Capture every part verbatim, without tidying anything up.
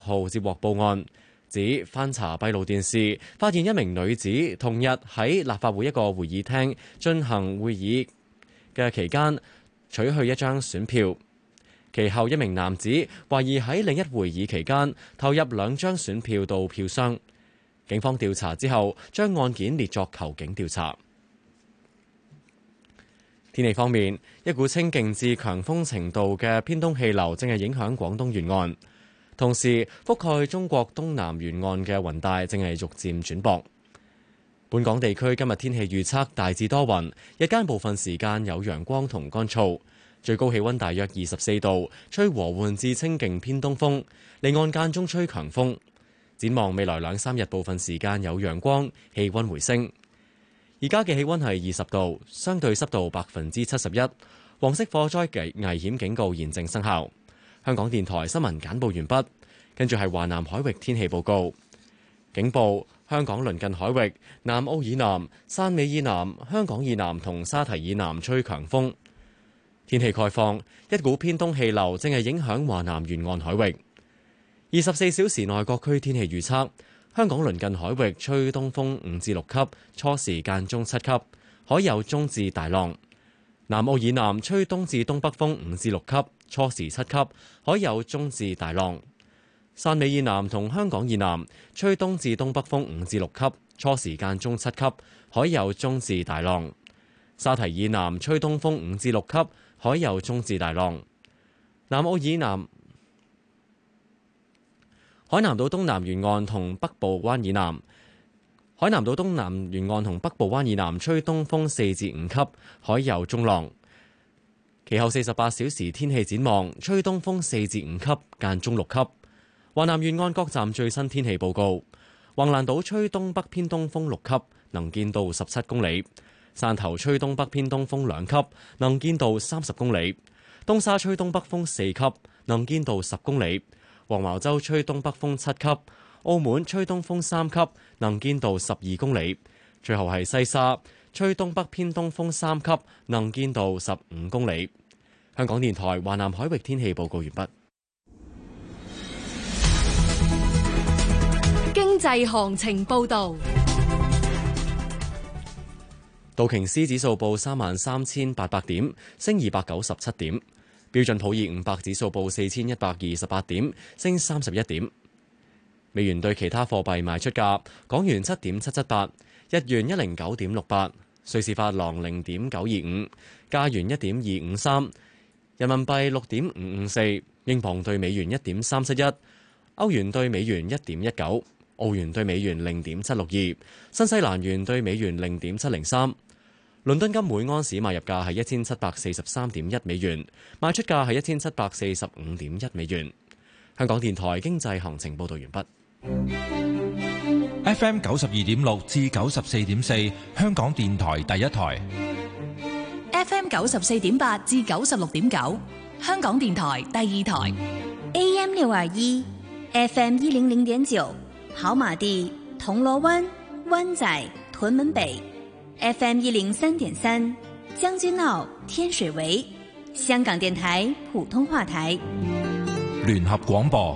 號接獲報案，指翻查閉路電視，發現一名女子同日喺立法會一個會議廳進行會議嘅期間取去一張選票。其後一名男子懷疑喺另一會議期間投入兩張選票到票箱。警方調查之後，將案件列作求警調查。天氣方面，一股清勁至強風程度嘅偏東氣流正係影響廣東沿岸。同時，覆蓋中國東南沿岸嘅雲帶正係逐漸轉薄。本港地區今日天氣預測大致多雲，日間部分時間有陽光同乾燥，最高氣溫大約二十四度，吹和緩至清勁偏東風，離岸間中吹強風。展望未來兩三日部分時間有陽光，氣溫回升。而家嘅氣溫係二十度，相對濕度百分之七十一，黃色火災危危險警告現正生效。香港電台新聞簡報完畢，跟住係華南海域天氣報告。警報：香港鄰近海域、南澳以南、汕尾以南、香港以南同沙堤以南吹強風。天氣概況：一股偏東氣流正係影響華南沿岸海域。二十四小時內各區天氣預測：香港鄰近海域吹東風五至六級，初時間中七級，海有中至大浪。南澳以南吹東至東北風五至六級，初時七級，海有中至大浪。汕尾以南同香港以南吹東至東北風五至六級，初時間中七級，海有中至大浪。沙堤以南吹東風五至六級，海有中至大浪。南澳以南、海南島東南沿岸同北部灣以南、海南島東南沿岸同北部灣以南吹東風四至五級，海有中浪。其後四十八小時天氣展望，吹東風四至五級，間中六級。華南沿岸各站最新天氣報告：橫瀾島吹東北偏東風六級，能見度十七公里；汕頭吹東北偏東風兩級，能見度三十公里；東沙吹東北風四級，能見度十公里；黃茅洲吹東北風七級；澳門吹東風三級，能見度十二公里；最後係西沙吹東北偏東風三級，能見度十五公里。香港電台華南海域天氣報告完畢。 經濟行情報導， 道瓊斯指數報三萬三千八百點，升二百九十七點；標準普爾五百指數報四千一百二十八點，升三十一點。美元對其他貨幣賣出價：港元七點七七八，日元一零九點六八，瑞士法郎零點九二五，加元一點二五三，人民幣六點五五四，英鎊對美元一點三七一，歐元對美元一點一九，澳元對美元零點七六二，新西蘭元對美元零點七零三。倫敦金每安士買入價係一千七百四十三點一美元，賣出價係一千七百四十五點一美元。香港電台經濟行情報道完畢。 F M 九十二點六至九十四點四，香港電台第一台。 F M 九十四點八至九十六點九，香港電台第二台。 A M 六二一，F M 一零零點九，跑馬地、銅鑼灣、灣仔、屯門北。F M 一零三點三，將軍澳、天水圍。香港電台普通話台。 聯合廣播。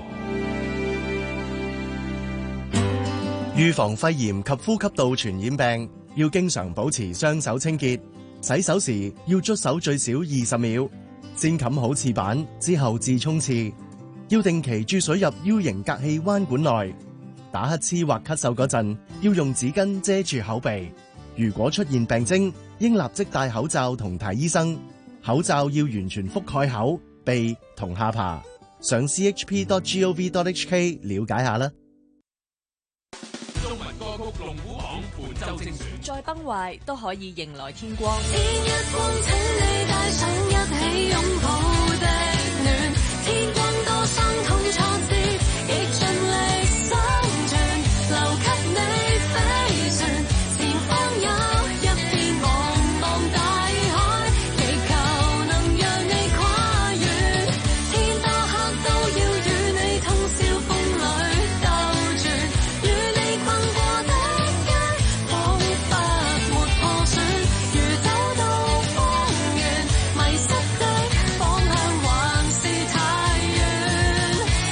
預防肺炎及呼吸道傳染病，要經常保持雙手清潔。洗手時要捽手最少二十秒，先冚好廁板之後至沖廁。要定期注水入 U 型隔氣彎管內。打乞嗤或咳嗽嗰陣，要用紙巾遮住口鼻。如果出現病徵，應立即戴口罩同睇醫生。口罩要完全覆蓋口、鼻同下巴。上 c h p dot gov dot h k 了解下啦。 中文歌曲龍虎榜伴奏精選， 再崩壞都可以迎來天光。 天一光，請你帶上一起擁抱的暖。天光多傷痛挫折，亦盡力生存，留給你飛船。前方有一片茫茫大海，祈求能讓你跨越。天多黑都要與你通宵風裏鬥轉，與你困過的街，彷彿沒破損。如走到荒原，迷失的方向還是太遠。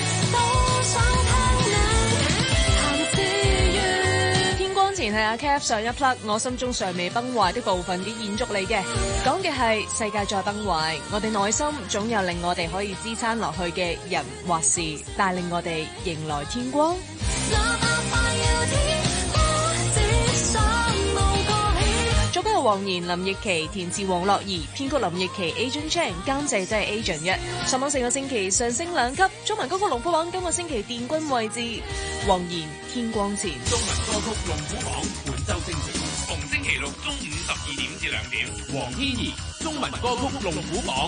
阿 K F 上一 part 我心中尚未崩壞的部分嘅延續嚟嘅，講嘅係世界再崩壞，我哋內心總有令我哋可以支撐落去嘅人或事，帶領我哋迎來天光。作曲係黃妍、林奕琪，填詞黃樂怡，編曲林奕琪、Agent Chan， 監製真係 Agent 一。上網成個星期上升兩級，中文歌曲龍虎榜今個星期殿軍位置，黃妍《天光前》。 中文歌曲龍虎榜本周精選，逢星期六中午十二點至兩點。黃天怡中文歌曲龍虎榜。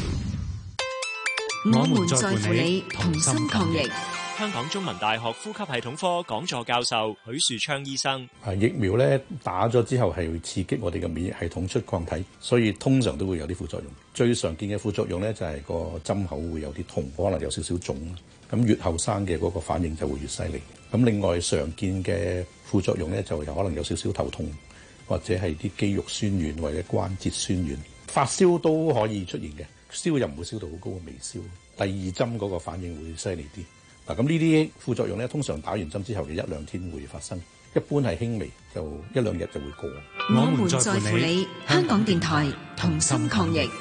我們在乎你，同心抗疫。 香港中文大學呼吸系統科講座教授許樹昌醫生： 啊，疫苗咧打咗之後係會刺激我哋嘅免疫系統出抗體，所以通常都會有啲副作用。最常見嘅副作用咧就係個針口會有啲痛，可能有少少腫。咁越後生嘅嗰個反應就會越犀利。咁另外常見嘅副作用咧就有可能有少少頭痛，或者係啲肌肉酸軟或者關節酸軟。發燒都可以出現嘅，燒又唔會燒到好高嘅微燒。第二針嗰個反應會犀利啲。嗱，咁呢啲副作用咧，通常打完針之後嘅一兩天會發生，一般係輕微，就一兩日就會過。 我們在乎你，香港電台同心抗疫。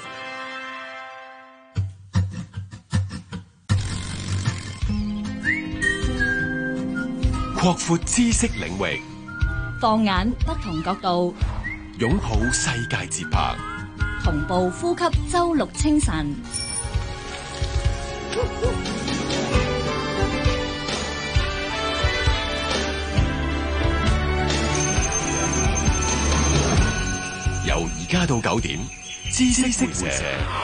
擴闊知識領域， 放眼不同角度， 擁抱世界節拍， 同步呼吸周六清晨。 由而家到九點，知識會社。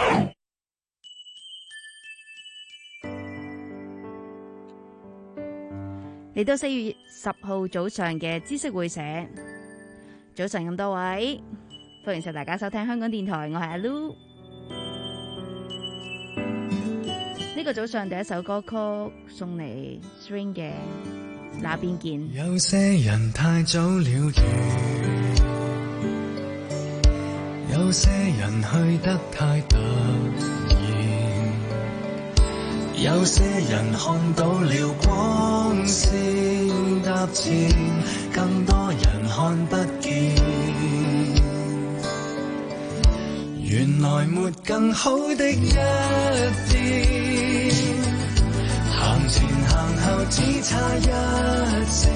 嚟到四月十號早上嘅知識會社，早晨咁多位，歡迎晒大家收聽香港電台，我係阿 Lu。呢個早上第一首歌曲送嚟 String 嘅那邊見。 有些人太早了斷，有些人去得太突然，有些人看到了光線搭前，更多人看不見。原來沒更好的一天，行前行後只差一線，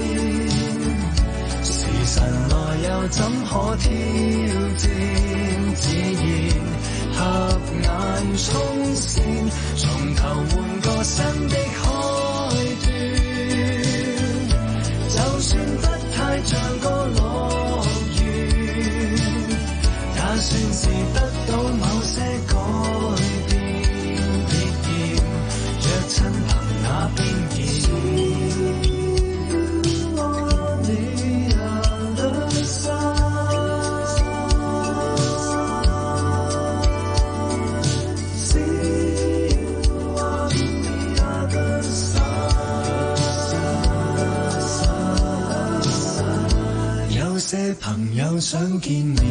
時辰來又怎可挑戰？自然合眼衝線，從頭換個新的開端，就算不太像個樂園，也算是得到某些改變。別嫌若親朋那邊見，有些朋友想見面，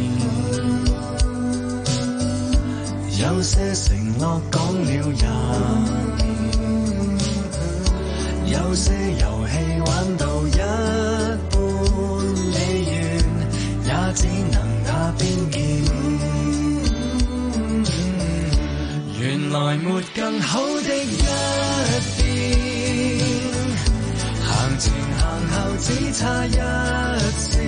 有些承諾講了也變，有些遊戲玩到一半，未完也只能打邊見。原來沒更好的一天，行前行後只差一線，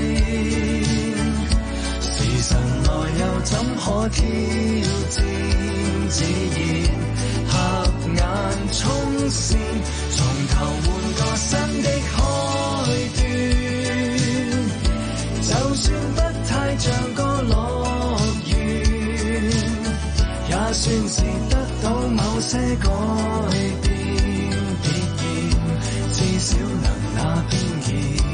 時辰來又怎可挑戰？自然合眼衝線，從頭換個新的開端，就算不太像個樂園，也算是得到某些改變。別嫌至少能那邊見，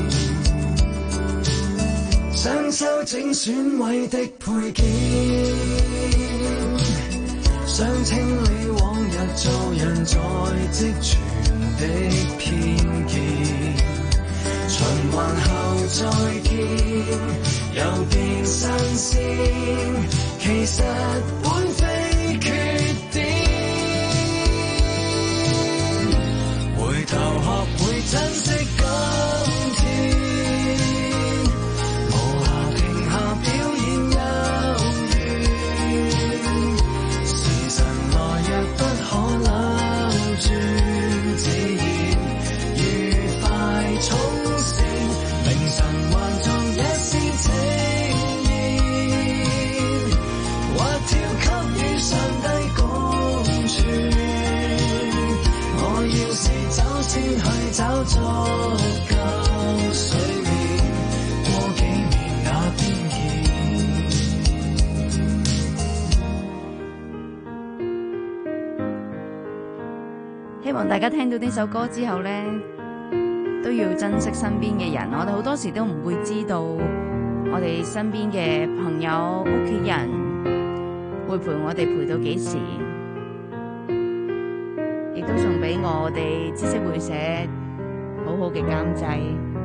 想修整損毀的配件，想清理往日做人在積存的偏見，循環後再見又變新鮮，其實本非缺點，回頭學會珍惜今天。 走先去找足夠睡眠，過幾年那邊見。 希望大家聽到呢首歌之後呢，都要珍惜身邊嘅人。我哋好多時都唔會知道，我哋身邊嘅朋友、屋企人會陪我哋陪到幾時。亦都送俾我哋知識會社好好嘅監製。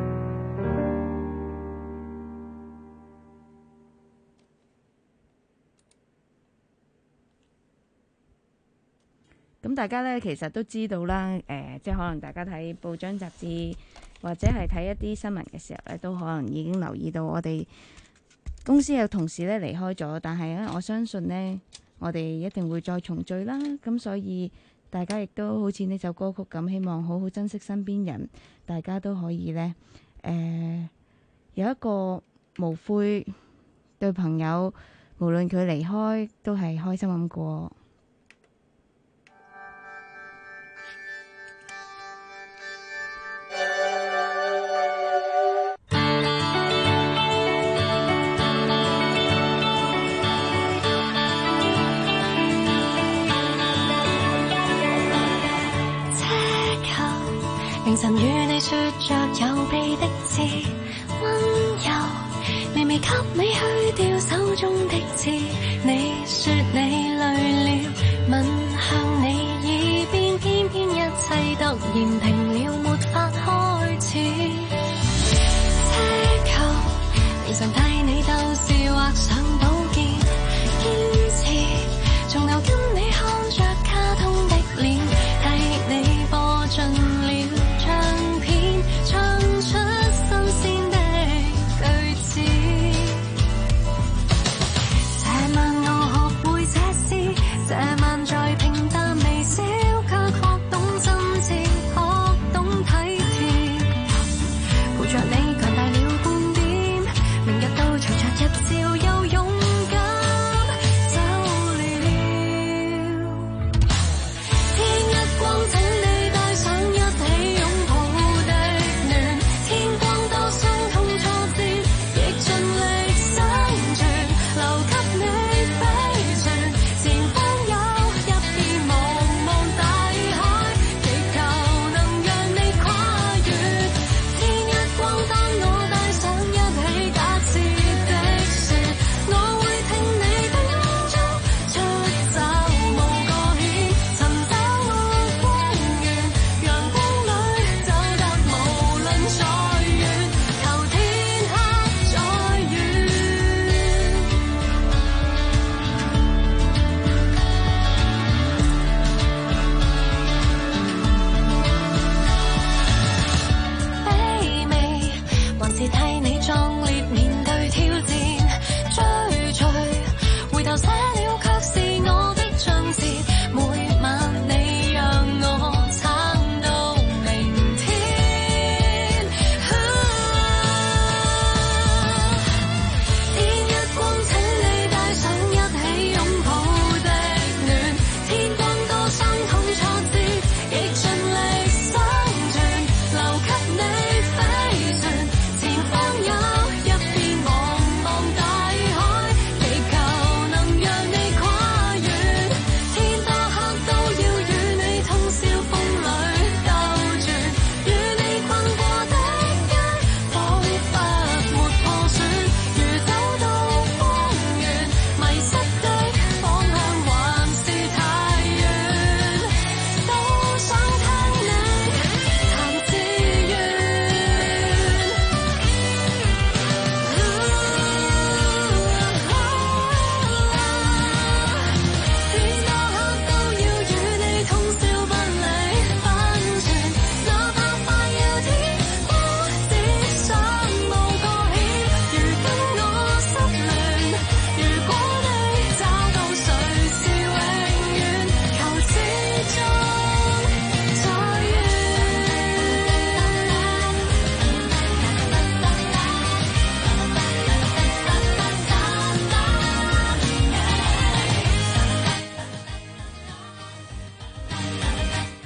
咁大家咧其實都知道啦，誒、呃，即係可能大家睇報章雜誌或者係睇一啲新聞嘅時候咧，都可能已經留意到我哋公司有同事咧離開咗，但係咧我相信呢，我哋一定會再重聚啦。咁所以大家亦都好似呢首歌曲咁，希望好好珍惜身邊人，大家都可以呢，誒、呃，有一個無悔對朋友，無論佢離開都係開心咁過。 凌晨與你說着有秘的字，溫柔微微給你去掉手中的刺。你說你累了，吻向你耳邊，偏偏一切突然停了，沒法開始。奢求平常替你鬥笑，畫上寶劍，堅持從頭跟你看着卡通的臉，替你播盡了唱片，唱出新鮮的句子。這晚我學會這詩，這晚再平淡微笑，卻學懂真摯。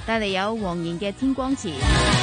帶嚟有黃妍嘅《天光池》。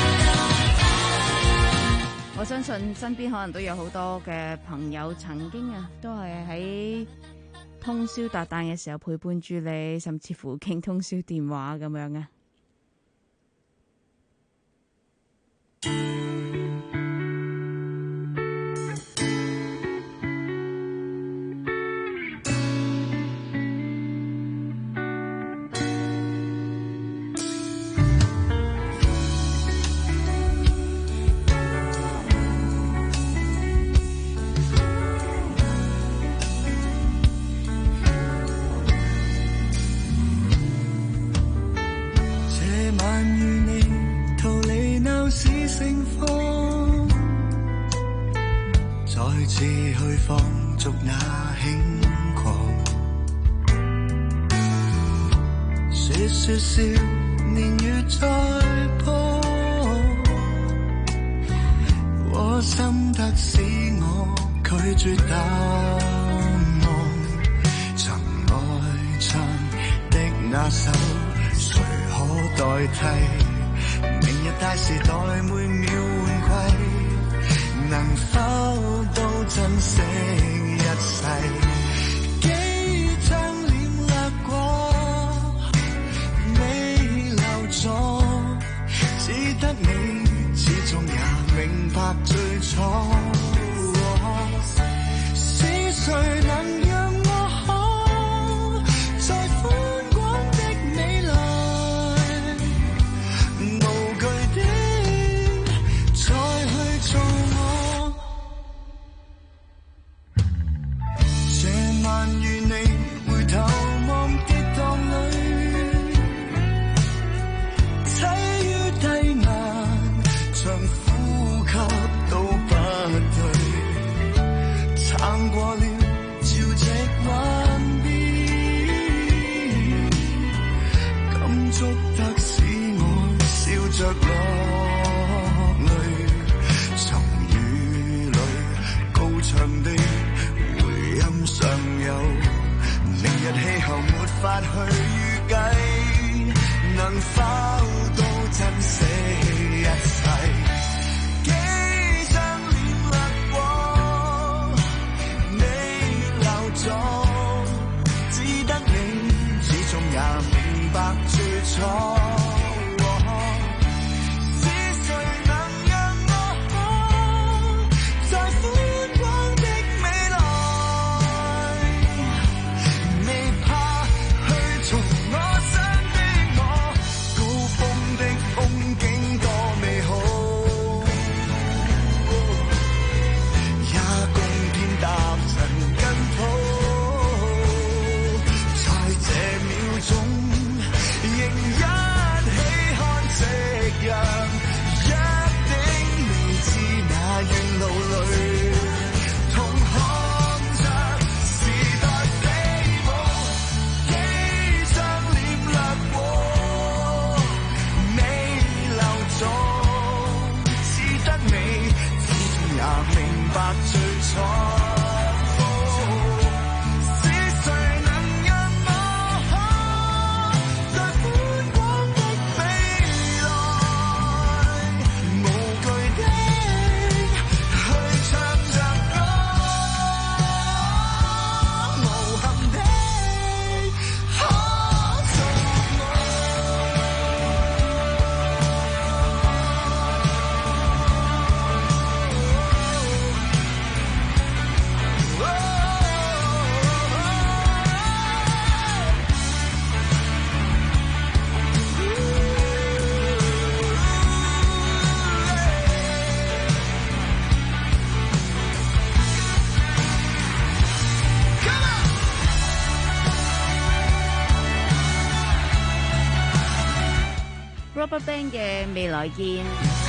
我相信身邊可能都有好多嘅朋友曾經啊，都係喺通宵達旦嘅時候陪伴住你，甚至乎傾通宵電話咁樣啊。RubberBand 嘅未來見，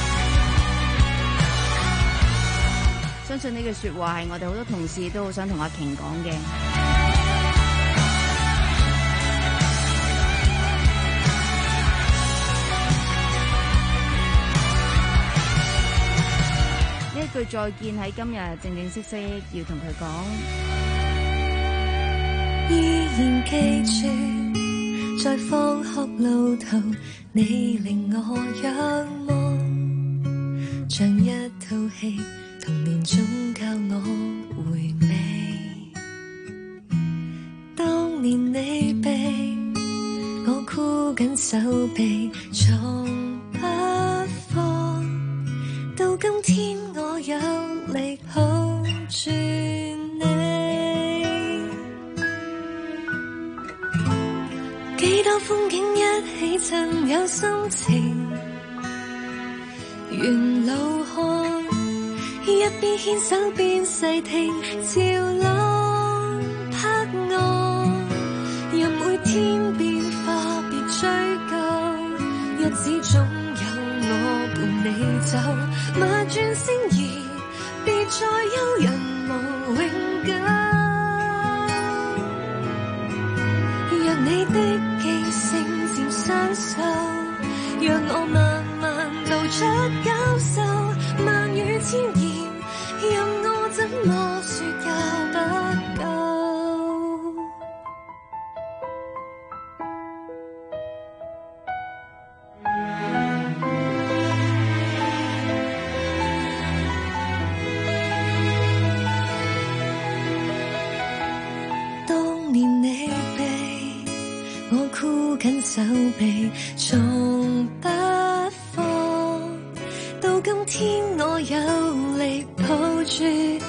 相信呢句說話係我哋好多同事都好想同阿瓊講嘅。呢一句再見喺今日正正式式要同佢講， 依然記住在放學路途，你令我仰望，像一套戲，童年中教我回味。當年你被我箍緊手臂，從不放，到今天我有力抱住你。幾多風景一起襯有心情，沿路看，一邊牽手邊細聽，潮浪拍岸，任每天變化別追究，日子總有我伴你走，馬轉星移，別再憂人無永久。若你的記性漸生鏽，讓我慢慢道出感受，萬語千言，任我怎麼說也不夠。當年你被我箍緊手臂，從不放，到今天我有力抱住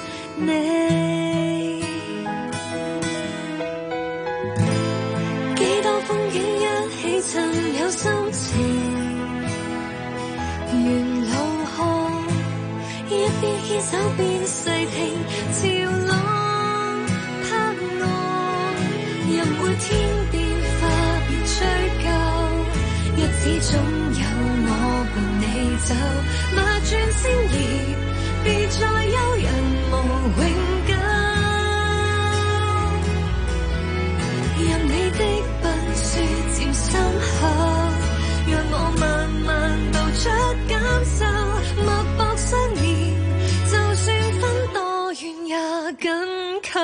你。幾多風景一起襯有心情，沿路看，一邊牽手邊細聽，潮浪拍岸，任每天變化別追究，日子總有我伴你走，馬轉星移，別再憂人無永久。任你的笨拙漸深厚，讓我慢慢道出感受，脈搏相連，就算分多遠也緊扣。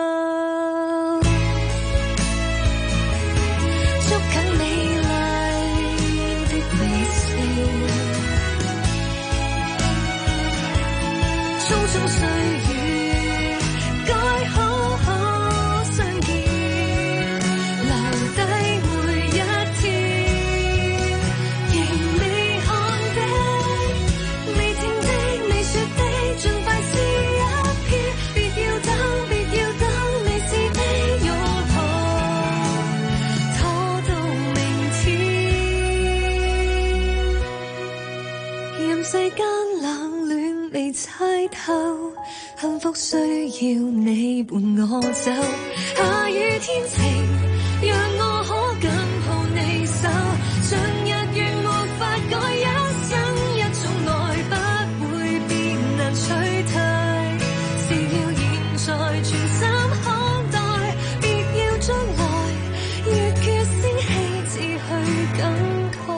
捉緊美麗的微笑，匆匆歲月該好好相見，留低每一天，仍未看的、未聽的、未說的，盡快試一遍，別要等，別要等，未知的擁抱，拖到明天。任世間冷暖未猜透，幸福需要你伴我走。下雨天晴，讓我可緊抱你手，像日月沒法改，一生一種愛不會變難取替。是要現在全心看待，別要將來越缺星氣自去感慨。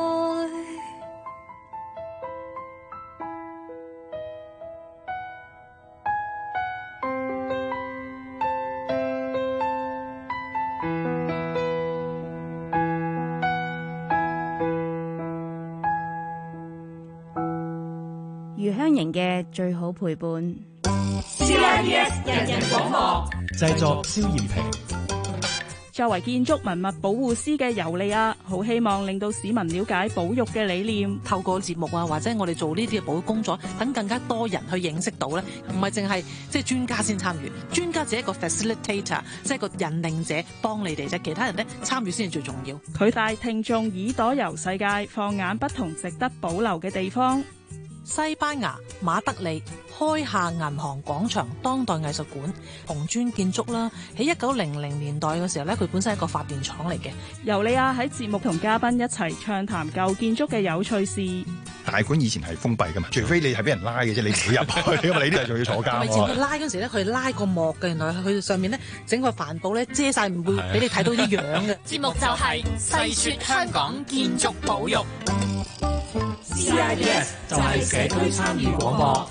余香凝嘅最好陪伴。 C I B S 人人廣播製作蕭艷平。 作為建築文物保護師嘅尤利亞，好希望令到市民了解保育嘅理念。 透過節目啊，或者我哋做呢啲嘅保育工作，等更加多人去認識到咧，唔係淨係即係專家先參與，專家只係一個 facilitator， 即係個引領者，幫你哋啫。其他人咧參與先係最重要。 佢帶聽眾耳朵遊世界，放眼不同值得保留嘅地方。 西班牙馬德里開夏銀行廣場當代藝術館，紅磚建築啦。喺一九零零年代嘅時候咧，佢本身係一個發電廠嚟嘅。 尤利亞喺節目同嘉賓一齊暢談舊建築嘅有趣事。 大館以前係封閉噶嘛，除非你係俾人拉嘅啫，你唔會入去，因為你呢度仲要坐監。 以前佢拉嗰陣時咧，佢拉個幕嘅，原來佢上面咧整個帆布咧遮晒，唔會俾你睇到啲樣嘅。 節目就係細說香港建築保育。C I B S 就係社區參與廣播。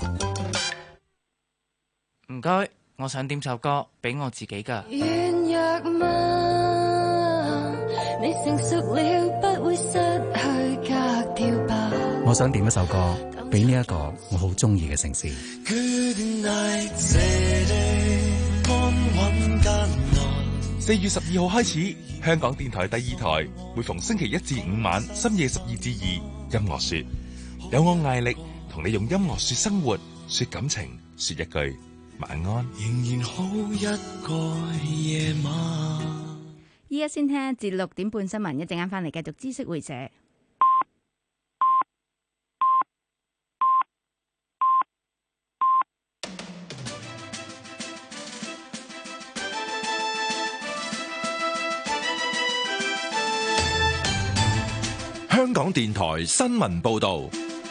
唔該，我想點首歌俾我自己㗎。 軟弱嗎？ 你成熟了，不會失去格調吧。 我想點一首歌俾呢一個我好中意嘅城市。 四月十二號開始，香港電台第二台每逢星期一至五晚深夜十二至二，音樂說，有我艾力同你用音樂說生活，說感情，說一句晚安。 仍然好一個夜晚。 依家先聽一節六點半新聞，一陣間翻嚟繼續知識會社。 香港電台新聞報導，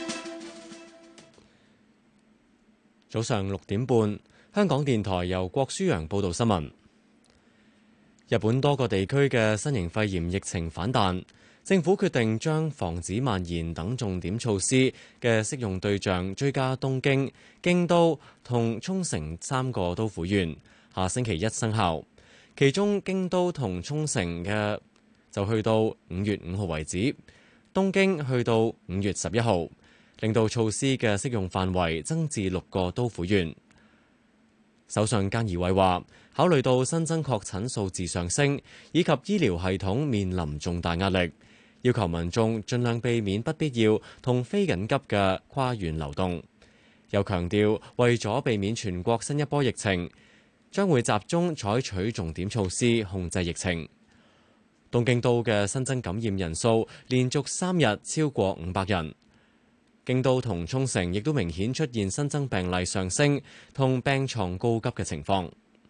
早上六點半，香港電台由郭舒揚報導新聞。日本多個地區嘅新型肺炎疫情反彈，政府決定將防止蔓延等重點措施嘅適用對象追加東京、京都同沖繩三個都府縣，下星期一生效。其中京都同沖繩嘅就去到五月五號為止。東京去到五月十一號，令到措施嘅適用範圍增至六個都府縣。首相菅義偉話，考慮到新增確診數字上升，以及醫療系統面臨重大壓力，要求民眾盡量避免不必要同非緊急嘅跨縣流動。又強調，為咗避免全國新一波疫情，將會集中採取重點措施控制疫情。東京都嘅新增感染人數連續三日超過五百人，京都同沖繩亦都明顯出現新增病例上升同病床告急嘅情況。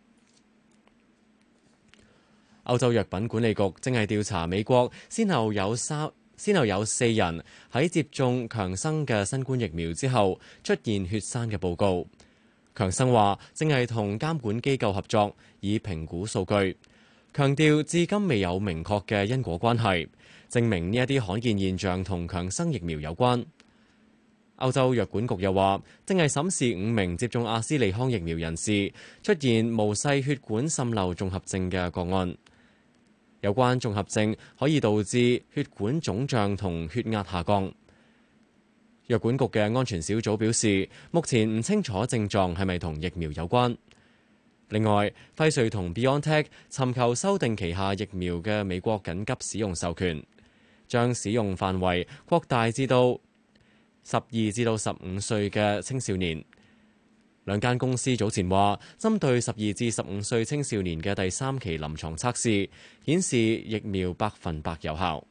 歐洲藥品管理局正係調查美國先後有三先後有四人喺接種強生嘅新冠疫苗之後出現血栓嘅報告。強生話正係同監管機構合作，以評估數據。強調至今未有明確嘅因果關係，證明呢一啲罕見現象同強生疫苗有關。歐洲藥管局又話，正係審視五名接種阿斯利康疫苗人士出現毛細血管滲漏綜合症嘅個案。有關綜合症可以導致血管腫脹同血壓下降。藥管局嘅安全小組表示，目前唔清楚症狀係咪同疫苗有關。另外，輝瑞同 BioNTech 尋求修訂旗下疫苗嘅美國緊急使用授權，將使用範圍擴大至到十二至到十五歲嘅青少年。兩間公司早前話，針對十二至十五歲青少年嘅第三期臨床測試顯示疫苗百分百有效。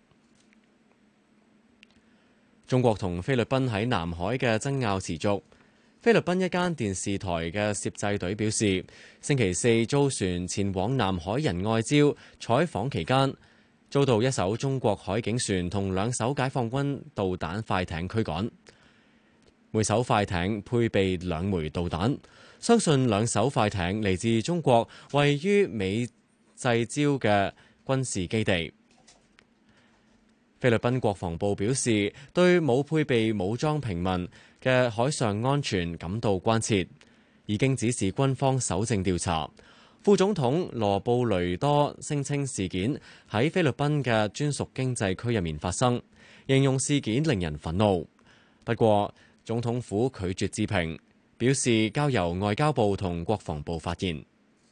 中國同菲律賓喺南海嘅爭拗持續。菲律賓一間電視台嘅攝製隊表示，星期四租船前往南海仁愛礁採訪期間，遭到一艘中國海警船同兩艘解放軍導彈快艇驅趕。每艘快艇配備兩枚導彈，相信兩艘快艇嚟自中國位於美濟礁嘅軍事基地。菲律賓國防部表示，對冇配備武裝平民嘅海上安全感到關切，已經指示軍方搜證調查。副總統羅布雷多聲稱事件喺菲律賓嘅專屬經濟區入面發生，形容事件令人憤怒。不過，總統府拒絕置評，表示交由外交部同國防部發言。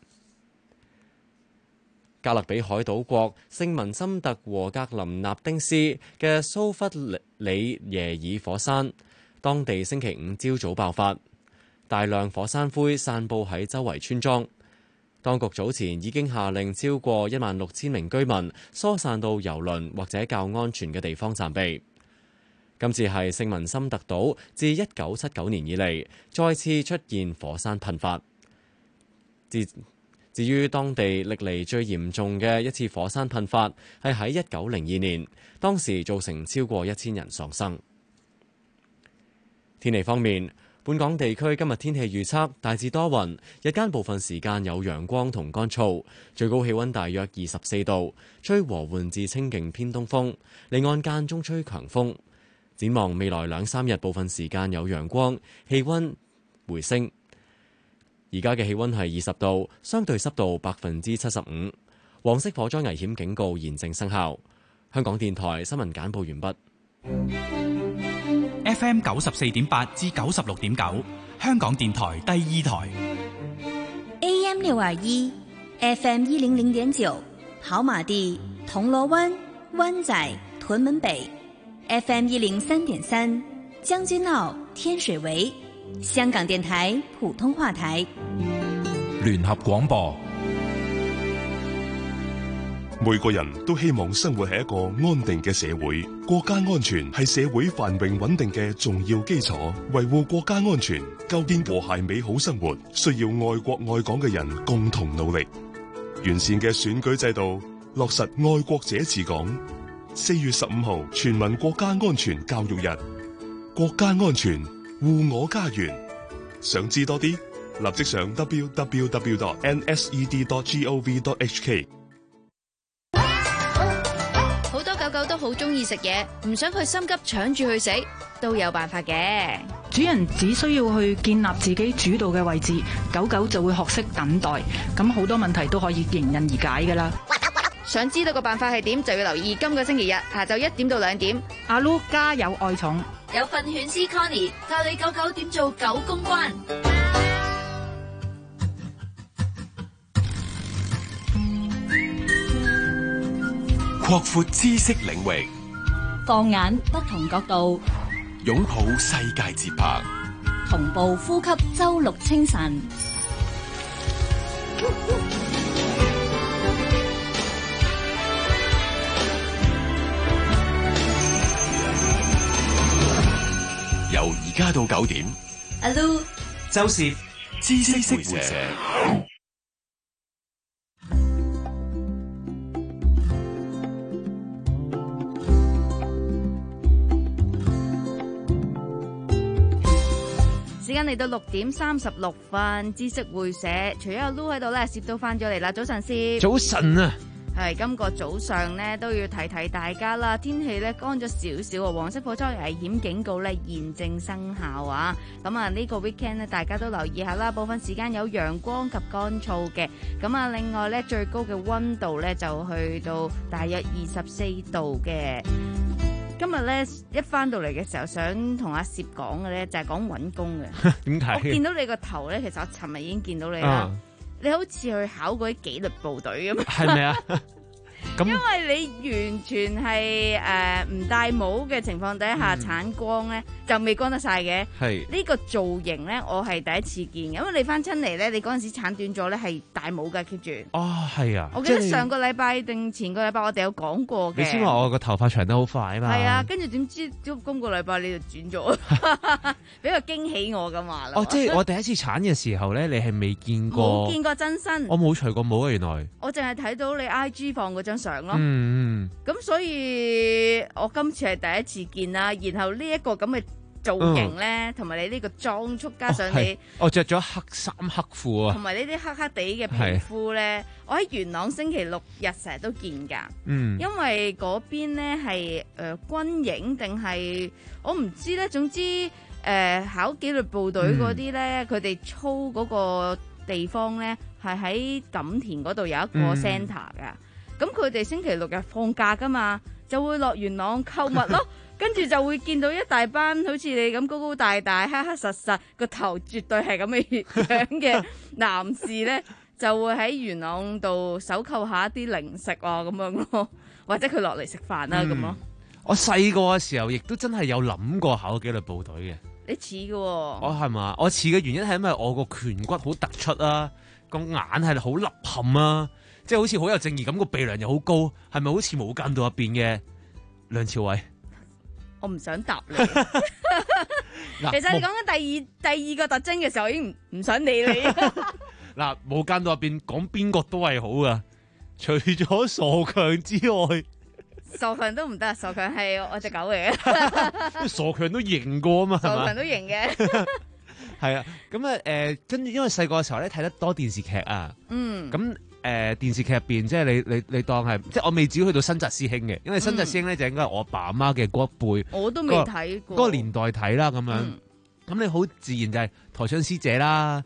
加勒比海島國聖文森特和格林納丁斯嘅蘇弗里耶爾火山，當地星期五朝早爆發，大量火山灰散佈喺周圍村莊。當局早前已經下令超過一萬六千名居民疏散到郵輪或者較安全嘅地方暫避。今次係聖文森特島自一九七九年以嚟再次出現火山噴發。自至於當地歷嚟最嚴重嘅一次火山噴發係喺一九零二年，當時造成超過一千人喪生。天氣方面，本港地區今日天氣預測大致多雲，日間部分時間有陽光同乾燥，最高氣溫大約二十四度，吹和緩至清勁偏東風，離岸間中吹強風。展望未來兩三日，部分時間有陽光，氣溫回升。而家嘅氣溫係二十度，相對濕度百分之七十五。 黃色火災危險警告現正生效。香港電台新聞簡報完畢。 F M 九十四點八至九十六點九，香港電台第二台。 A M 六二一，F M 一零零點九，跑馬地、銅鑼灣、灣仔、屯門北 ，F M 一零三點三，將軍澳、天水圍，香港電台普通話台。 聯合廣播。 每個人都希望生活喺一個安定嘅社會，國家安全係社會繁榮穩定嘅重要基礎。維護國家安全，構建和諧美好生活，需要愛國愛港嘅人共同努力。完善嘅選舉制度，落實愛國者治港。四月十五號全民國家安全教育日，國家安全護我家園。想知多啲，立即上 w w w dot n s e d dot gov dot h k。 好多狗狗都好中意食嘢，唔想佢心急搶住去食，都有辦法嘅。 主人只需要去建立自己主導嘅位置，狗狗就會學識等待，咁好多問題都可以迎刃而解噶啦。 想知道個辦法係點，就要留意今個星期日下晝一點到兩點。 阿 Lu 家有愛寵， 有訓犬師 Connie 教你狗狗點做狗公關。 擴闊知識領域， 放眼不同角度， 擁抱世界節拍， 同步呼吸周六清晨。 由而家到九點， 阿 Lu 周攝知識會社。 時間嚟到六點三十六分，知識會社除咗阿 Lu 喺度咧，攝都翻咗嚟啦。早晨，攝。 早晨啊！ 係今個早上咧都要提提大家啦，天氣咧乾咗少少啊，黃色火災危險警告咧現正生效啊！咁啊呢個 weekend 咧大家都留意下啦，部分時間有陽光及乾燥嘅。咁啊另外咧最高嘅溫度咧就去到大約二十四度嘅。今日咧一翻到嚟嘅時候，想同阿攝講嘅咧就係講揾工嘅。 點解？ 我見到你個頭咧，其實我尋日已經見到你啦。Uh. 你好似去考嗰啲紀律部隊咁。係咪啊？因為你完全係誒唔戴帽嘅情況底下鏟光咧，就未乾得晒嘅。係呢個造型咧，我係第一次見嘅。因為你翻親嚟咧，你嗰陣時鏟短咗咧，係戴帽㗎 keep 住。哦，係啊。我記得上個禮拜定前個禮拜我哋有講過嘅。你先話我個頭髮長得好快啊嘛。係啊，跟住點知今個禮拜你就轉咗，俾個驚喜我咁話啦。哦，即係我第一次鏟嘅時候咧，你係未見過？冇見過真身。我冇除過帽啊，原來。我淨係睇到你 I G 放嗰張相咯。嗯，咁所以我今次係第一次見啦，然後呢一個咁嘅造型咧，同埋、嗯、你呢個裝束，加上你我着咗黑衫黑褲啊，同埋呢啲黑黑地嘅皮膚咧，我喺元朗星期六日成日都見噶，嗯，因為嗰邊咧係誒軍營定係我唔知咧，總之誒、呃、考紀律部隊嗰啲咧，佢哋、嗯、操嗰個地方咧係喺錦田嗰度有一個 centre 噶。咁佢哋星期六日放假噶嘛，就會落元朗購物咯，跟住就會見到一大班好似你咁高高大大、黑黑實實個頭絕對係咁嘅樣嘅男士咧，就會喺元朗度搜購下一啲零食啊咁樣咯，或者佢落嚟食飯啦咁咯。我細個嘅時候，亦都真係有諗過考紀律部隊嘅。你似嘅喎？我係嘛？我似嘅原因係因為我個顴骨好突出啊，個眼係好凹陷啊。即係好似好有正義感，個鼻梁又好高，係咪好似無間道入邊嘅梁朝偉？我唔想答你。其實你講緊第二第二個特徵嘅時候，我已經唔唔想理你。嗱，無間道入邊講邊個都係好噶，除咗傻強之外，傻強都唔得，傻強係我隻狗嚟嘅。傻強都贏過啊嘛，傻強都贏嘅。係啊，咁啊誒，跟住因為細個嘅時候咧睇得多電視劇啊，嗯，咁。誒、呃、電視劇入邊，即係你你你當係，即係我未至於去到新紮師兄嘅，因為新紮師兄咧就應該係我爸阿媽嘅嗰一輩，我都未睇過嗰個年代睇啦咁樣。咁、嗯、你好自然就係台槍師姐啦，咁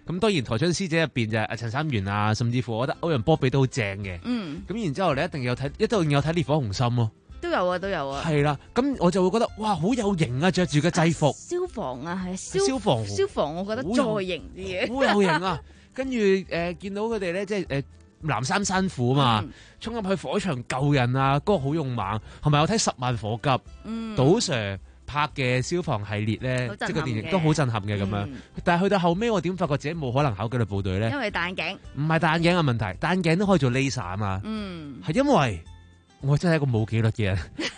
咁當然台長師姐入邊就係阿陳三元啊，甚至乎我覺得歐陽波比都好正嘅。 嗯， 咁然之後你一定有睇，一定有睇烈火雄心咯。 都有啊，都有啊。 係啦，咁我就會覺得哇，好有型啊！着住個制服。 消防啊，係消消防。 消防，我覺得再型啲嘅。 好有型啊！跟住誒，見到佢哋咧，即係誒南山山虎啊嘛，衝入去火場救人啊，嗰個好勇猛。同埋我睇《十萬火急》，杜 Sir 拍嘅消防系列咧，即係個電影都好震撼嘅咁樣。但係去到後尾，我點發覺自己冇可能考紀律部隊咧？ 因為戴眼鏡。唔係戴眼鏡嘅問題，戴眼鏡都可以做 laser 啊嘛。嗯，係因為。我真係一個冇紀律嘅人，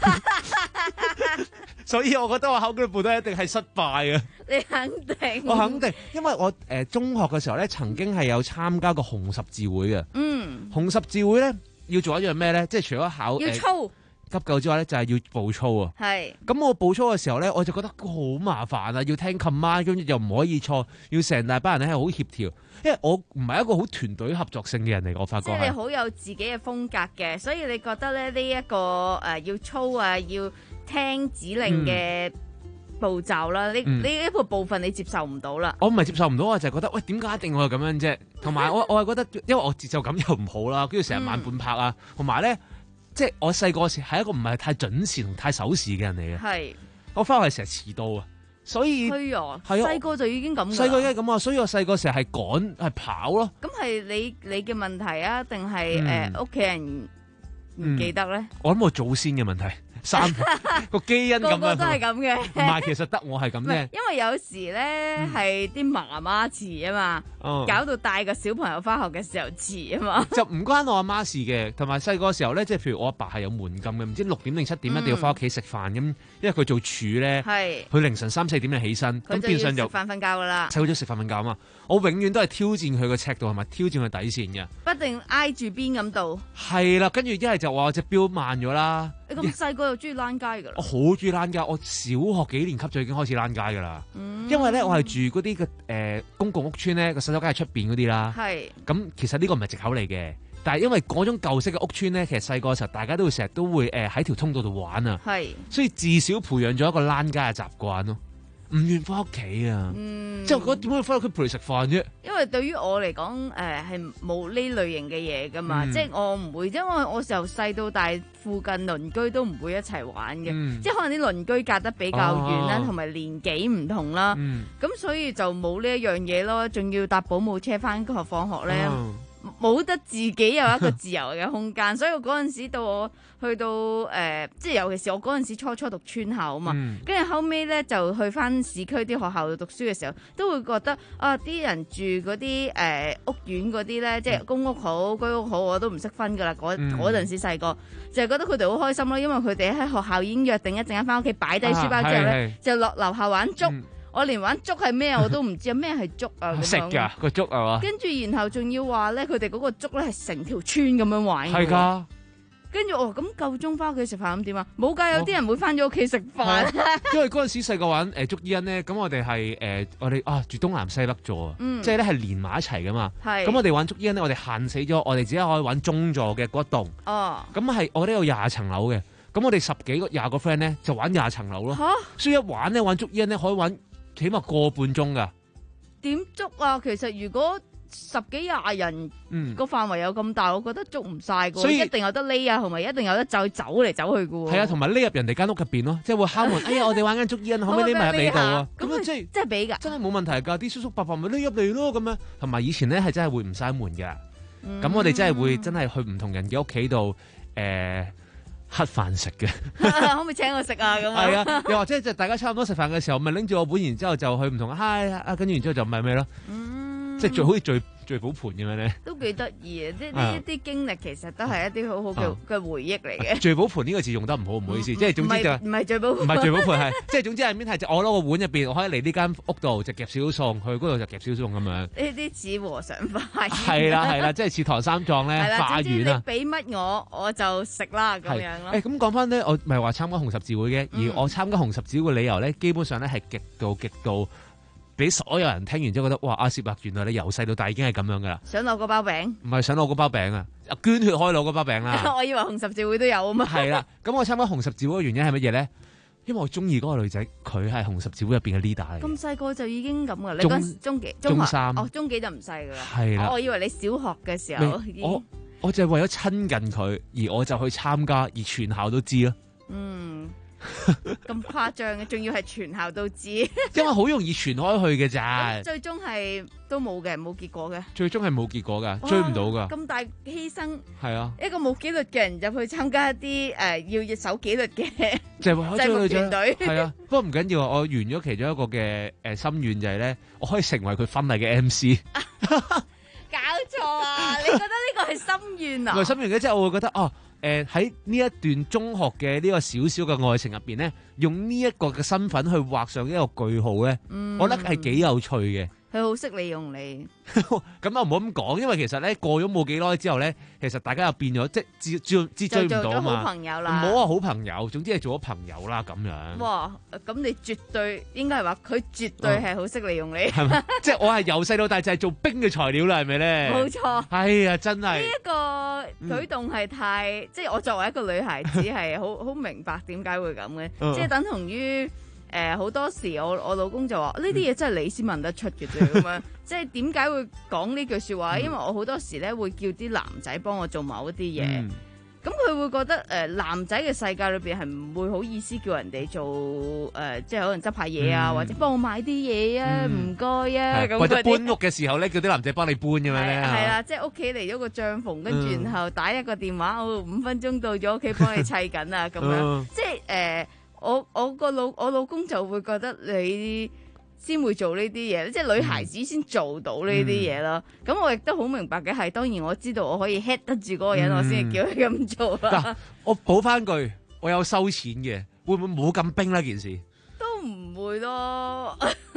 所以我覺得我考紀律部隊一定係失敗啊！ 你肯定？ 我肯定，因為我誒、呃、中學嘅時候咧，曾經係有參加過紅十字會嘅。嗯，紅十字會咧要做一樣咩咧？即係除咗考要操、呃、 急救之外咧，就係、是、要步操啊。係。咁我步操嘅時候咧，我就覺得好麻煩啊！要聽 command，跟住又唔可以錯，要成大班人咧係好協調。因為我唔係一個好團隊合作性嘅人嚟，我發覺。 即係你好有自己嘅風格嘅，所以你覺得咧呢一、這個誒、呃、要操啊，要聽指令嘅步驟啦，呢呢一個部分你接受唔到啦。 我唔係接受唔到，我就係覺得喂，點解一定我係咁樣啫？同埋我我係覺得，因為我節奏感又唔好啦，跟住成日慢半拍啊，同埋咧，即係我細個時係一個唔係太準時同太守時嘅人嚟嘅。係。我翻去成日遲到啊。所以係啊，細個就已經咁。 細個已經咁啊，所以我細個成日係趕係跑咯。 咁係你你嘅問題啊，定係誒屋企人唔記得咧、嗯？ 我諗我祖先嘅問題。三個基因咁樣， 個個都係咁嘅。 唔係，其實得我係咁啫。 因為有時咧係啲媽媽遲啊嘛，嗯、搞到帶個小朋友翻學嘅時候遲啊嘛。 就唔關我阿媽事嘅，同埋細個時候咧，即係譬如我阿爸係有門禁嘅，唔知六點定七點一定要翻屋企食飯咁，因為佢做廚咧，佢、嗯、凌晨三四點就起身，咁變相就食飯瞓覺噶啦。 細個都食飯瞓覺啊嘛，我永遠都係挑戰佢個尺度同埋挑戰佢底線嘅， 不定挨住邊咁度。 係啦，跟住一係就話隻錶慢咗啦。 你咁細個又中意躝街噶啦？ 我好中意躝街，我小學幾年級就已經開始躝街噶啦。嗯、因為咧，我係住嗰啲嘅誒公共屋邨咧，個洗手間喺出邊嗰啲啦。係。咁其實呢個唔係藉口嚟嘅，但係因為嗰種舊式嘅屋邨咧，其實細個嘅時候大家都會成日都會誒喺條通道度玩啊。係。所以至少培養咗一個躝街嘅習慣咯。唔願翻屋企啊！嗯、即係我覺得點解要翻屋企陪你食飯啫？ 因為對於我嚟講，誒係冇呢類型嘅嘢噶嘛，嗯、即係我唔會，因為我由細到大附近鄰居都唔會一齊玩嘅，嗯、即係可能啲鄰居隔得比較遠啦，同埋、啊、年紀唔同啦，咁、嗯、所以就冇呢一樣嘢咯，仲要搭保姆車翻學放學咧。啊冇得自己有一個自由嘅空間，所以我嗰陣時到我去到誒、呃，即係尤其是我嗰陣時初初讀村校啊嘛，跟住、嗯、後尾咧就去翻市區啲學校度讀書嘅時候，都會覺得啊啲人住嗰啲誒屋苑嗰啲咧，即係公屋好、居屋好，我都唔識分噶啦。嗰嗰陣時細個就係覺得佢哋好開心咯，因為佢哋喺學校已經約定一陣間翻屋企擺低書包之後咧，啊、就落樓下玩捉。嗯我連玩捉係咩我都唔知啊！咩係捉啊？ 食㗎個捉係嘛？ 跟住然後仲要話咧，佢哋嗰個捉咧係成條村咁樣玩嘅。 係㗎。 跟住哦，咁夠鐘翻屋企食飯咁點啊？冇㗎，有啲人會翻咗屋企食飯。 因為嗰陣時細個玩誒捉伊人咧，咁我哋係誒我哋啊住東南西北座啊，嗯、即係咧係連埋一齊㗎嘛。係。咁我哋玩捉伊人咧，我哋限死咗，我哋只係可以玩中座嘅嗰一棟。哦。咁係我哋有廿層樓嘅，咁我哋十幾個廿個 friend 咧就玩廿層樓咯。嚇！所以一玩咧玩捉伊人咧可以玩。起碼個半鐘噶， 點捉啊？其實如果十幾廿人個範圍有咁大，我覺得捉唔晒噶，所以一定有得匿啊，同埋一定有得走走嚟走去噶。 係啊，同埋匿入人哋間屋入邊咯，即係會敲門。哎呀，我哋玩緊捉伊人，可唔可以匿埋入你度啊？咁啊，即係即係俾噶， 真係冇問題噶。啲叔叔伯伯咪匿入嚟咯，咁樣。同埋以前咧係真係會唔閂門嘅，咁、嗯、我哋真係會真係去唔同人嘅屋企度誒。黑飯食嘅， 可唔可以請我食啊？咁啊， 係啊，又或者就大家差唔多食飯嘅時候，咪拎住我本，然之後就去唔同嗨啊，跟住然之後就咪咩咯，嗯、即係最好似最。聚寶盆咁樣咧， 都幾得意啊！即係呢一啲經歷，其實都係一啲好好嘅嘅回憶嚟嘅。 聚寶盆呢個字用得唔好，唔好意思，即係總之就唔係聚寶，唔係聚寶盆係，即係總之係邊係我攞個碗入邊，我可以嚟呢間屋度就夾少少餸，去嗰度就夾少少餸咁樣。 呢啲似和尚快。 係啦係啦，即係似唐三藏咧化緣啊！ 你俾乜我，我就食啦咁樣咯。 誒咁講翻咧，我咪話參加紅十字會嘅，而我參加紅十字會嘅理由咧，基本上咧係極度極度。俾所有人聽完之後覺得，哇！阿攝啊，原來你由細到大已經係咁樣噶啦。 想攞個包餅？唔係想攞個包餅啊！捐血可以攞個包餅啦。 我以為紅十字會都有啊嘛。 係啦，咁我參加紅十字會嘅原因係乜嘢咧？ 因為我中意嗰個女仔，佢係紅十字會入邊嘅 leader 嚟嘅。 咁細個就已經咁噶，你中嗰陣中幾？ 中三哦，中幾就唔細噶啦。 係啦哦我以為你小學嘅時候已經。 我我就係為咗親近佢，而我就去參加，而全校都知咯。 嗯，咁誇張嘅，仲要係全校都知。因因為好容易傳開去嘅咋。 最終係都冇嘅，冇結果嘅。 最終係冇結果噶， 哇追唔到噶。 咁大犧牲。 係啊。 一個冇紀律嘅人入去參加一啲誒、呃、要守紀律嘅就係為咗制服追團隊。 係啊，不過唔緊要啊，我完咗其中一個嘅誒心願就係咧，我可以成為佢婚禮嘅 M C。 搞錯啊！你覺得呢個係心願啊？ 唔係心願嘅，即係我會覺得哦，誒喺呢一段中學嘅呢個少少嘅愛情入邊咧，用呢一個嘅身份去畫上一個句號咧， 嗯我覺得係幾有趣嘅。 佢好識利用你。 咁啊唔好咁講，因為其實咧過咗冇幾耐之後咧，其實大家又變咗，即係追追追追唔到啊就做咗嘛。 好朋友啦唔好話好朋友，總之係做咗朋友啦咁樣。 哇！咁你絕對應該係話佢絕對係好識利用你。 係咪？即係我係由細到大就係做冰嘅材料啦，係咪咧？ 冇錯。 係啊，真係。 呢一個舉動係太，即係我作為一個女孩子係好好明白點解會咁嘅， 嗯即係等同於誒好多時我我老公就話呢啲嘢真係你先問得出嘅啫咁樣，即係點解會講呢句説話？因為我好多時咧會叫啲男仔幫我做某一啲嘢。 嗯咁佢會覺得誒、呃、男仔嘅世界裏邊係唔會好意思叫人哋做誒、呃，即係可能執下嘢啊， 嗯或者幫我買啲嘢啊，唔該啊，咁或者嗰啲搬屋嘅時候咧，叫啲男仔幫你搬咁樣咧。 係啦，即係屋企嚟咗個帳篷，跟住嗯然後打一個電話，我五分鐘到咗屋企幫你砌緊啊，咁樣嗯即係誒、呃，我我個老我老公就會覺得你先會做呢啲嘢，即係女孩子先做到呢啲嘢咯。咁、我亦都好明白嘅係，當然我知道我可以 hit 得住嗰個人， 嗯我先至叫佢咁做嗱啦。， 我補翻句，我有收錢嘅，會唔會冇咁冰呢件事？ 都唔會咯。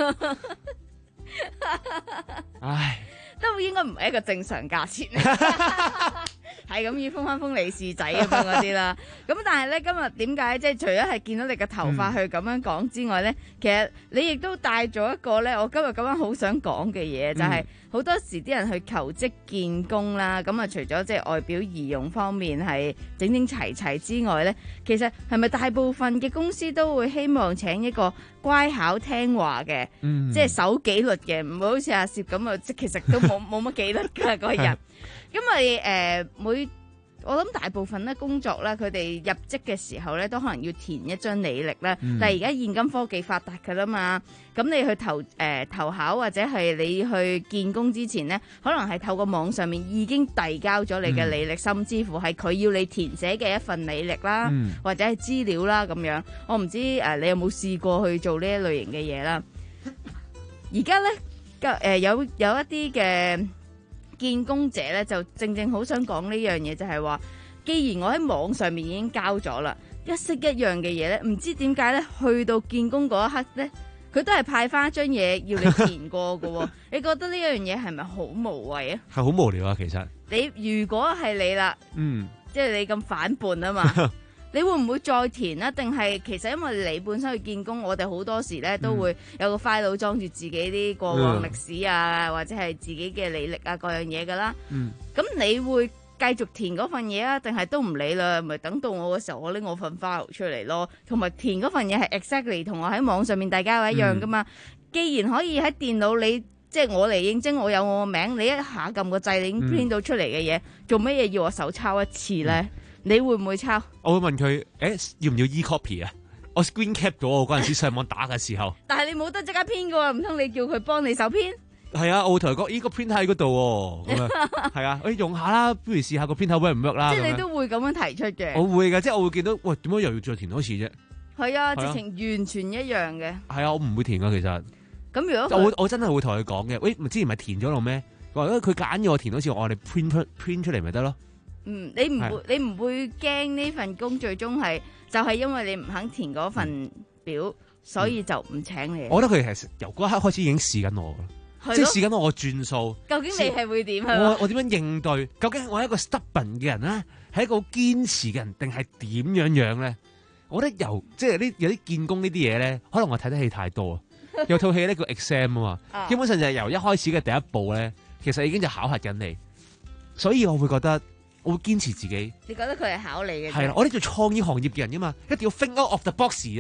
唉， 都應該唔係一個正常價錢，係咁要封翻封利是仔咁樣嗰啲啦。咁但係咧，今日點解即係除咗係見到你嘅頭髮去咁樣講之外咧，嗯、其實你亦都帶咗一個咧，我今日咁樣好想講嘅嘢，就係、是、好多時啲人去求職見工啦。咁啊，除咗即係外表儀容方面係整整齊齊之外咧，其實係咪大部分嘅公司都會希望請一個乖巧聽話嘅， 嗯、 即係守紀律嘅，唔會好似阿攝咁啊，即其實都冇冇乜紀律㗎嗰個人。因為誒、呃、每我諗大部分咧工作咧，佢哋入職嘅時候咧，都可能要填一張履歷咧。 嗯、 但係而家現今科技發達㗎啦嘛，咁你去投誒、呃、投考或者係你去見工之前咧，可能係透過網上面已經遞交咗你嘅履歷，嗯、甚至乎係佢要你填寫嘅一份履歷啦， 嗯、 或者係資料啦咁樣。我唔知誒、呃、你有冇試過去做呢一類型嘅嘢啦？而家咧誒有有一啲嘅見工者咧，就正正好想講呢樣嘢，就係話，既然我喺網上面已經交咗啦，一式一樣嘅嘢咧，唔知點解咧，去到見工嗰一刻咧，佢都係派翻一張嘢要你填過㗎喎。你覺得呢樣嘢係咪好無謂啊？ 係好無聊啊，其實。 你如果係你啦， 嗯， 即係你咁反叛啊嘛。你會唔會再填啊？定係其實因為你本身去見工，我哋好多時咧都會有個 file 裝住自己啲過往歷史啊，嗯、或者係自己嘅履歷啊，各樣嘢噶啦。 嗯， 咁你會繼續填嗰份嘢啊？定係都唔理啦？咪等到我嘅時候，我拎我份 file 出嚟咯。同埋填嗰份嘢係 exactly 同我喺網上面大家一樣噶嘛？嗯、既然可以喺電腦你即係我嚟應徵，我有我個名，你一下撳個掣，你已經 print 到出嚟嘅嘢，做乜嘢要我手抄一次咧？嗯你會唔會抄？ 我會問佢，誒，要唔要 e copy 啊？我 screen cap 咗我嗰陣時上網打嘅時候。 但係你冇得即刻編噶喎，唔通你叫佢幫你手編？ 係啊，我會同佢講，咦個 print 喺嗰度喎，咁啊，係啊，誒用下啦，不如試下個 print work 唔 work 啦。 即係你都會咁樣提出嘅。 我會嘅，即係我會見到，喂，點解又要再填多次啫？ 係啊，直情完全一樣嘅。 係啊，我唔會填噶，其實。 咁如果我我真係會同佢講嘅，喂，之前咪填咗咯咩？話佢揀咗我填多次，我哋 print 出 print 出嚟咪得咯。 嗯，你唔會，你唔會驚呢份工最終係就係因為你唔肯填嗰份表，嗯、所以就唔請你。 我覺得佢係由嗰一刻開始已經試緊我噶， 的即係試緊我個轉數。 究竟你係會點？ 我我點樣應對？究竟我係一個 stubborn 嘅人咧，係一個堅持嘅人，定係點樣樣咧？我覺得由即係呢有啲見工呢啲嘢咧，可能我睇得戲太多啊。有套戲咧叫 exam 啊嘛，基本上就係由一開始嘅第一步咧，其實已經就考核緊你，所以我會覺得。我會堅持自己。 你覺得佢係考你嘅？ 係啦，我呢做創意行業嘅人噶嘛，一定要 think out of the box 啊！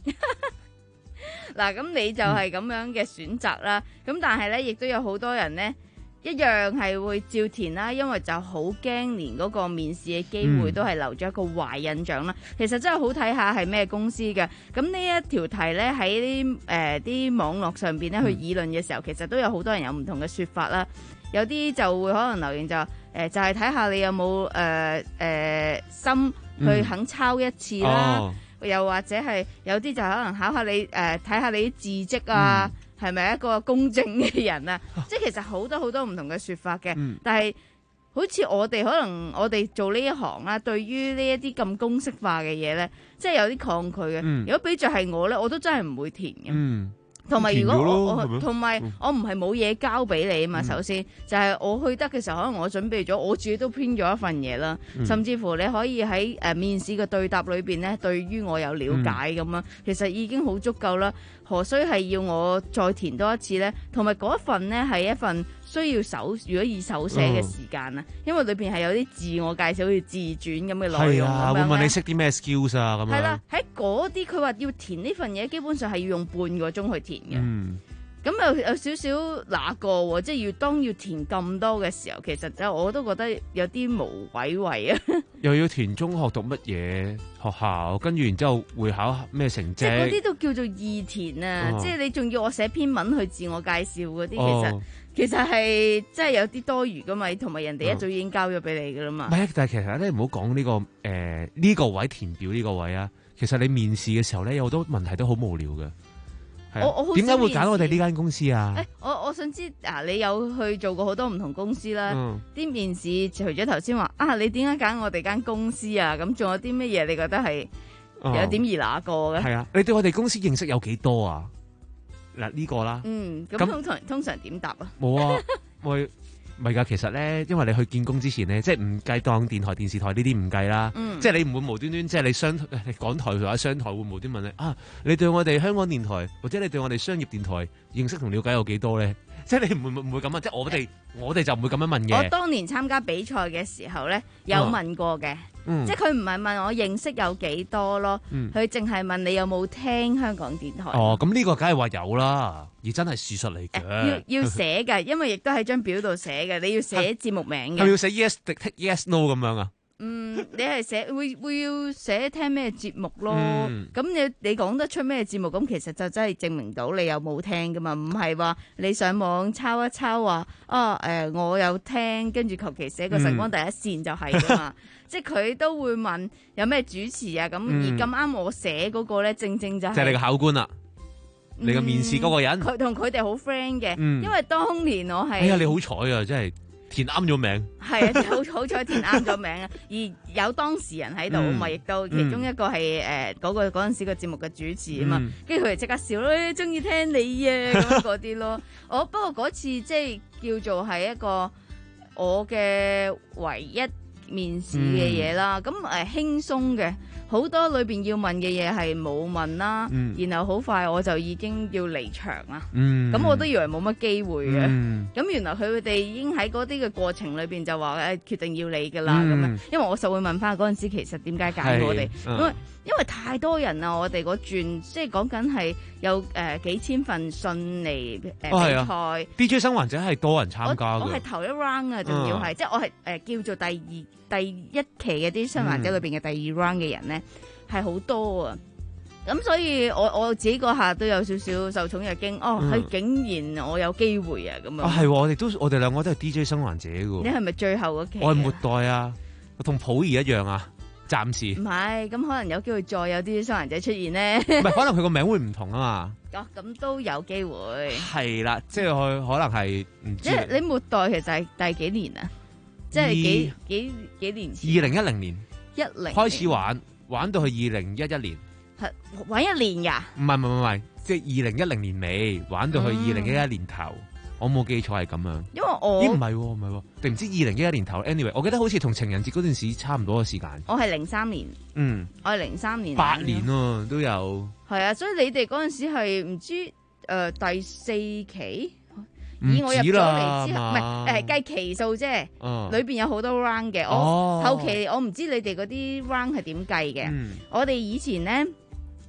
嗱，咁你就係咁樣嘅選擇啦。咁、嗯、但係咧，亦都有好多人咧。一樣係會照填啦，因為就好驚連嗰個面試嘅機會都係留咗一個壞印象啦。嗯、其實真係好睇下係咩公司嘅。咁呢一條題咧喺啲誒啲網絡上邊咧去議論嘅時候，嗯、其實都有好多人有唔同嘅説法啦。有啲就會可能留言就誒、呃，就係睇下你有冇誒誒心去肯抄一次啦。嗯哦、又或者係有啲就可能考下你誒，睇、呃、下你啲字跡啊。嗯係咪一個公正嘅人啊？即係其實好多好多唔同嘅説法嘅，嗯、但係好似我哋可能我哋做呢一行啦，對於呢一啲咁公式化嘅嘢咧，即係有啲抗拒嘅。嗯、如果比著係我咧，我都真係唔會填嘅。嗯同埋，如果我我同埋我唔係冇嘢交俾你啊嘛。嗯、首先就係、是、我去得嘅時候，可能我準備咗，我自己都編咗一份嘢啦。嗯、甚至乎你可以喺誒面試嘅對答裏邊咧，對於我有了解咁樣，嗯、其實已經好足夠啦。何須係要我再填多一次咧？同埋嗰一份咧係一份需要手，如果以手寫嘅時間啊，哦、因為裏邊係有啲自我介紹，好似自傳咁嘅內容咁樣咧。係啊，會問你識啲咩 skills 啊咁樣。係啦，喺嗰啲佢話要填呢份嘢，基本上係要用半個鐘去填嘅。嗯。咁有有少少嗱個喎，即係要當要填咁多嘅時候，其實就我都覺得有啲無謂謂啊！又要填中學讀乜嘢學校，跟住然之後會考咩成績？即係嗰啲都叫做義填啊！哦、即係你仲要我寫篇文去自我介紹嗰啲，其實、哦、其實係真係有啲多餘噶嘛，同埋人哋一早已經交咗俾你噶啦嘛。唔係、哦，但係其實咧唔好講呢個誒呢、呃呢個位填表呢個位啊，其實你面試嘅時候咧有好多問題都好無聊嘅。我我點解會揀我哋呢間公司啊？誒、欸，我我想知啊，你有去做過好多唔同公司啦，啲、嗯、面試除咗頭先話啊，你點解揀我哋間公司啊？咁仲有啲乜嘢？你覺得係有點而那個嘅？係、哦、啊，你對我哋公司認識有幾多啊？嗱呢個啦，嗯，咁通常通常點答啊？冇啊，我。唔係㗎，其實咧，因為你去見工之前咧，即係唔計當電台、電視台呢啲唔計啦，嗯、即係你唔會無端端，即係你商港台或者商台會無端問你啊，你對我哋香港電台或者你對我哋商業電台認識同了解有幾多咧？即係你唔會唔會咁啊？即係我哋、欸、我哋就唔會咁樣問嘅。我當年參加比賽嘅時候咧，有問過嘅，嗯、即係佢唔係問我認識有幾多咯，佢淨係問你有冇聽香港電台。哦，咁呢個梗係話有啦，而真係事實嚟嘅、欸。要要寫嘅，因為亦都喺張表度寫嘅，你要寫節目名嘅。係要寫 yes yes no 咁樣啊？嗯，你係寫會會要寫聽咩節目咯？咁、嗯、你你講得出咩節目？咁其實就真係證明到你有冇聽噶嘛？唔係話你上網抄一抄話啊誒、呃，我有聽，跟住求其寫個晨光第一線就係噶嘛？嗯、即係佢都會問有咩主持啊？咁、嗯、而咁啱我寫嗰個咧，正正就係、是、就係你個考官啦，嗯、你個面試嗰個人，佢同佢哋好 friend 嘅，嗯、因為當年我係哎呀你好彩啊，真係。填啱咗名，係啊，好好彩填啱咗名啊！而有當事人喺度啊嘛，亦都其中一個係誒嗰個嗰陣時個節目嘅主持啊嘛，跟住佢哋即刻笑咯，中意聽你啊咁嗰啲咯。我不過嗰次即係叫做係一個我嘅唯一面試嘅嘢啦，咁誒輕鬆嘅。好多裏邊要問嘅嘢係冇問啦，嗯、然後好快我就已經要離場啦。咁、嗯、我都以為冇乜機會嘅，咁、嗯、原來佢哋已經喺嗰啲嘅過程裏邊就話誒決定要你噶啦咁樣，因為我就會問翻嗰陣時其實點解揀我哋，因為、嗯、因為太多人啦，我哋嗰轉即係講緊係有誒、呃、幾千份信嚟誒、呃哦、比賽、啊、D J 生還者係多人參加嘅，我係頭一 round 啊，仲要係、嗯、即係我係誒、呃、叫做第二。第一期嘅啲生還者裏邊嘅第二 round 嘅人咧係好多啊，咁所以我我自己嗰下都有少少受寵若驚，哦，係、嗯、竟然我有機會啊咁樣啊，係我哋都我哋兩個都係 D J 生還者噶，你係咪最後嗰期？我係末代啊，我同普兒一樣啊，暫時唔係，咁可能有機會再有啲生還者出現咧，唔係可能佢個名會唔同啊嘛，哦，咁都有機會，係啦，即係佢可能係唔知，即係你末代其實係第幾年啊？即係幾幾幾年前？二零一零年，一零開始玩，玩到去二零一一年，係玩一年噶？唔係唔係唔係，即係二零一零年尾玩到去二零一一年頭，嗯、我冇記錯係咁樣。因為我咦唔係唔係，定唔知二零一一年頭 ？Anyway，我記得好似同情人節嗰段時差唔多嘅時間。我係零三年，嗯，我係零三年，八年喎都有。係啊，所以你哋嗰陣時係唔知誒、呃、第四期。以我入咗嚟之後，唔係誒計期數啫，裏邊有好多 round 嘅。我後期我唔知你哋嗰啲 round 係點計嘅。嗯、我哋以前咧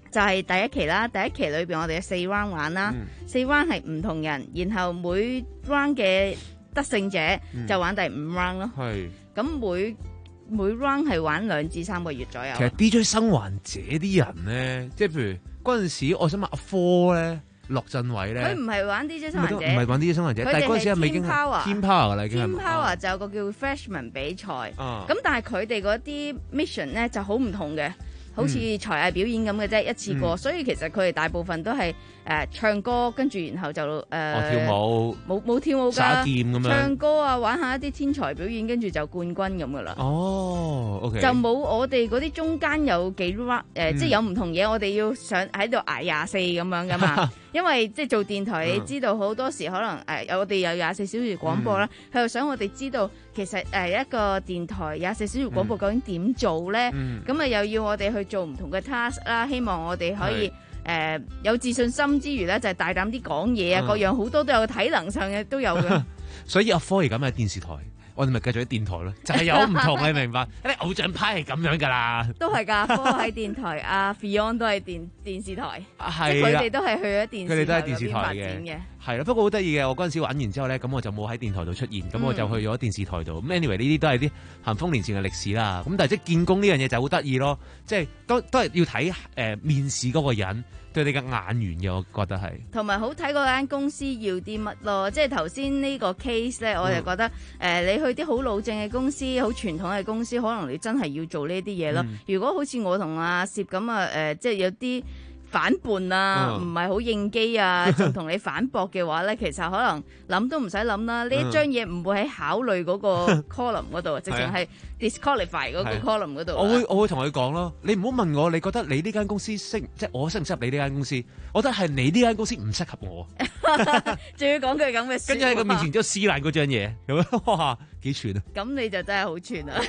就係第一期啦，第一期裏邊我哋有四 round 玩啦， 嗯、 四 round 係唔同人，然後每 round 嘅得勝者就玩第五 round 咯。係、嗯，咁每每 round 係玩兩至三個月左右。 其實 D J 生還者啲人咧，即係譬如嗰陣時，我想問阿科咧。駱振偉咧， 佢唔係玩 D J 生還者， 唔係玩 D J 生還者，但係嗰陣時係咪已經 Team Power 噶啦？已經 Team Power 就有個叫 Freshman 比賽，咁、 啊、 但係佢哋嗰啲 mission 咧就好唔同嘅，好似才藝表演咁嘅啫，一次過，嗯、所以其實佢哋大部分都係誒、呃、唱歌，跟住然後就誒、呃哦、跳舞， 冇冇跳舞㗎， 耍劍咁樣， 唱歌啊，玩下一啲天才表演，跟住就冠軍咁噶啦。 哦 ，OK， 就冇我哋嗰啲中間有幾 round 誒、呃， 嗯、 即係有唔同嘢，我哋要上喺度捱廿四咁樣噶嘛。因為即係做電台，你知道好多時可能誒、呃，我哋有廿四小時廣播啦，佢又、嗯、想我哋知道其實誒、呃、一個電台廿四小時廣播究竟點做咧？咁啊、嗯、又要我哋去做唔同嘅 task 啦，希望我哋可以誒、呃、有自信心之餘咧，就係、是、大膽啲講嘢啊，嗯、各樣好多都有體能上嘅都有嘅。 所以阿科而家喺電視台。我哋咪繼續喺電台咯，就係、是、有唔同你明白？啲偶像派係咁樣噶啦， 都係㗎。科喺電台，阿 Fion 都係電電視台，係佢哋都係去咗電視台， 佢哋都係電視台嘅。 係啦，不過好得意嘅，我嗰陣時玩完之後咧，咁我就冇喺電台度出現，咁、嗯、我就去咗電視台度。咁 anyway 呢啲都係啲咸豐年前嘅歷史啦。咁但係即係見工呢樣嘢就好得意咯，即係都都係要睇誒、呃、面試嗰個人對你嘅眼緣嘅，我覺得係。同埋好睇嗰間公司要啲乜咯，即係頭先呢個 case 咧，我就覺得誒、嗯呃、你去啲好老正嘅公司、好傳統嘅公司，可能你真係要做呢啲嘢咯。嗯、如果好似我同阿攝咁啊誒，即係有啲反叛啊，唔係好應機啊，仲同你反駁嘅話咧，其實可能諗都唔使諗啦。呢一張嘢唔會喺考慮嗰個 column 嗰度，直情係 disqualify 嗰個 column 嗰度。我會我會同佢講咯，你唔好問我，你覺得你呢間公司適，即係我適唔適合你呢間公司？我覺得係你呢間公司唔適合我。 仲要講句咁嘅， 跟住喺佢面前之後撕爛嗰張嘢，咁樣哇幾串啊！ 咁你就真係好串啊！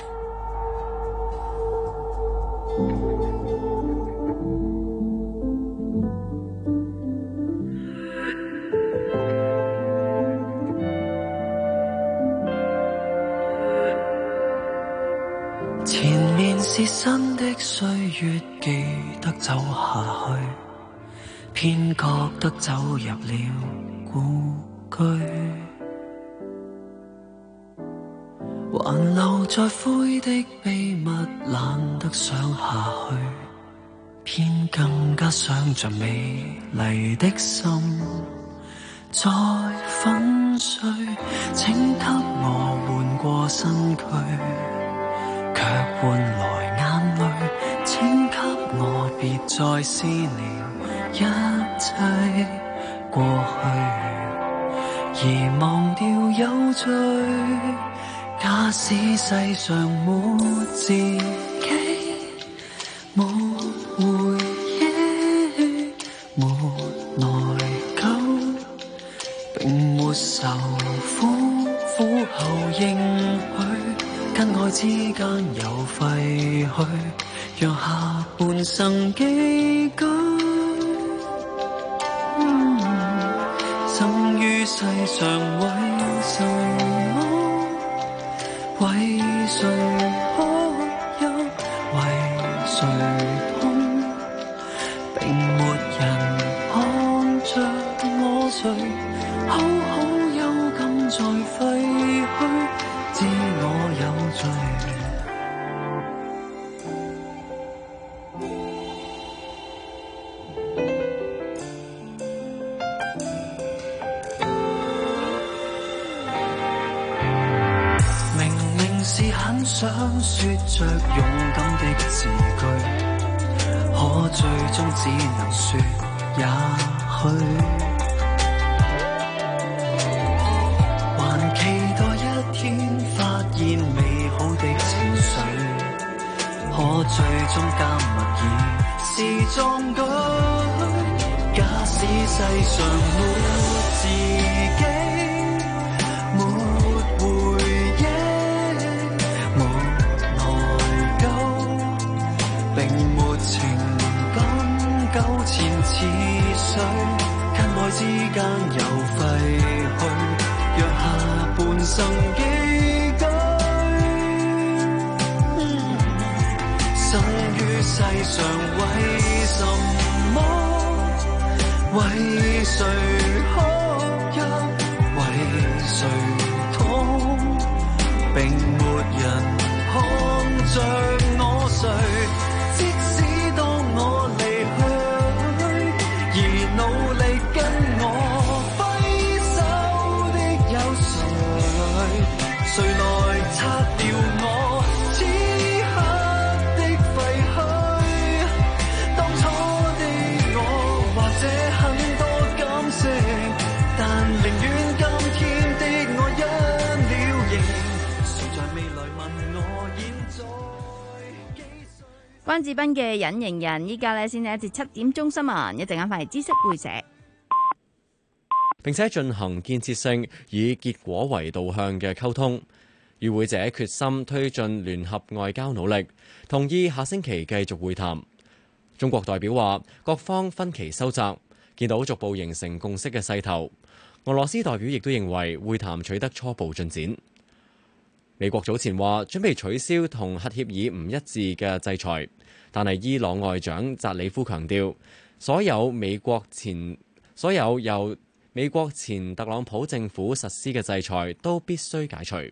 前面是新的歲月，記得走下去，偏覺得走入了故居，還留在灰的秘密，懶得想下去，偏更加想着美麗的心再粉碎，請給我換過身軀，卻換來眼淚，請給我別再思念一切過去，而忘掉有罪。假使世上沒自己，沒回憶，沒內疚，並沒受苦，苦後應許跟愛之間有廢墟，讓下半生寄居。嗯、生於世上為什麼？為誰可憂？為誰痛？並沒人看着我睡，好好休敢再廢墟，知我有罪。很想說着勇敢的字句，可最終只能說也許，還期待一天發現美好的情緒，可最終加密已是壯舉。假使世上沒自己，似水，跟愛之間有廢墟，讓下半生寄居。生於世上為什為誰哭泣，為誰痛，並沒人看着我睡。即使當我離去，而努力跟我揮手的有誰？誰來擦掉我此刻的廢墟？當初的我或者很多感性，但寧願今天的我一了形。誰在未來問我現在幾歲？ 關智斌嘅隱形人，依家呢先係一節七點鐘新聞，一陣間翻嚟知識會社。 並且進行建設性以結果為導向嘅溝通。與會者決心推進聯合外交努力，同意下星期繼續會談。中國代表話，各方分歧收窄，見到逐步形成共識嘅勢頭。俄羅斯代表亦都認為會談取得初步進展。美國早前話準備取消同核協議唔一致嘅制裁，但係伊朗外長扎里夫強調，所有美國前所有由美國前特朗普政府實施嘅制裁都必須解除。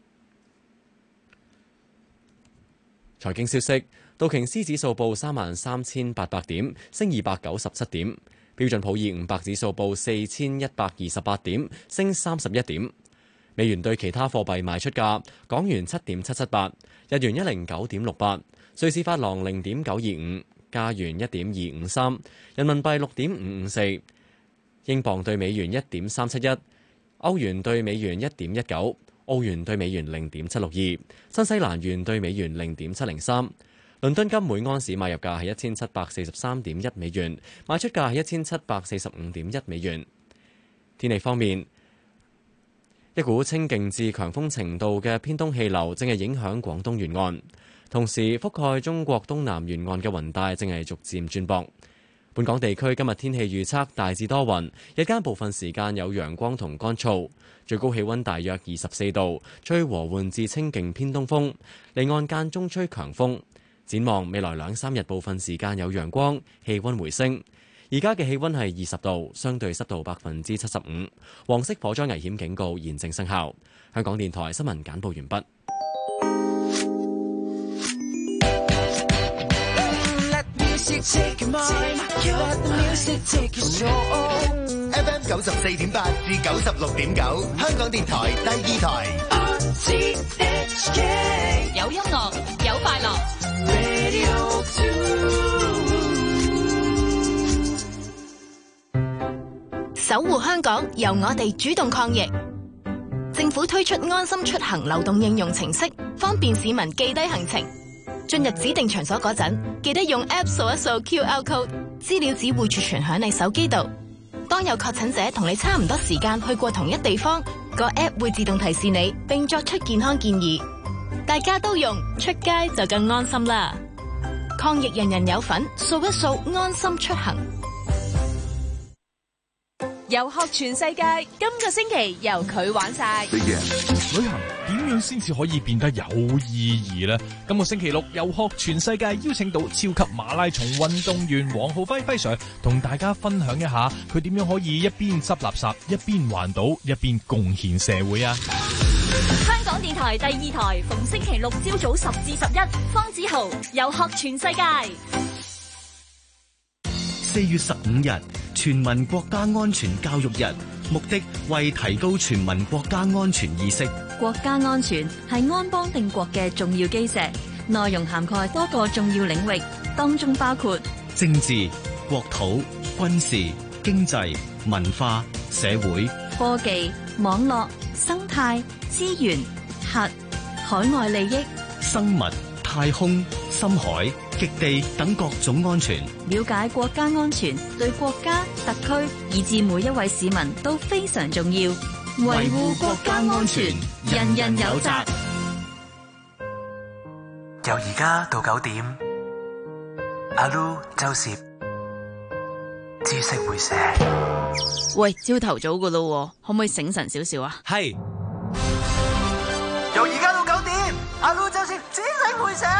財經消息，道瓊斯指數報三萬三千八百點，升二百九十七點；標準普爾五百指數報四千一百二十八點，升三十一點。美元對其他貨幣賣出價：港元七點七七八，日元一零九點六八，瑞士法郎零點九二五，加元一點二五三，人民幣六點五五四，英鎊對美元一點三七一，歐元對美元一點一九。澳元對美元零點七六二，新西蘭元對美元零點七零三。倫敦金每安士買入價係一千七百四十三點一美元，賣出價係一千七百四十五點一美元。天氣方面，一股清勁至強風程度嘅偏東氣流正係影響廣東沿岸，同時覆蓋中國東南沿岸嘅雲帶正係逐漸轉薄。本港地區今日天氣預測大致多雲，日間部分時間有陽光同乾燥，最高氣溫大約二十四度，吹和緩至清勁偏東風，離岸間中吹強風。展望未來兩三日部分時間有陽光，氣溫回升。而家嘅氣溫係二十度，相對濕度百分之七十五，黃色火災危險警告現正生效。香港電台新聞簡報完畢。 F M 九十四點八至九十六點九，香港電台第二台。 有音樂，有快樂。 守護香港，由我哋主動抗疫。政府推出安心出行流動應用程式，方便市民記低行程。進入指定場所嗰陣，記得用 App 掃一掃 Q R code， 資料只會儲存響你手機度。當有確診者同你差唔多時間去過同一地方，個 App 會自動提示你，並作出健康建議。大家都用，出街就更安心啦！抗疫人人有份，掃一掃安心出行。 遊學全世界，今個星期由佢玩晒。 旅行點樣先至可以變得有意義呢？今個星期六，遊學全世界邀請到超級馬拉松運動員黃浩輝輝 Sir 同大家分享一下佢點樣可以一邊執垃圾，一邊環島，一邊貢獻社會啊！ 香港電台第二台，逢星期六朝早十至十一，方子豪遊學全世界。 四月十五日，全民國家安全教育日，目的為提高全民國家安全意識。 國家安全係安邦定國嘅重要基石，內容涵蓋多個重要領域，當中包括政治、國土、軍事、經濟、文化、社會、 科技、網絡、生態、資源、核、海外利益、 生物、太空、深海、極地等各種安全。 了解國家安全對國家、特區以至每一位市民都非常重要。維護國家安全，人人有責。 由而家到九點，阿 Lu 周攝知識會社。 喂，朝頭早噶咯，可唔可以醒神少少啊？ 係。由而家到九點，阿 Lu 周攝知識會社。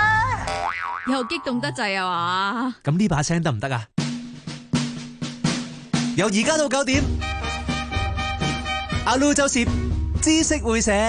又激動得滯啊嘛！ 咁呢把聲得唔得啊？ 由而家到九點，阿 Lu 周攝知識會社。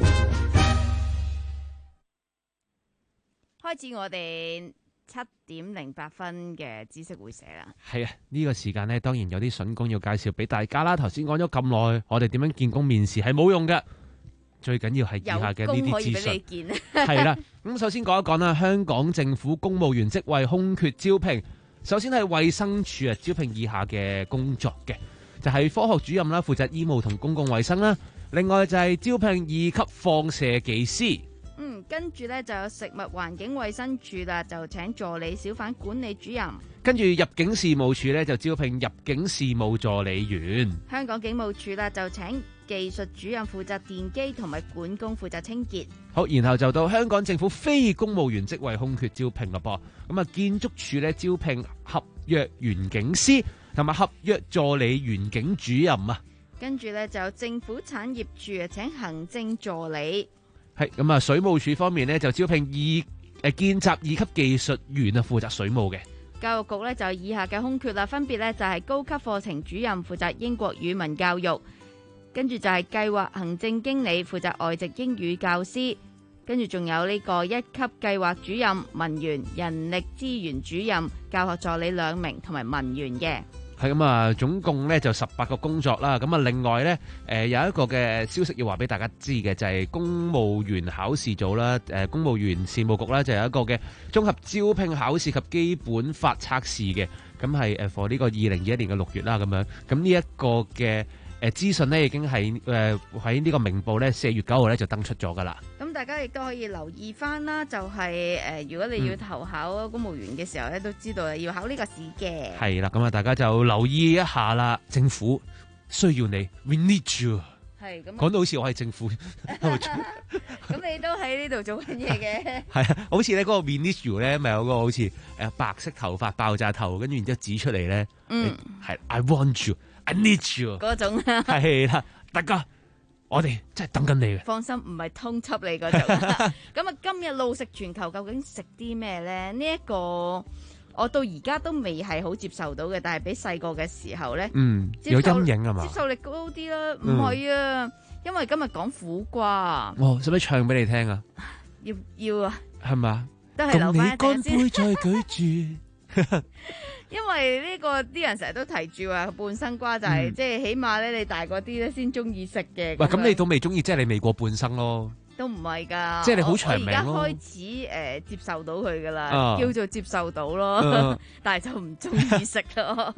開始我哋七點零八分嘅知識會社啦。 係啊，呢、這個時間呢，當然有啲筍工要介紹俾大家啦。頭先講咗咁耐，我哋點樣見工面試係冇用嘅，最緊要係以下嘅呢啲資訊。係啦，咁首先講一講啦，香港政府公務員職位空缺招聘。首先係衛生署啊，招聘以下嘅工作嘅，就係、是、科學主任啦，負責醫務同公共衛生啦。另外就係招聘二級放射技師。 嗯，跟住咧就有食物環境衛生署啦，就請助理小販管理主任。 跟住入境事務處咧就招聘入境事務助理員。 香港警務處啦就請技術主任負責電機同埋管工負責清潔。 好，然後就到香港政府非公務員職位空缺招聘咯噃。咁啊，建築署咧招聘合約園景師同埋合約助理園景主任啊。 跟住咧就有政府產業署啊，請行政助理。 係咁啊，水務署方面咧就招聘二誒見習二級技術員啊，負責水務嘅。 教育局咧就有以下嘅空缺啦，分別咧就係高級課程主任負責英國語文教育，跟住就係計劃行政經理負責外籍英語教師，跟住仲有呢個一級計劃主任、文員、人力資源主任、教學助理兩名同埋文員嘅。 係咁啊，總共咧就十八個工作啦。咁啊，另外咧，誒有一個嘅消息要話俾大家知嘅，就係公務員考試組啦，誒公務員事務局咧就有一個嘅綜合招聘考試及基本法測試嘅。咁係誒 for 呢個二零二一年嘅六月啦，咁樣。咁呢一個嘅誒資訊咧已經係誒喺呢個明報咧四月九號咧就登出咗噶啦。 咁大家亦都可以留意翻啦，就係誒如果你要投考公務員嘅時候咧，都知道要考呢個試嘅。 係啦，咁啊大家就留意一下啦，政府需要你 ，we need you。係咁講到好似我係政府， 咁你都喺呢度做緊嘢嘅。 係啊，好似咧嗰個 we need you 咧，咪有個好似誒白色頭髮爆炸頭，跟住然之後指出嚟咧，嗯，係 I want you，I need you 嗰種。 係啦，大家。我哋真係等緊你嘅， 放心，唔係通緝你嗰種。咁啊，今日路食全球究竟食啲咩咧？呢、這、一個我到而家都未係好接受到嘅，但係比細個嘅時候咧， 嗯，有陰影啊嘛， 接受力高啲啦。唔係啊，嗯、因為今日講苦瓜。 哦，使唔使唱俾你聽啊？ 要要啊， 係嘛？ 都係留翻一陣先。 共你乾杯再舉住。 因為呢個啲人成日都提住話半生瓜就係、是嗯、即係起碼咧你大個啲咧先中意食嘅。 喂，咁你都未中意，即係你未過半生咯。 都唔係噶， 即係你好長命咯。 我而家開始誒、呃、接受到佢噶啦， 啊、 叫做接受到咯，啊、但係就唔中意食咯。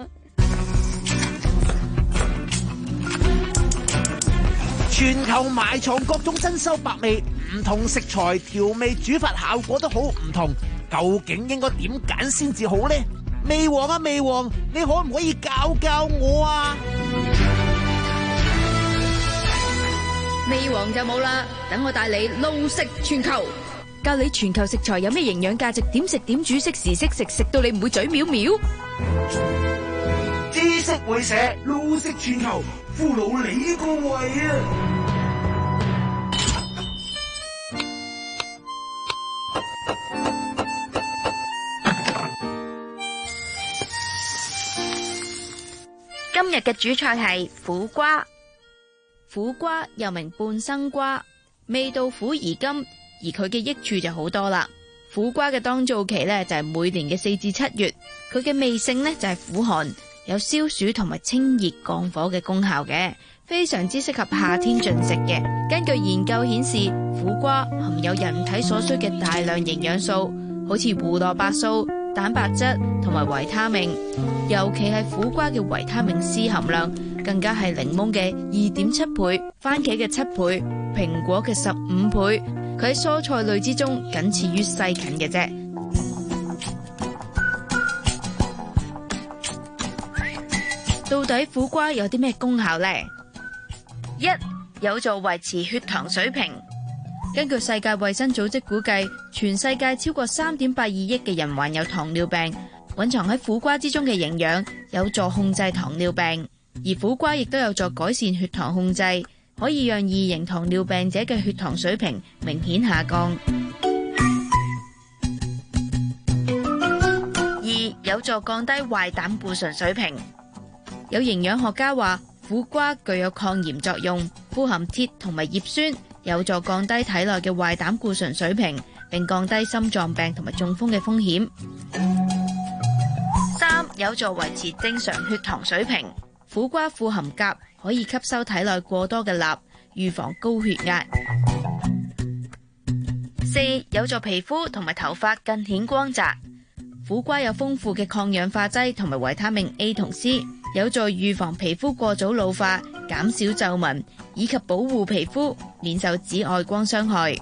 全球埋藏各種珍饈百味，唔同食材調味煮法效果都好唔同，究竟應該點揀先至好呢？味王啊味王，你可唔可以教教我啊？ 味王就冇啦，等我帶你路食全球，教你全球食材有咩營養價值，點食點煮，適時適食，食到你唔會嘴藐藐。 知識會社路食全球，俘虜你個胃啊！ 今日嘅主菜係苦瓜。苦瓜又名半生瓜，味道苦而甘，而佢嘅益處就好多啦。苦瓜嘅當造期呢，就係每年嘅四至七月，佢嘅味性呢，就係苦寒，有消暑同埋清熱降火嘅功效嘅，非常之適合夏天進食嘅。根據研究顯示，苦瓜含有人體所需嘅大量營養素，好似胡蘿蔔素、蛋白質同埋維他命，尤其係苦瓜嘅維他命 C 含量更加係檸檬嘅二點七倍、番茄嘅七倍、蘋果嘅十五倍。佢喺蔬菜類之中僅次於西芹嘅啫。到底苦瓜有啲咩功效呢？一、有助維持血糖水平。根據世界衛生組織估計，全世界超過三點八二億嘅人患有糖尿病，蘊藏喺苦瓜之中嘅營養有助控制糖尿病，而苦瓜亦都有助改善血糖控制，可以讓二型糖尿病者嘅血糖水平明顯下降。二、有助降低壞膽固醇水平。 有營養學家話，苦瓜具有抗炎作用，富含鐵同埋葉酸，有助降低體內嘅壞膽固醇水平，並降低心臟病同埋中風嘅風險。三、有助維持正常血糖水平。苦瓜富含鉀，可以吸收體內過多嘅鈉，預防高血壓。四、有助皮膚同埋頭髮更顯光澤。苦瓜有豐富嘅抗氧化劑同埋維他命 A 同 C， 有助預防皮膚過早老化，減少皺紋，以及保護皮膚免受紫外光傷害。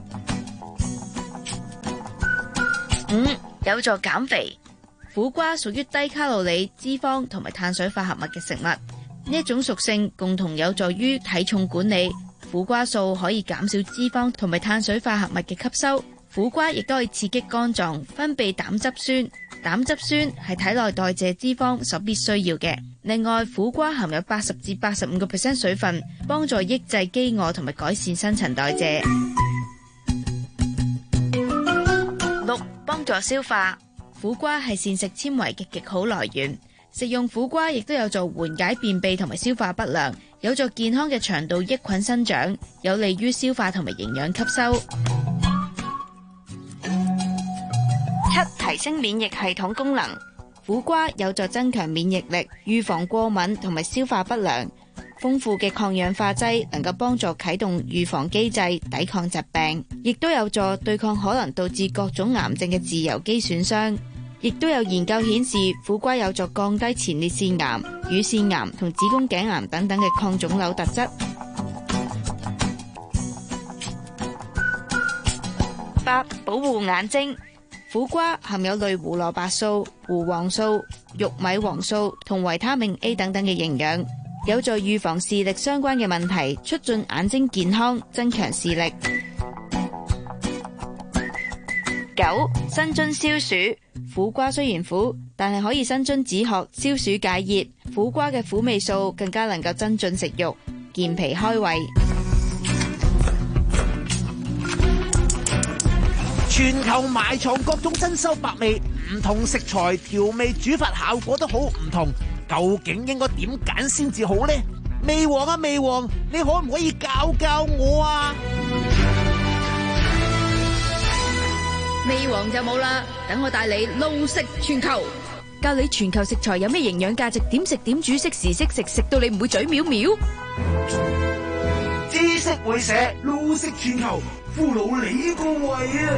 五、有助減肥。苦瓜屬於低卡路里、脂肪同埋碳水化合物嘅食物，呢一種屬性共同有助於體重管理。苦瓜素可以減少脂肪同埋碳水化合物嘅吸收。苦瓜亦都可以刺激肝臟分泌膽汁酸，膽汁酸係體內代謝脂肪所必須要嘅。另外，苦瓜含有八十至八十五個 percent 水分，幫助抑制飢餓同埋改善新陳代謝。六、幫助消化。苦瓜係膳食纖維嘅極好來源，食用苦瓜亦都有助緩解便秘同埋消化不良，有助健康嘅腸道益菌生長，有利於消化同埋營養吸收。七、提升免疫系統功能。苦瓜有助增強免疫力，預防過敏同埋消化不良。豐富嘅抗氧化劑能夠幫助啟動預防機制，抵抗疾病，亦都有助對抗可能導致各種癌症嘅自由基損傷。亦都有研究顯示，苦瓜有助降低前列腺癌、乳腺癌同子宮頸癌等等嘅抗腫瘤特質。八、保護眼睛。苦瓜含有類胡蘿蔔素、胡黃素、玉米黃素同維他命 A 等等嘅營養，有助預防視力相關嘅問題，促進眼睛健康，增強視力。九、生津消暑。苦瓜雖然苦，但係可以生津止渴、消暑解熱。苦瓜嘅苦味素更加能夠增進食慾、健脾開胃。 全球埋藏各種珍饈百味，唔同食材調味煮法效果都好唔同，究竟應該點揀先至好呢？味王啊味王，你可唔可以教教我啊？ 味王就冇啦，等我帶你路食全球，教你全球食材有咩營養價值，點食點煮，適時適食，食到你唔會嘴藐藐。 知識會社路食全球，俘虜你個胃啊！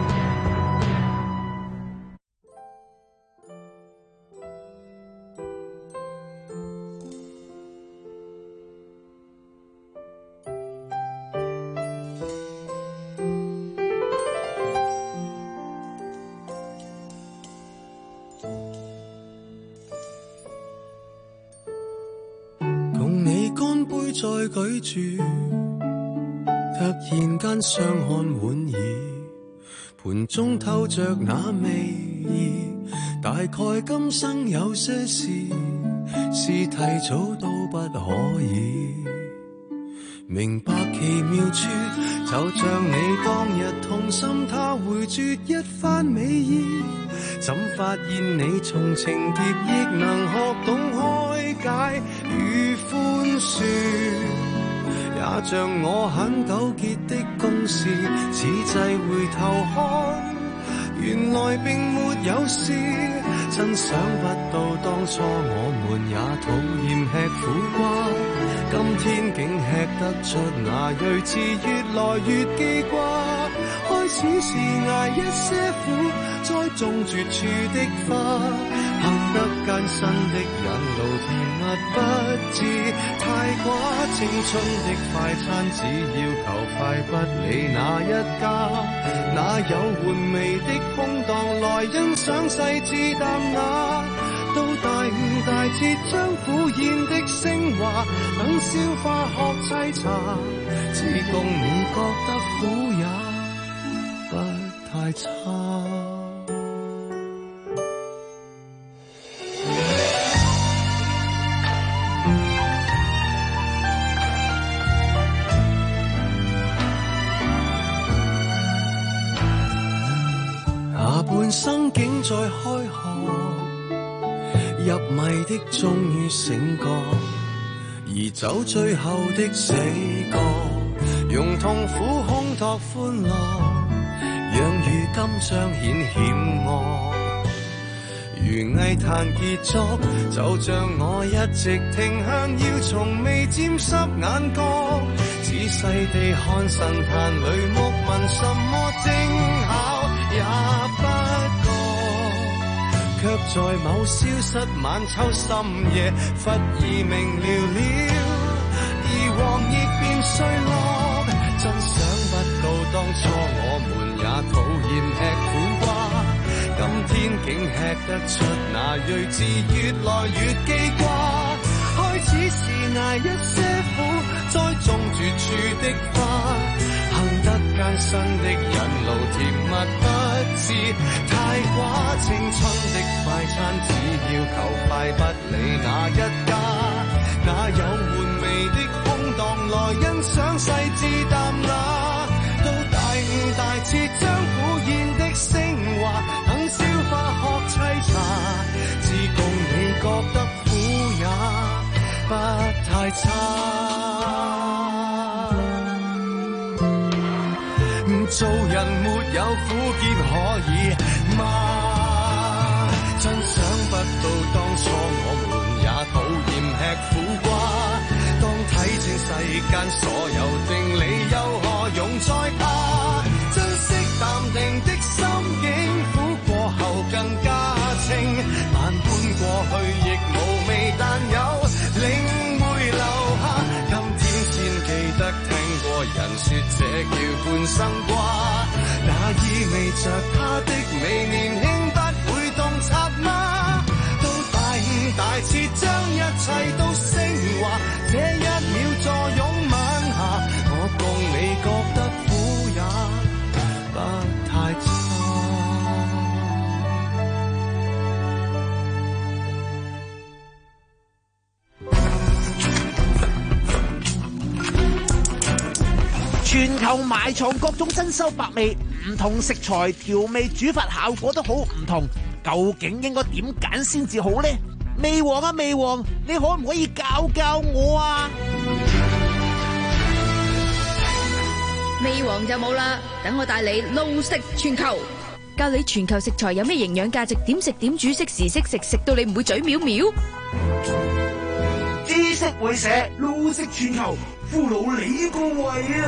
再舉住，突然間相看滿意，盤中透着那味意，大概今生有些事是提早都不可以明白奇妙處，就像你當日痛心他回絕一番美意，怎發現你從情劫亦能學懂開解與寬恕，也像我很糾結的公事，此際回頭看原來並沒有事，真想不到當初我們也討厭吃苦瓜，今天竟吃得出那睿智，越來越記掛，開始是捱一些苦，栽種絕處的花，行得艱辛的引路，甜蜜不知太寡，青春的快餐只要求快，不理哪一家，哪有玩味的空檔來欣賞細緻淡雅，到大悟大徹將苦宴的升華，等消化學沏茶，只共你覺得苦也不太差。下半生竟在開學， 入迷的終於醒覺，而走最後的死角，用痛苦烘托歡樂，讓如今彰顯險惡。如藝壇傑作，就像我一直停向，要從未沾濕眼角，仔細地看神壇裏木紋，什麼精巧也不覺，卻在某消失晚秋深夜，忽而明了了，而黃葉變碎落。真想不到當初我們也討厭吃苦瓜，今天竟吃得出那睿智，越來越記掛。開始是挨一些苦，栽種絕處的花，行得艱辛的引路，甜蜜不致太寡。青春的快餐只要求快，不理哪一家，哪有玩味的空檔來欣賞細緻淡雅。到大悟大徹將苦宴的升華，等消化學沏茶，自共你覺得苦也不太差。做人沒有苦澀可以嗎？真想不到當初我們也討厭吃苦瓜，當睇清世間所有定理，又何用再怕？珍惜淡定的心境，苦過後更加清，萬般過去亦無味，但有領會留下。今天先記得聽過人說這叫半生瓜，那意味着他的美年輕不會洞察嗎？到大悟大徹將一切都升華，這一秒坐擁晚霞，我共你覺得苦也不太差。 全球埋藏各種珍饈百味，唔同食材調味煮法效果都好唔同，究竟應該點揀先至好呢？味王啊味王，你可唔可以教教我啊？ 味王就冇啦，等我帶你撈食全球，教你全球食材有咩營養價值，點食點煮，識時識食，食到你唔會嘴藐藐。 知識會社撈食全球，俘虜你個胃啊！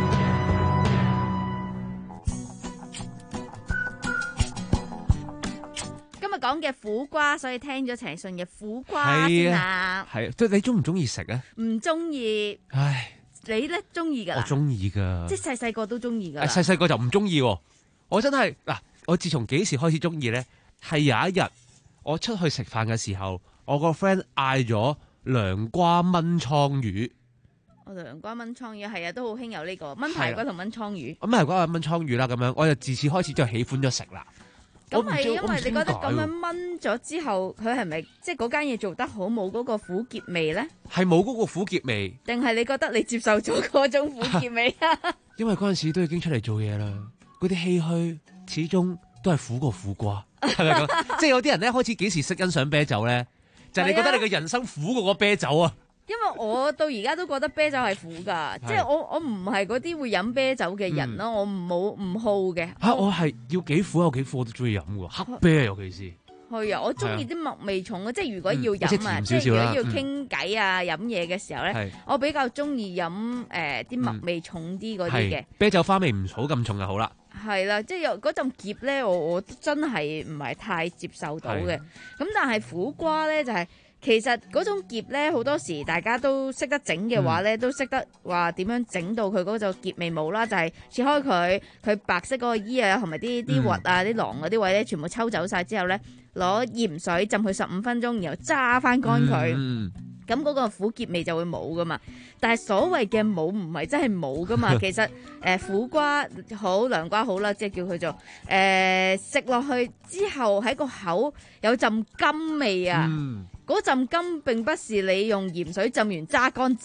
講嘅苦瓜，所以聽咗陳奕迅嘅苦瓜先啦。 係啊，即係你中唔中意食啊？ 唔中意。唉，你咧中意噶？ 我中意噶， 即係細細個都中意噶。 細細個就唔中意。我真係嗱，我自從幾時開始中意咧？係有一日我出去食飯嘅時候，我個 friend 嗌咗涼瓜炆倉魚。 我涼瓜炆倉魚係啊，都好興有呢個炆排骨同炆倉魚。 咁係嗰個炆倉魚啦，咁樣我就自此開始就喜歡咗食啦。 咁係因為你覺得咁樣炆咗之後，佢係咪即係嗰間嘢做得好，冇嗰個苦澀味咧？ 係冇嗰個苦澀味， 定係你覺得你接受咗嗰種苦澀味啊？ 因為嗰陣時都已經出嚟做嘢啦，嗰啲唏噓始終都係苦過苦瓜，係咪咁？即係有啲人咧開始幾時識欣賞啤酒咧，就係、是、你覺得你嘅人生苦過個啤酒啊！ 因為我到而家都覺得啤酒係苦㗎，即係我我唔係嗰啲會飲啤酒嘅人咯、嗯，我唔冇唔好嘅。 嚇、啊，我係要幾苦有幾苦我都中意飲喎，黑啤尤其是。係啊，我中意啲麥味重嘅，即係如果要飲啊，即係如果要傾偈啊、飲嘢嘅時候咧，我比較中意飲誒啲麥味重啲嗰啲嘅。 啤酒花味唔好咁重就好啦。 係啦，即係有嗰陣澀咧，我我真係唔係太接受到嘅。咁但係苦瓜咧就係、是。其實嗰種澀咧，好多時大家都識得整嘅話咧、嗯，都識得話點樣整到佢嗰種澀味冇啦，就係、是、切開佢，佢白色嗰個衣啊，同埋啲啲核啊、啲囊嗰啲位咧，全部抽走晒之後咧，攞鹽水浸佢十五分鐘，然後揸翻乾佢。嗯咁嗰個苦澀味就會冇噶嘛，但係所謂嘅冇唔係真係冇噶嘛，其實誒、呃、苦瓜好涼瓜好啦，即係叫佢做誒食落去之後喺個口有陣甘味啊，嗰、嗯、陣甘並不是你用鹽水浸完揸乾之後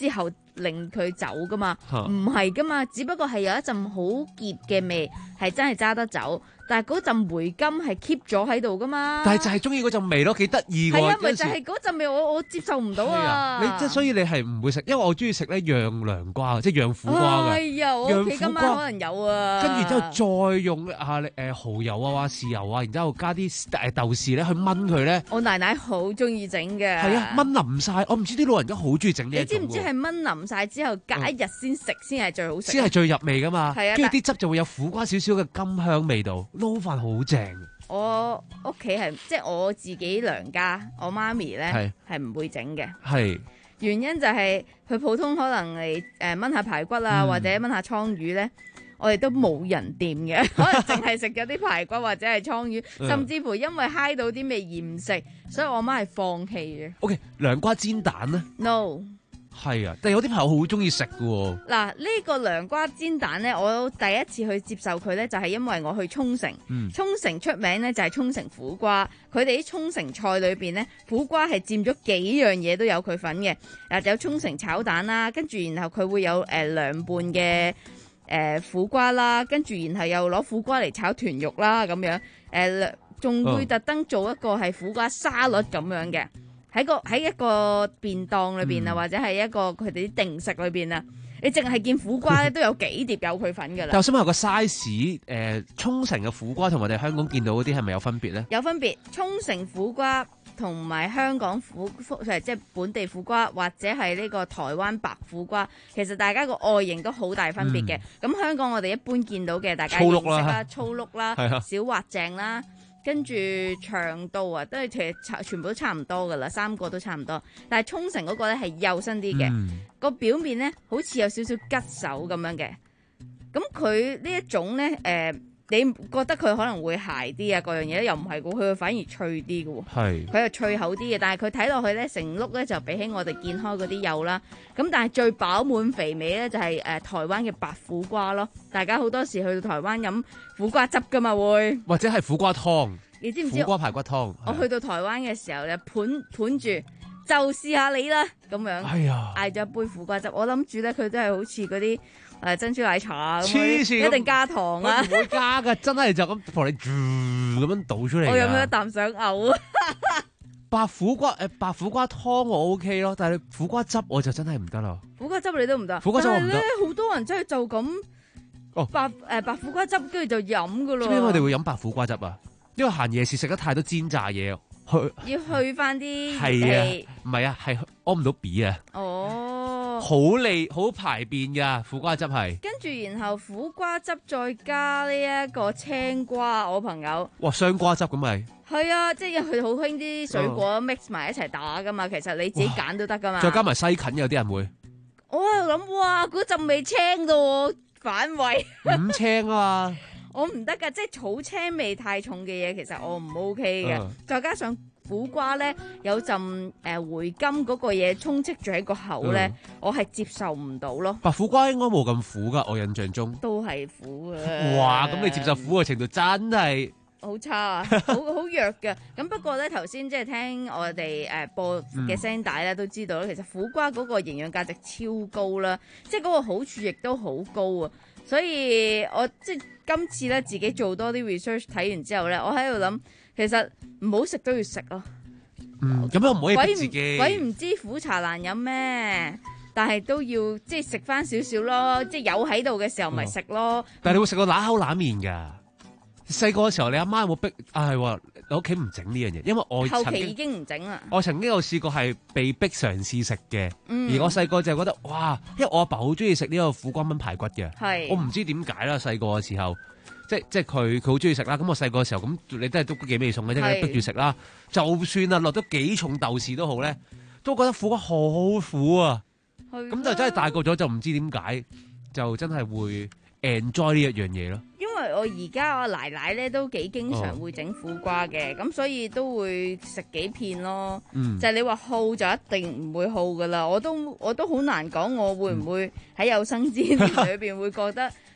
令佢走噶嘛， 嚇唔係噶嘛，只不過係有一陣好澀嘅味，係真係揸得走。但係嗰陣梅金係 keep 咗喺度噶嘛？ 但係就係中意嗰陣味咯，幾得意喎！ 係啊，咪有時就係嗰陣味，我我接受唔到係啊！ 你即係所以你係唔會食，因為我中意食咧釀涼瓜，即係釀苦瓜嘅。 哎呀，我屋企今晚可能有啊。 跟住之後再用啊誒蠔油啊、豉油啊，然之後加啲誒豆豉咧去炆佢咧。 我奶奶好中意整嘅。 係啊，炆腍晒，我唔知啲老人家好中意整呢一種喎。 你知唔知係炆腍晒之後隔一日先食先係最好食？ 先係最入味噶嘛。 係啊， 跟住啲汁就會有苦瓜少少嘅甘香味道，撈飯好正。 我屋企係即係我自己娘家，我媽咪咧係唔會整嘅。 係原因就係佢普通可能嚟誒炆下排骨啊， 嗯、 或者炆下倉魚咧，我哋都冇人掂嘅，可能淨係食咗啲排骨或者係倉魚， 嗯、 甚至乎因為揩到啲味而唔食，所以我媽係放棄嘅。 O K，涼瓜煎蛋咧 ？No。 係啊，但係有啲朋友好中意食嘅喎。 嗱，呢個涼瓜煎蛋咧，我第一次去接受佢咧，就係因為我去沖繩。 嗯、 沖繩出名咧就係沖繩苦瓜，佢哋啲沖繩菜裏邊咧，苦瓜係佔咗幾樣嘢都有佢份嘅。誒，有沖繩炒蛋啦，跟住然後佢會有誒涼拌嘅誒苦瓜啦，跟住然後又攞苦瓜嚟炒豚肉啦咁樣。誒，仲會特登做一個係苦瓜沙律咁樣嘅。喺個喺一個便當裏邊啊，嗯、或者係一個佢哋啲定食裏邊啊，你淨係見苦瓜咧都有幾碟有佢份㗎啦。 但我想問個 size，誒沖繩嘅苦瓜同我哋香港見到嗰啲係咪有分別咧？ 有分別，沖繩苦瓜同埋香港苦即係本地苦瓜，或者係呢個台灣白苦瓜，其實大家個外形都好大分別嘅。咁、嗯、香港我哋一般見到嘅，大家認識啦，粗碌啦，小滑淨啦。跟住長度啊，都係其實全部都差唔多噶啦，三個都差唔多。但係沖繩嗰個咧係幼身啲嘅，個、嗯、表面咧好似有少少吉手咁樣嘅。咁佢呢一種咧，誒、呃，你覺得佢可能會鞋啲啊，各樣嘢又唔係嘅，佢反而脆啲嘅喎。係，佢係脆口啲嘅，但係佢睇落去咧，成碌咧就比起我哋見開嗰啲幼啦。咁但係最飽滿肥美咧就係、是、誒、呃、台灣嘅白苦瓜咯。大家好多時去到台灣飲苦瓜汁噶嘛會， 或者係苦瓜湯。 你知唔知？ 苦瓜排骨湯。 我去到台灣嘅時候咧，盤盤住就試下你啦咁樣。哎呀！嗌咗一杯苦瓜汁，我諗住咧佢都係好似嗰啲誒珍珠奶茶咁樣，一定加糖啊！ 唔會加㗎，真係就咁幫你咁樣倒出嚟。 我飲咗一啖想嘔啊！ 白苦瓜誒白苦瓜湯我 OK 咯，但係苦瓜汁我就真係唔得啦。 苦瓜汁你都唔得， 苦瓜汁我唔得。 好多人真係就咁哦白誒、呃、白苦瓜汁，跟住就飲㗎咯。 點解我哋會飲白苦瓜汁啊？因為閒夜時食得太多煎炸嘢，去要去翻啲係啊，唔係啊，係屙唔到鼻啊。哦，好利好排便噶苦瓜汁係。跟住然後苦瓜汁再加呢一個青瓜，我朋友。 哇，雙瓜汁咁咪？ 係啊，即係佢好興啲水果 mix 埋一齊打噶嘛，其實你自己揀都得噶嘛。 再加埋西芹，有啲人會。 我喺度諗，哇，嗰陣味青到我反胃。 五青啊嘛。 我唔得噶，即係草青味太重嘅嘢，其實我唔 OK 嘅。Uh. 再加上苦瓜咧，有陣誒、呃、回甘嗰個嘢充斥住喺個口咧， uh. 我係接受唔到咯。 白苦瓜應該冇咁苦噶，我印象中都係苦嘅。 哇，咁你接受苦嘅程度真係好差啊，好好弱嘅。咁不過咧，頭先即係聽我哋誒播嘅聲帶咧，都知道咧，其實苦瓜嗰個營養價值超高啦，即係嗰個好處亦都好高啊。所以我即係今次咧自己做多啲 research 睇完之後咧，我喺度諗，其實唔好食都要食咯。 嗯，咁又唔可以逼自己。 鬼唔知苦茶難飲咩？但係都要即係食翻少少咯，即係有喺度嘅時候咪食咯。 但係你會食到揦口揦面噶？細個嘅時候，你阿媽有冇逼？啊係喎，你屋企唔整呢樣嘢，因為我後期已經唔整啦。 我曾經有試過係被逼嘗試食嘅，嗯、而我細個就覺得哇，因為我阿爸好中意食呢個苦瓜炆排骨嘅，係我唔知點解啦。細個嘅時候，即即係佢佢好中意食啦。咁我細個嘅時候，咁你都係都幾味餸嘅啫，逼住食啦。就算啊落咗幾重豆豉都好咧，都覺得苦瓜好苦啊。咁就真係大個咗就唔知點解，就真係會 enjoy 呢一樣嘢咯。 因為我而家我奶奶咧都幾經常會整苦瓜嘅，咁、哦、所以都會食幾片咯。嗯、就係你話好就一定唔會好噶啦，我都我都好難講，我會唔會喺有生之年裏邊會覺得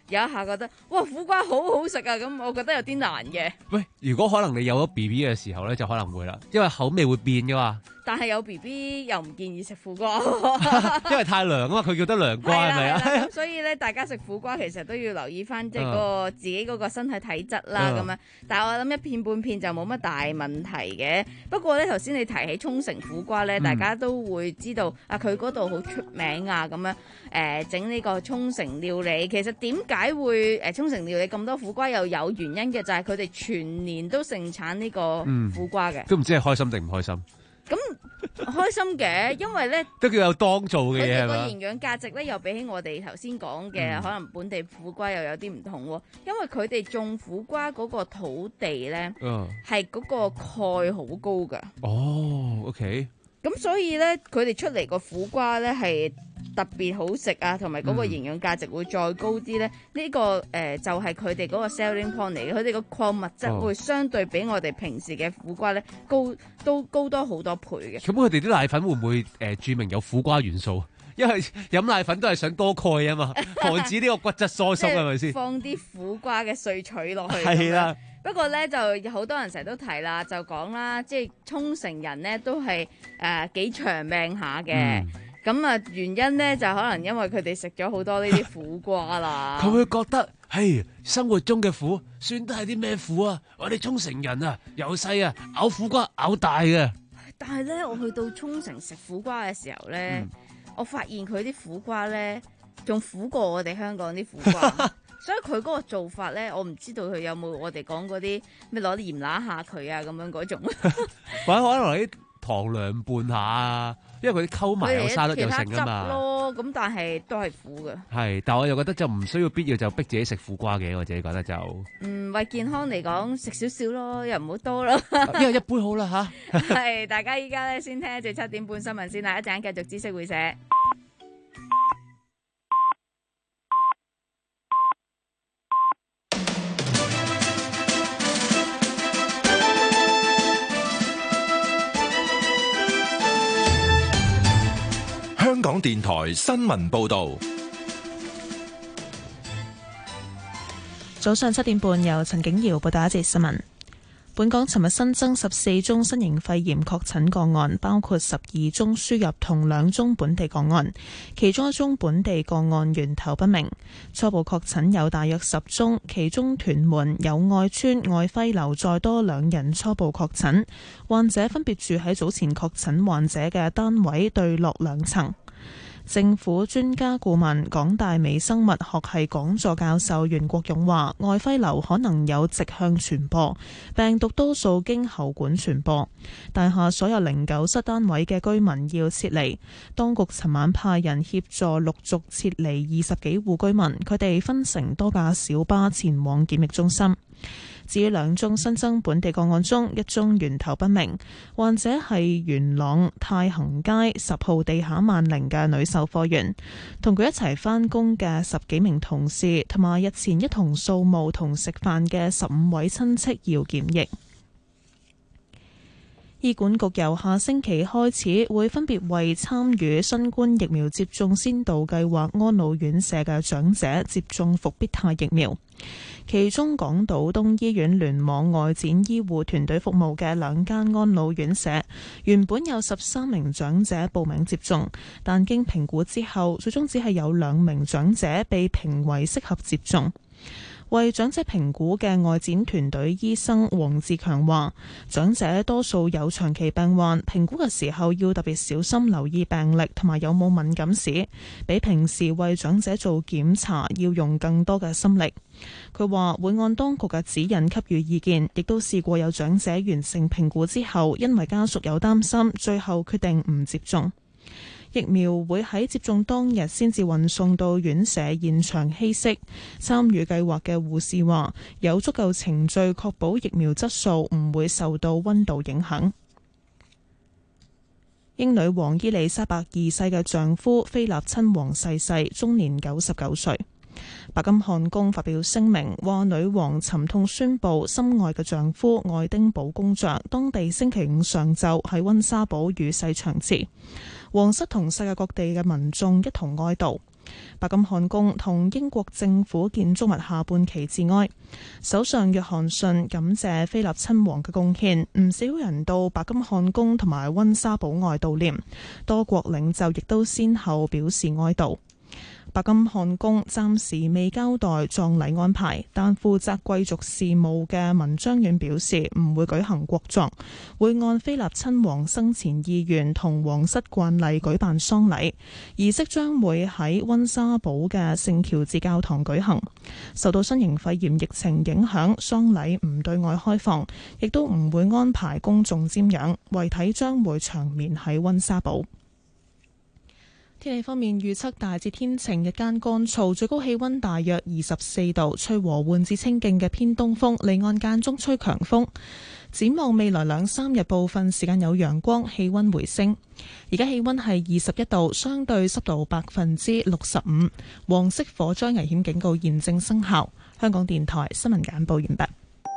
有一下覺得哇苦瓜好好食啊，咁我覺得有啲難嘅。 喂，如果可能你有咗 B B 嘅時候咧，就可能會啦，因為口味會變噶嘛。 但係有 B B 又唔建議食苦瓜， 因為太涼啊嘛，佢叫得涼瓜係咪啊？ 咁所以咧，大家食苦瓜其實都要留意翻即係嗰個自己嗰個身體體質啦咁樣。但係我諗一片半片就冇乜大問題嘅。不過咧，頭先你提起沖繩苦瓜咧，大家都會知道啊，佢嗰度好出名啊咁樣誒整呢個沖繩料理。其實點解會誒沖繩料理咁多苦瓜？又有原因嘅，就係佢哋全年都盛產呢個苦瓜嘅。 都唔知係開心定唔開心。 咁開心嘅，因為咧都叫有當造嘅嘢係嘛？ 佢哋個營養價值咧，又比起我哋頭先講嘅，嗯、可能本地苦瓜又有啲唔同喎。因為佢哋種苦瓜嗰個土地咧，係嗰、嗯、個鈣好高噶。哦 ，OK。咁所以咧，佢哋出嚟個苦瓜咧係特別好食啊，同埋嗰個營養價值會再高啲咧。呢、嗯這個誒、呃、就係佢哋嗰個 selling point 嚟嘅，佢哋個礦物質會相對比我哋平時嘅苦瓜咧高，都高多好多倍嘅。咁佢哋啲奶粉會唔會誒、呃、註明有苦瓜元素？因為飲奶粉都係想多鈣啊嘛，防止呢個骨質疏鬆係咪先？放啲苦瓜嘅萃取落去。係啦。不過咧，就好多人成日都提啦，就講啦，即係沖繩人咧都係誒幾長命下嘅。咁啊、嗯，原因咧就可能因為佢哋食咗好多呢啲苦瓜啦。佢會覺得，嘿，生活中嘅苦算得係啲咩苦啊？我哋沖繩人啊，由細啊咬苦瓜咬大嘅。但係咧，我去到沖繩食苦瓜嘅時候咧，嗯、我發現佢啲苦瓜咧仲苦過我哋香港啲苦瓜。所以佢嗰個做法咧，我唔知道佢有冇我哋講嗰啲咩攞啲鹽揦下佢啊咁樣嗰種，或者可能攞啲糖涼拌下啊，因為佢啲溝埋有沙律又成噶嘛。咯，咁但係都係苦嘅。係，但我又覺得就唔需要必要就逼自己食苦瓜嘅，我自己覺得就嗯為健康嚟講食少少咯，又唔好多咯。因為一杯好啦吓。係，大家依家咧先聽一節七點半新聞先啦，一陣繼續知識會社。 香港電台新聞報道， 早上七點半由陳景瑤報道一節新聞。本港尋日新增十四宗新型肺炎確診個案，包括十二宗輸入同兩宗本地個案，其中一宗本地個案源頭不明。初步確診有大約十宗，其中屯門友愛邨愛輝樓再多兩人初步確診，患者分別住喺早前確診患者嘅單位對落兩層。政府專家顧問、港大微生物學系講座教授袁國勇話，愛輝樓可能有直向傳播，病毒多數經喉管傳播。大廈所有零九室單位嘅居民要撤離，當局尋晚派人協助陸續撤離二十幾戶居民，佢哋分成多架小巴前往檢疫中心。至於兩宗新增本地個案中，一宗源頭不明，患者係元朗太行街十號地下萬寧嘅女售貨員，同佢一齊返工嘅十幾名同事，同埋日前一同掃墓同食飯嘅十五位親戚要檢疫。醫管局由下星期開始會分別為參與新冠疫苗接種先導計劃安老院舍嘅長者接種復必泰疫苗。其中港島東醫院聯網外展醫護團隊服務嘅兩間安老院舍，原本有十三名長者報名接種，但經評估之後，最終只係有兩名長者被評為適合接種。為長者評估嘅外展團隊醫生黃志強話，長者多數有長期病患，評估嘅時候要特別小心留意病歷同埋有冇敏感史，比平時為長者做檢查要用更多嘅心力。佢話會按當局嘅指引給予意見，亦都試過有長者完成評估之後，因為家屬有擔心，最後決定唔接種。疫苗會喺接種當日先至運送到院舍現場稀釋。參與計劃嘅護士話，有足夠程序確保疫苗質素唔會受到溫度影響。英女王伊麗莎白二世嘅丈夫菲臘親王逝世，終年九十九歲。白金漢宮發表聲明話，女王沉痛宣布心愛嘅丈夫愛丁堡公爵當地星期五上晝喺溫莎堡與世長辭。皇室同世界各地嘅民眾一同哀悼。 白金漢宮同英國政府建築物下半旗致哀。首相約翰遜感謝菲臘親王嘅貢獻，唔少人到白金漢宮同埋溫莎堡外悼念，多國領袖亦都先後表示哀悼。白金漢宮暫時未交代葬禮安排，但負責貴族事務嘅文章院表示唔會舉行國葬，會按菲臘親王生前意願同皇室慣例舉辦喪禮，儀式將會喺溫莎堡嘅聖喬治教堂舉行。受到新型肺炎疫情影響，喪禮唔對外開放，亦都唔會安排公眾瞻仰，遺體將會長眠喺溫莎堡。天氣方面預測大致天晴，日間乾燥，最高氣溫大約二十四度，吹和緩至清勁嘅偏東風，離岸間中吹強風。展望未來兩三日，部分時間有陽光，氣溫回升。而家氣溫係二十一度，相對濕度百分之六十五，黃色火災危險警告現正生效。香港電台新聞簡報完畢。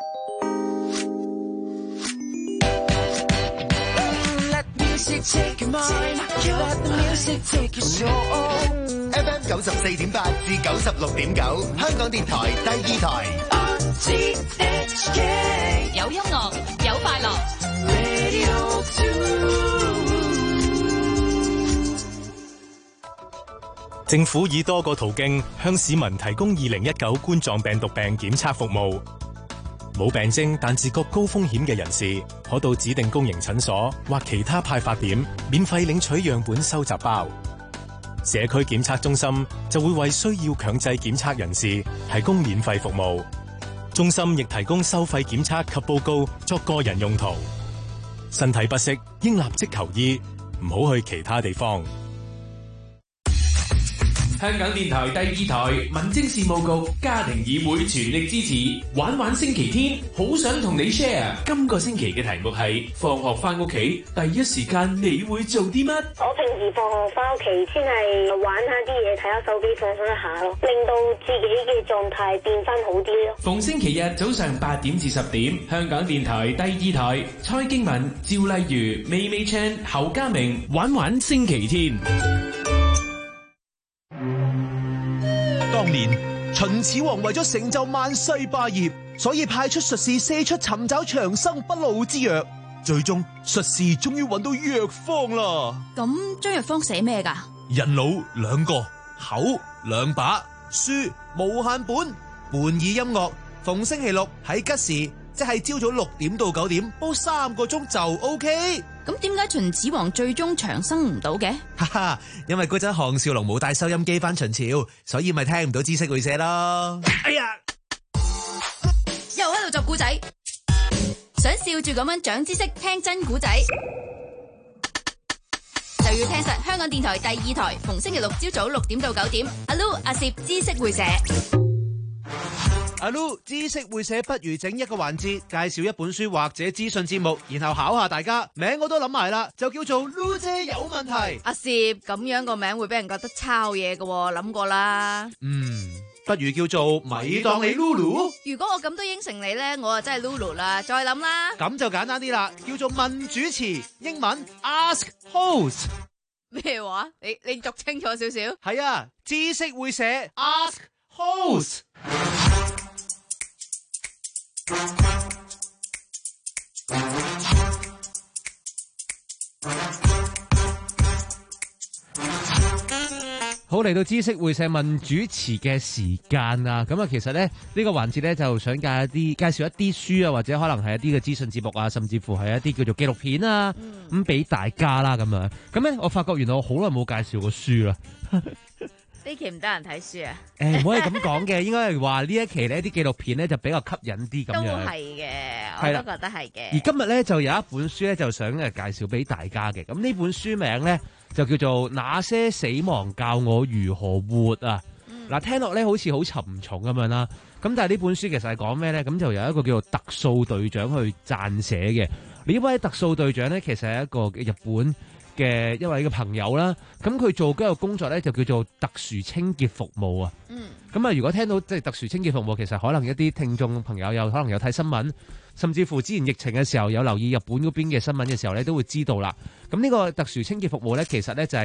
Take your mind, let the music take your soul. F M 九十四點八至九十六點九，香港電台第二台。R T H K 有音樂，有快樂。 Radio two。 政府以多個途徑向市民提供二零一九冠狀病毒病檢測服務。冇病徵但自覺高風險嘅人士，可到指定公營診所或其他派發點免費領取樣本收集包。社區檢測中心就會為需要強制檢測人士提供免費服務。中心亦提供收費檢測及報告作個人用途。身體不適應立即求醫，唔好去其他地方。 香港電台第二台民政事務局家庭議會全力支持玩玩星期天，好想同你 share。今個星期嘅題目係放學翻屋企第一時間你會做啲乜？ 我平時放學翻屋企先係玩下啲嘢，睇下手機放鬆一下咯，令到自己嘅狀態變翻好啲咯。 逢星期日早上八點至十點，香港電台第二台蔡經文、趙麗如、美美 Chan、侯家明玩玩星期天。 當年秦始皇為咗成就萬世霸業，所以派出術士四出尋找長生不老之藥。最終術士終於揾到藥方啦。 咁張藥方寫咩噶？ 人腦兩個，口兩把，書無限本，伴以音樂。逢星期六喺吉時，即係朝早六點到九點，煲三個鐘就 OK。 咁點解秦始皇最終長生唔到嘅？ 哈哈，因為嗰陣項少龍冇帶收音機翻秦朝，所以咪聽唔到知識會寫咯。哎呀， 又喺度作古仔，想笑住咁樣長知識，聽真古仔，就要聽實香港電台第二台，逢星期六朝早六點到九點，阿 Lu 阿攝知識會寫。 阿 Lu 知識會寫，不如整一個環節，介紹一本書或者資訊節目，然後考下大家。名我都諗埋啦，就叫做 Lu 姐有問題。 阿攝咁樣個名會俾人覺得抄嘢㗎，諗過啦。 嗯，不如叫做咪當你 Lulu。 如果我咁都應承你咧，我啊真係 Lulu 啦。再諗啦。 咁就簡單啲啦，叫做問主持，英文 Ask Host。 咩話？你你讀清楚少少。 係啊，知識會寫 Ask Host。 好，嚟到知識會社問主持嘅時間啊！咁啊，其實咧呢、呢個環節咧就想介一啲介紹一啲書啊，或者可能係一啲嘅資訊節目啊，甚至乎係一啲叫做紀錄片啊，咁俾、嗯、大家啦咁樣。咁咧，我發覺原來我好耐冇介紹過書啦。 呢期唔得人睇書啊？ 誒、欸，唔可以咁講嘅，應該係話呢一期呢啲紀錄片咧就比較吸引啲咁樣。 都係嘅，我都覺得係嘅。 而今日咧就有一本書咧就想誒介紹俾大家嘅。咁呢本書名咧就叫做《那些死亡教我如何活》啊。嗱、嗯，聽落咧好似好沉重咁樣啦。咁但係呢本書其實係講咩咧？咁就有一個叫做特掃隊長去撰寫嘅。呢位特掃隊長咧其實係一個日本嘅一位嘅朋友啦，咁佢做嗰個工作咧就叫做特殊清潔服務啊。嗯，咁啊，如果聽到即係特殊清潔服務，其實可能一啲聽眾朋友有可能有睇新聞，甚至乎之前疫情嘅時候有留意日本嗰邊嘅新聞嘅時候咧，都會知道啦。咁呢個特殊清潔服務咧，其實咧就係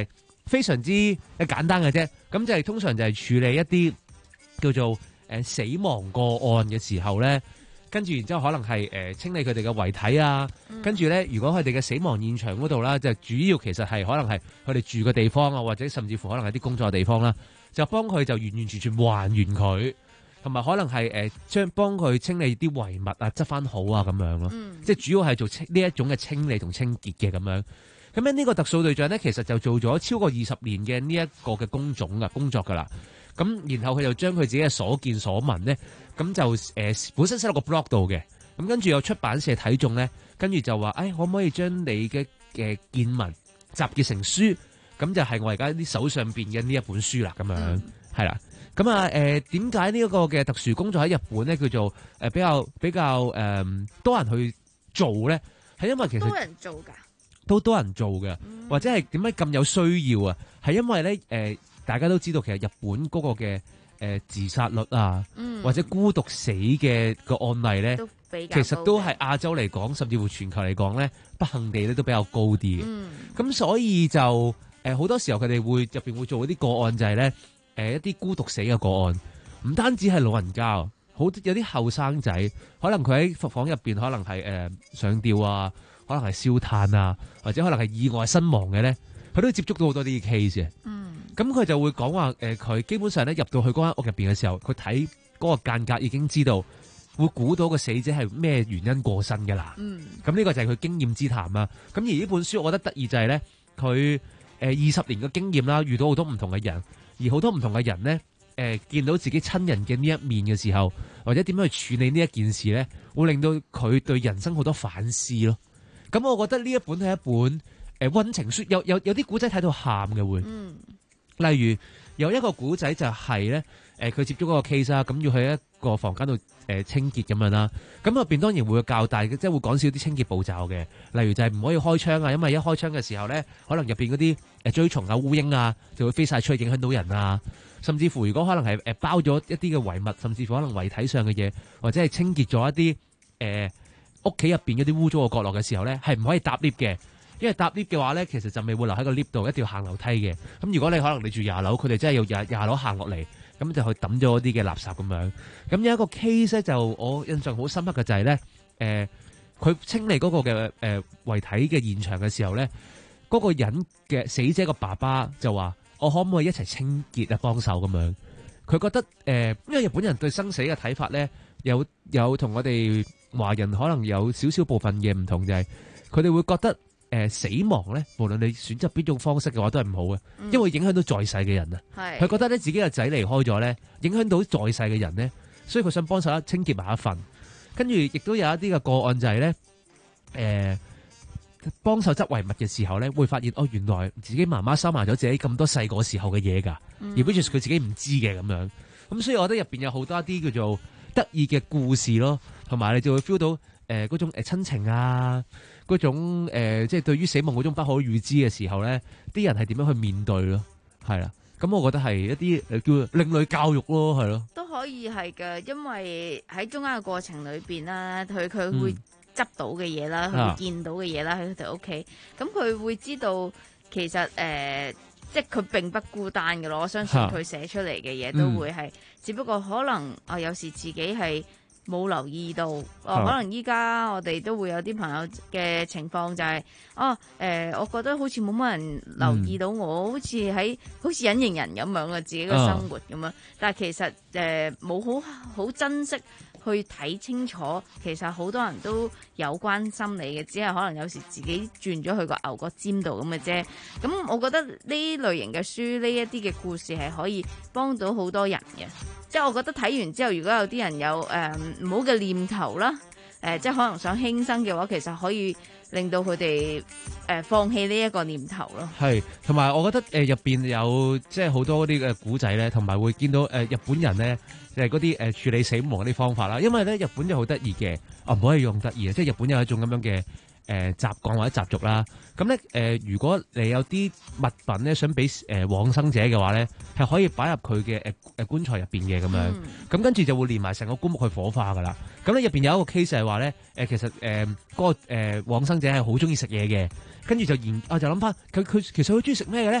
非常之誒簡單嘅啫。咁就係通常就係處理一啲叫做誒死亡個案嘅時候咧，跟住然之後可能係誒清理佢哋嘅遺體啊，嗯、跟住咧如果佢哋嘅死亡現場嗰度啦，就主要其實係可能係佢哋住嘅地方啊，或者甚至乎可能係啲工作嘅地方啦，就幫佢就完完全全還原佢。同埋可能係誒將幫佢清理啲遺物啊，執翻好啊咁樣咯，嗯、即係主要係做清呢一種嘅清理同清潔嘅咁樣。咁樣呢個特殊對象咧，其實就做咗超過二十年嘅呢一個嘅工種嘅工作㗎啦。咁然後佢就將佢自己嘅所見所聞咧，咁就誒、呃、本身寫落個 blog 度嘅。咁跟住有出版社睇中咧，跟住就話：誒、哎、可唔可以將你嘅嘅見聞集結成書？咁就係我而家啲手上邊嘅呢一本書啦，咁樣係啦。咁啊，誒點解呢一個嘅特殊工作喺日本咧叫做誒、呃、比較比較誒、呃、多人去做咧？係因為其實多人做㗎， 都多人做嘅，嗯、或者係點解咁有需要啊？係因為咧誒、呃，大家都知道其實日本嗰個嘅誒、呃、自殺率啊，嗯、或者孤獨死嘅個案例咧，其實都係亞洲嚟講，甚至乎全球嚟講咧，不幸地咧都比較高啲嘅。咁、嗯、所以就誒好、呃、多時候佢哋會入邊會做一啲個案就係咧。誒、呃、一啲孤獨死嘅個案，唔單止係老人家，好有啲後生仔，可能佢喺房入邊，可能係誒、呃、上吊啊，可能係燒炭啊，或者可能係意外身亡嘅咧，佢都接觸到好多啲 case 嘅。嗯，咁佢就會講話誒，佢、呃、基本上咧入到去嗰間屋入邊嘅時候，佢睇嗰個間隔已經知道，會估到個死者係咩原因過身㗎啦。嗯，咁呢個就係佢經驗之談啦。咁而呢本書我覺得得意就係咧，佢誒二十年嘅經驗啦，遇到好多唔同嘅人。而好多唔同嘅人咧，誒、呃、見到自己親人嘅呢一面嘅時候，或者點樣去處理呢一件事咧，會令到佢對人生好多反思咯。咁我覺得呢一本係一本誒溫、呃、情書，有有有啲古仔睇到喊嘅會。嗯。例如有一個古仔就係咧，誒、呃、佢接觸嗰個 case 啊，咁要去一個房間度誒清潔咁樣啦。咁入邊當然會較大嘅，即係會講少啲清潔步驟嘅。例如就係唔可以開窗啊，因為一開窗嘅時候咧，可能入邊嗰啲誒追蟲啊、烏蠅啊，就會飛晒出去影響到人啊。甚至乎如果可能係誒包咗一啲嘅遺物，甚至乎可能遺體上嘅嘢，或者係清潔咗一啲誒屋企入邊嗰啲污糟嘅角落嘅時候咧，係唔可以搭 lift 嘅。因為搭 lift 嘅話咧，其實就未會留喺個 lift 度，一定要行樓梯嘅。咁如果你可能你住廿樓，佢哋真係要廿廿樓行落嚟，咁就去抌咗一啲嘅垃圾咁樣。咁有一個 case 咧，就我印象好深刻嘅就係、是、咧，誒、呃，佢清理嗰個嘅誒遺體嘅現場嘅時候咧，嗰、那個人嘅死者個爸爸就話：我可唔可以一齊清潔啊？幫手咁樣。佢覺得誒、呃，因為日本人對生死嘅睇法咧，有有同我哋華人可能有少少部分嘅唔同，就係佢哋會覺得。誒、呃、死亡咧，無論你選擇邊種方式嘅話，都係唔好嘅，嗯、因為影響到在世嘅人啊。係佢覺得咧，自己嘅仔離開咗咧，影響到在世嘅人咧，所以佢想幫手清潔埋一份。跟住亦都有一啲嘅個案就係、是、咧，誒、呃、幫手執遺物嘅時候咧，會發現哦，原來自己媽媽收埋咗自己咁多細個時候嘅嘢㗎，嗯、而 which is 佢自己唔知嘅咁樣。咁所以我覺得入邊有好多一啲叫做得意嘅故事咯，同埋你就會 feel 到誒嗰、呃、種誒親情啊。嗰種誒、呃，即係對於死亡嗰種不可預知嘅時候咧，啲人係點樣去面對咯？係啦，咁我覺得係一啲誒叫另類教育咯，係咯， 都可以係嘅，因為喺中間嘅過程裏邊啦，佢佢會執到嘅嘢啦，佢、嗯、會見到嘅嘢啦，喺佢哋屋企，咁佢會知道其實誒、呃，即係佢並不孤單嘅咯。我相信佢寫出嚟嘅嘢都會係，嗯、只不過可能啊，有時自己係。冇留意到，哦，可能依家我哋都會有啲朋友嘅情況就係、是，哦，誒、呃，我覺得好似冇乜人留意到我，嗯、好似喺好似隱形人咁樣嘅自己嘅生活咁樣，哦、但係其實誒冇好好珍惜去睇清楚，其實好多人都有關心你嘅，只係可能有時自己轉咗去個牛角尖度咁嘅啫。咁我覺得呢類型嘅書，呢一啲嘅故事係可以幫到好多人嘅。即係我覺得睇完之後，如果有啲人有誒唔好嘅念頭啦，誒、呃、即係可能想輕生嘅話，其實可以令到佢哋誒放棄呢一個念頭咯。係，同埋我覺得誒入邊有即係好多嗰啲嘅古仔咧，同埋會見到誒、呃、日本人咧，誒嗰啲誒處理死亡嗰啲方法啦。因為咧日本就好得意嘅，啊唔可以用得意嘅，即係日本有一種咁樣嘅。誒習慣或者習俗啦，咁咧誒，如果你有啲物品咧想俾誒、呃、往生者嘅話咧，係可以擺入佢嘅誒誒棺材入邊嘅咁樣，咁、嗯、跟住就會連埋成個棺木去火化噶啦。咁咧入邊有一個 case 係話咧，誒、呃、其實誒嗰、呃那個誒、呃、往生者係好中意食嘢嘅，跟住就研啊就諗翻佢佢其實佢中意食咩嘅咧？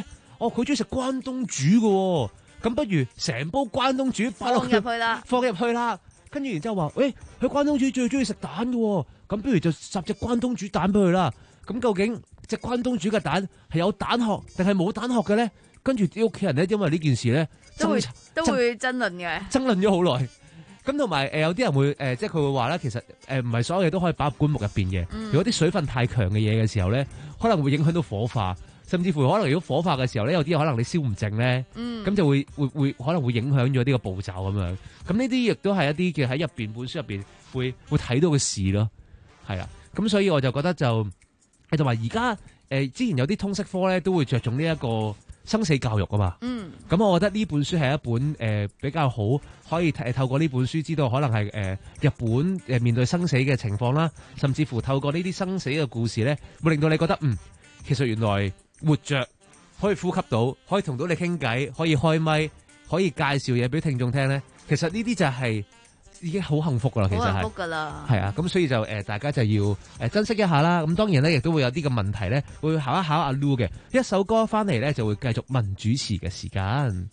哦，佢中意食關東煮嘅，咁不如成煲關東煮放入去啦， 放入去啦。跟住然之後話，喂，佢關東煮最中意食蛋嘅，咁不如就烚隻關東煮蛋俾佢啦。咁究竟隻關東煮嘅蛋係有蛋殼定係冇蛋殼嘅咧？跟住啲屋企人咧，因為呢件事咧， 都會都會爭論嘅， 爭論咗好耐。咁同埋誒有啲人會誒、呃，即係佢會話咧，其實誒唔係所有嘢都可以擺入棺木入邊嘅。嗯、如果啲水分太強嘅嘢嘅時候咧，可能會影響到火化，甚至乎可能如果火化嘅時候咧，有啲可能你燒唔淨咧，咁、嗯、就會會會可能會影響咗呢個步驟咁樣。咁呢啲亦都係一啲嘅喺入邊本書入邊會會睇到嘅事咯，係啦。咁所以我就覺得就誒同埋而家誒之前有啲通識科咧都會着重呢一個生死教育啊嘛。嗯。咁我覺得呢本書係一本誒、呃、比較好，可以透透過呢本書知道可能係誒、呃、日本誒面對生死嘅情況啦，甚至乎透過呢啲生死嘅故事咧，會令到你覺得嗯，其實原來活着可以呼吸到，可以同到你傾偈，可以開咪，可以介紹嘢俾聽眾聽咧。其實呢啲就係已經好幸福噶啦，其實係好幸福噶啦， 係啊，咁所以就誒、呃、大家就要誒、呃、珍惜一下啦。咁當然咧，亦都會有啲嘅問題咧，會考一考阿 Lu 嘅一首歌翻嚟咧，就會繼續問主持嘅時間。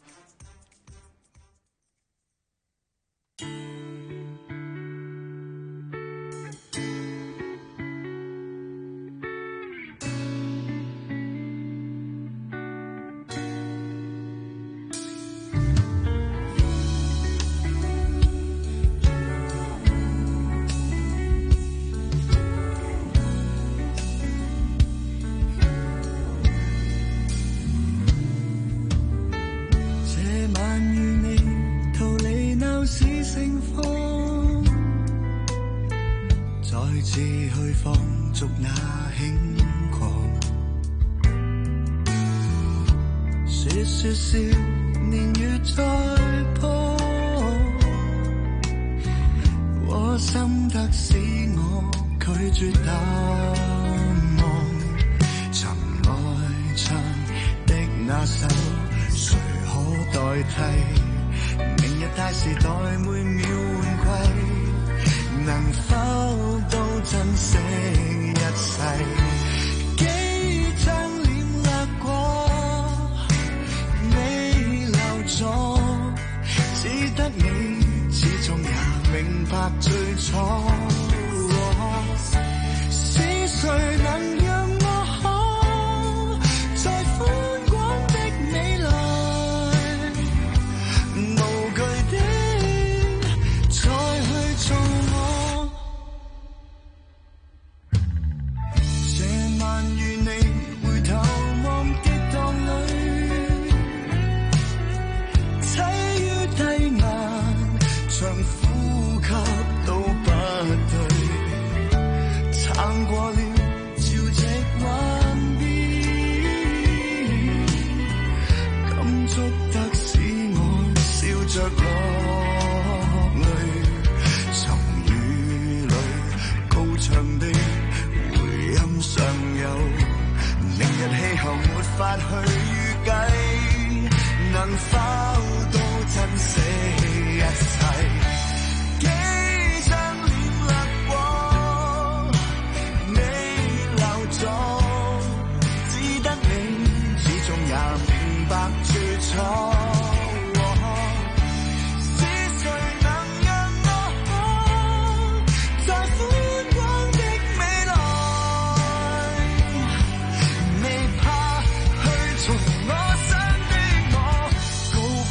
高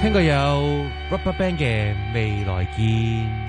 聽過有 RubberBand 嘅未來見。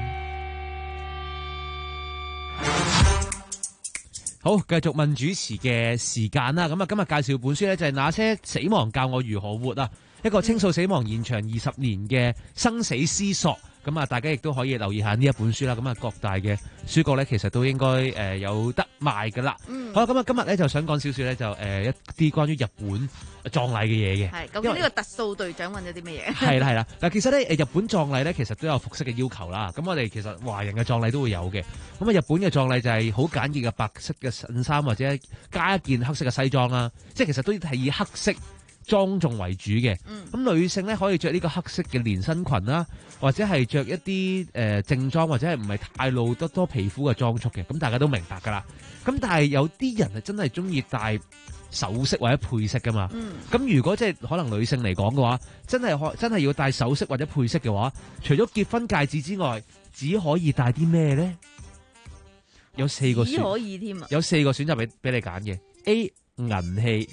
好，繼續問主持嘅時間啦。咁啊，今日介紹本書咧就係那些死亡教我如何活啊，一個傾訴死亡現場二十年嘅生死思索。咁啊，大家亦都可以留意下呢一本書啦。咁啊，各大嘅書局咧，其實都應該誒有得賣噶啦。嗯。好啦，咁啊，今日咧就想講少少咧，就誒一啲關於日本葬禮嘅嘢嘅。 係。究竟呢個特掃隊長揾咗啲乜嘢？ 係啦係啦。嗱，其實咧誒日本葬禮咧，其實都有服飾嘅要求啦。咁我哋其實華人嘅葬禮都會有嘅。咁啊，日本嘅葬禮就係好簡潔嘅白色嘅襯衫，或者加一件黑色嘅西裝啦。即係其實都係以黑色莊重為主嘅，咁、嗯、女性咧可以着呢個黑色嘅連身裙啦，或者係着一啲誒、呃、正裝，或者係唔係太露得多皮膚嘅裝束嘅，咁大家都明白噶啦。咁但係有啲人係真係中意戴首飾或者配飾噶嘛，咁、嗯、如果即係可能女性嚟講嘅話，真係可真係要戴首飾或者配飾嘅話，除咗結婚戒指之外，只可以戴啲咩咧？有四個選， 可以添啊！ 有四個選擇俾俾你揀嘅 ：A 銀器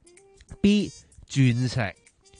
，B 鑽石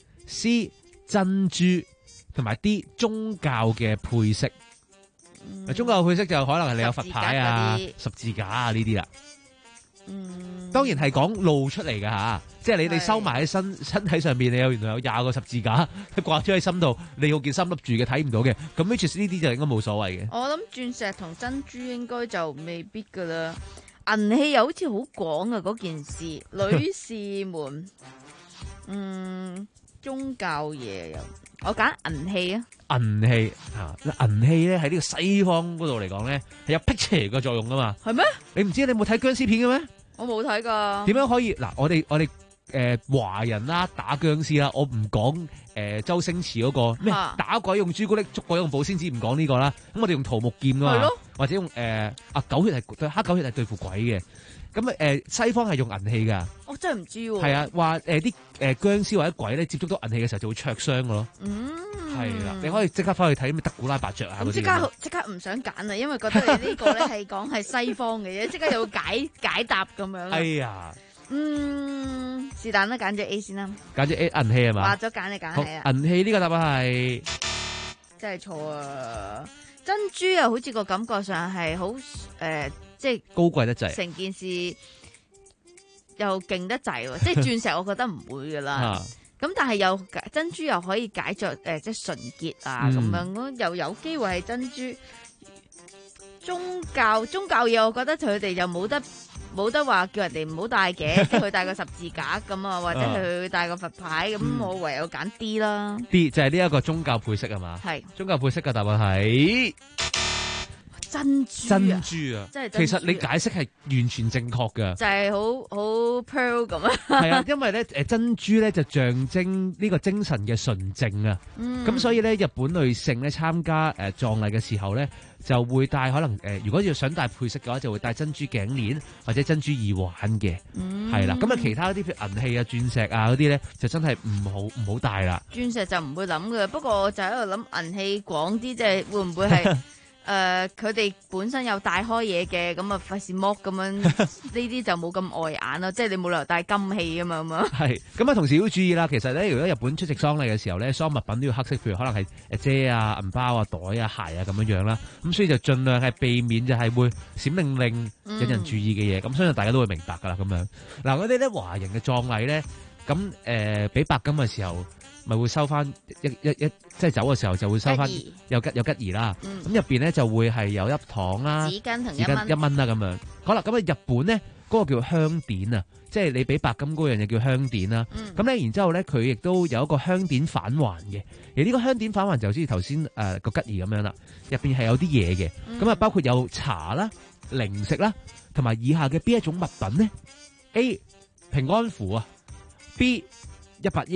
，C 珍珠，同埋 D 宗教嘅配飾。嗯、宗教配飾就可能係你有佛牌啊、十字架啊呢啲啦。嗯，當然係講露出嚟噶吓，即係你哋收埋喺身身體上邊，你有原來有廿個十字架掛咗喺心度，你要件衫笠住嘅，睇唔到嘅。咁 which 呢啲就應該冇所謂嘅。 我諗鑽石同珍珠應該就未必噶啦。銀器又好似好廣啊嗰件事，女士們。嗯，宗教嘢又，我揀銀器啊。 銀器吓，銀器咧喺呢個西方嗰度嚟講咧，係有辟邪嘅作用噶嘛。係咩？你唔知你有冇睇僵屍片嘅咩？ 我冇睇噶。點樣可以嗱？我哋我哋誒華人啦，打僵屍啦，我唔講誒周星馳嗰個咩打鬼用朱古力，捉鬼用保鮮紙，唔講呢個啦。咁我哋用桃木劍噶嘛，或者用誒啊狗血係對黑狗血係對付鬼嘅。咁啊誒西方係用銀器噶。 我真係唔知喎。 係啊，話誒啲誒僵屍或者鬼咧接觸到銀器嘅時候就會灼傷噶咯。嗯，係啦，你可以即刻翻去睇咩德古拉伯爵啊嗰啲。即刻即刻唔想揀啊，因為覺得你呢個咧係講係西方嘅嘢，即刻又要解解答咁樣。哎呀，嗯，是但啦，揀咗 A 先啦。 揀咗 A 銀器係嘛？ 話咗揀你揀係啊。 銀器呢個答案係真係錯啊！珍珠又好似個感覺上係好誒，即係高貴得滯， 成件事又勁得滯喎。即係鑽石，我覺得唔會噶啦。咁但係又珍珠又可以解着誒、呃，即係純潔啊咁、嗯、樣，又有機會係珍珠。宗教宗教嘢，我覺得佢哋又冇得冇得話叫人哋唔好戴嘅，即係佢戴個十字架咁啊，或者係佢戴個佛牌咁，嗯、我唯有揀 D 啦。 D 就係呢一個宗教配飾係嘛？係宗教配飾嘅答案係。 珍珠啊！ 珍珠啊！ 真係珍珠啊， 其實你解釋係完全正確嘅， 就係好好 pearl 咁啊！ 係啊，因為咧誒珍珠咧就象徵呢個精神嘅純正啊，咁、嗯、所以咧日本女性咧參加誒葬禮嘅時候咧就會戴可能誒、呃、如果要想戴配飾嘅話就會戴珍珠頸鏈或者珍珠耳環嘅，係啦、嗯。咁啊其他啲譬如銀器啊、鑽石啊嗰啲咧就真係唔好唔好戴啦。 鑽石就唔會諗嘅，不過我就喺度諗銀器廣啲，即係會唔會係？誒、呃，佢哋本身有戴開嘢嘅，咁啊費事剝咁樣，呢啲就冇咁礙眼咯。即係你冇理由戴金器啊嘛，咁啊。係，咁啊同時要注意啦。其實咧，如果日本出席喪禮嘅時候咧，喪物品都要黑色，譬如可能係誒遮啊、銀包啊、袋啊、鞋啊咁樣樣啦。咁所以就盡量係避免就係會閃令令引人注意嘅嘢。咁、嗯、相信大家都會明白噶啦。咁樣嗱，我哋咧華人嘅葬禮咧，咁誒俾白金嘅時候。咪會收翻一一一，即係走嘅時候就會收翻有吉有吉儀啦。咁入邊咧就會係有一糖啦、 紙巾同一蚊一蚊啦咁樣。好啦，咁啊日本咧嗰、嗰個叫香典啊，即係你俾白金嗰樣嘢叫香典啦。咁、嗯、咧然之後咧佢亦都有一個香典返還嘅。而呢個香典返還就好似頭先誒個吉儀咁樣啦，入邊係有啲嘢嘅。咁、嗯、啊包括有茶啦、零食啦，同埋以下嘅邊一種物品咧 ？A 平安符啊 ，B 一百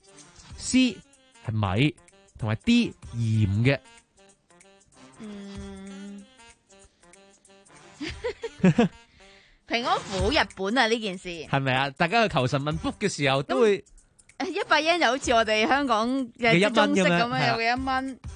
yen。C 係米，同埋 D 鹽嘅。 嗯，平安符好日本啊！呢件事係咪啊？大家去求神問卜嘅時候都會一百 yen 就好似我哋香港嘅中式咁樣，有嘅一蚊。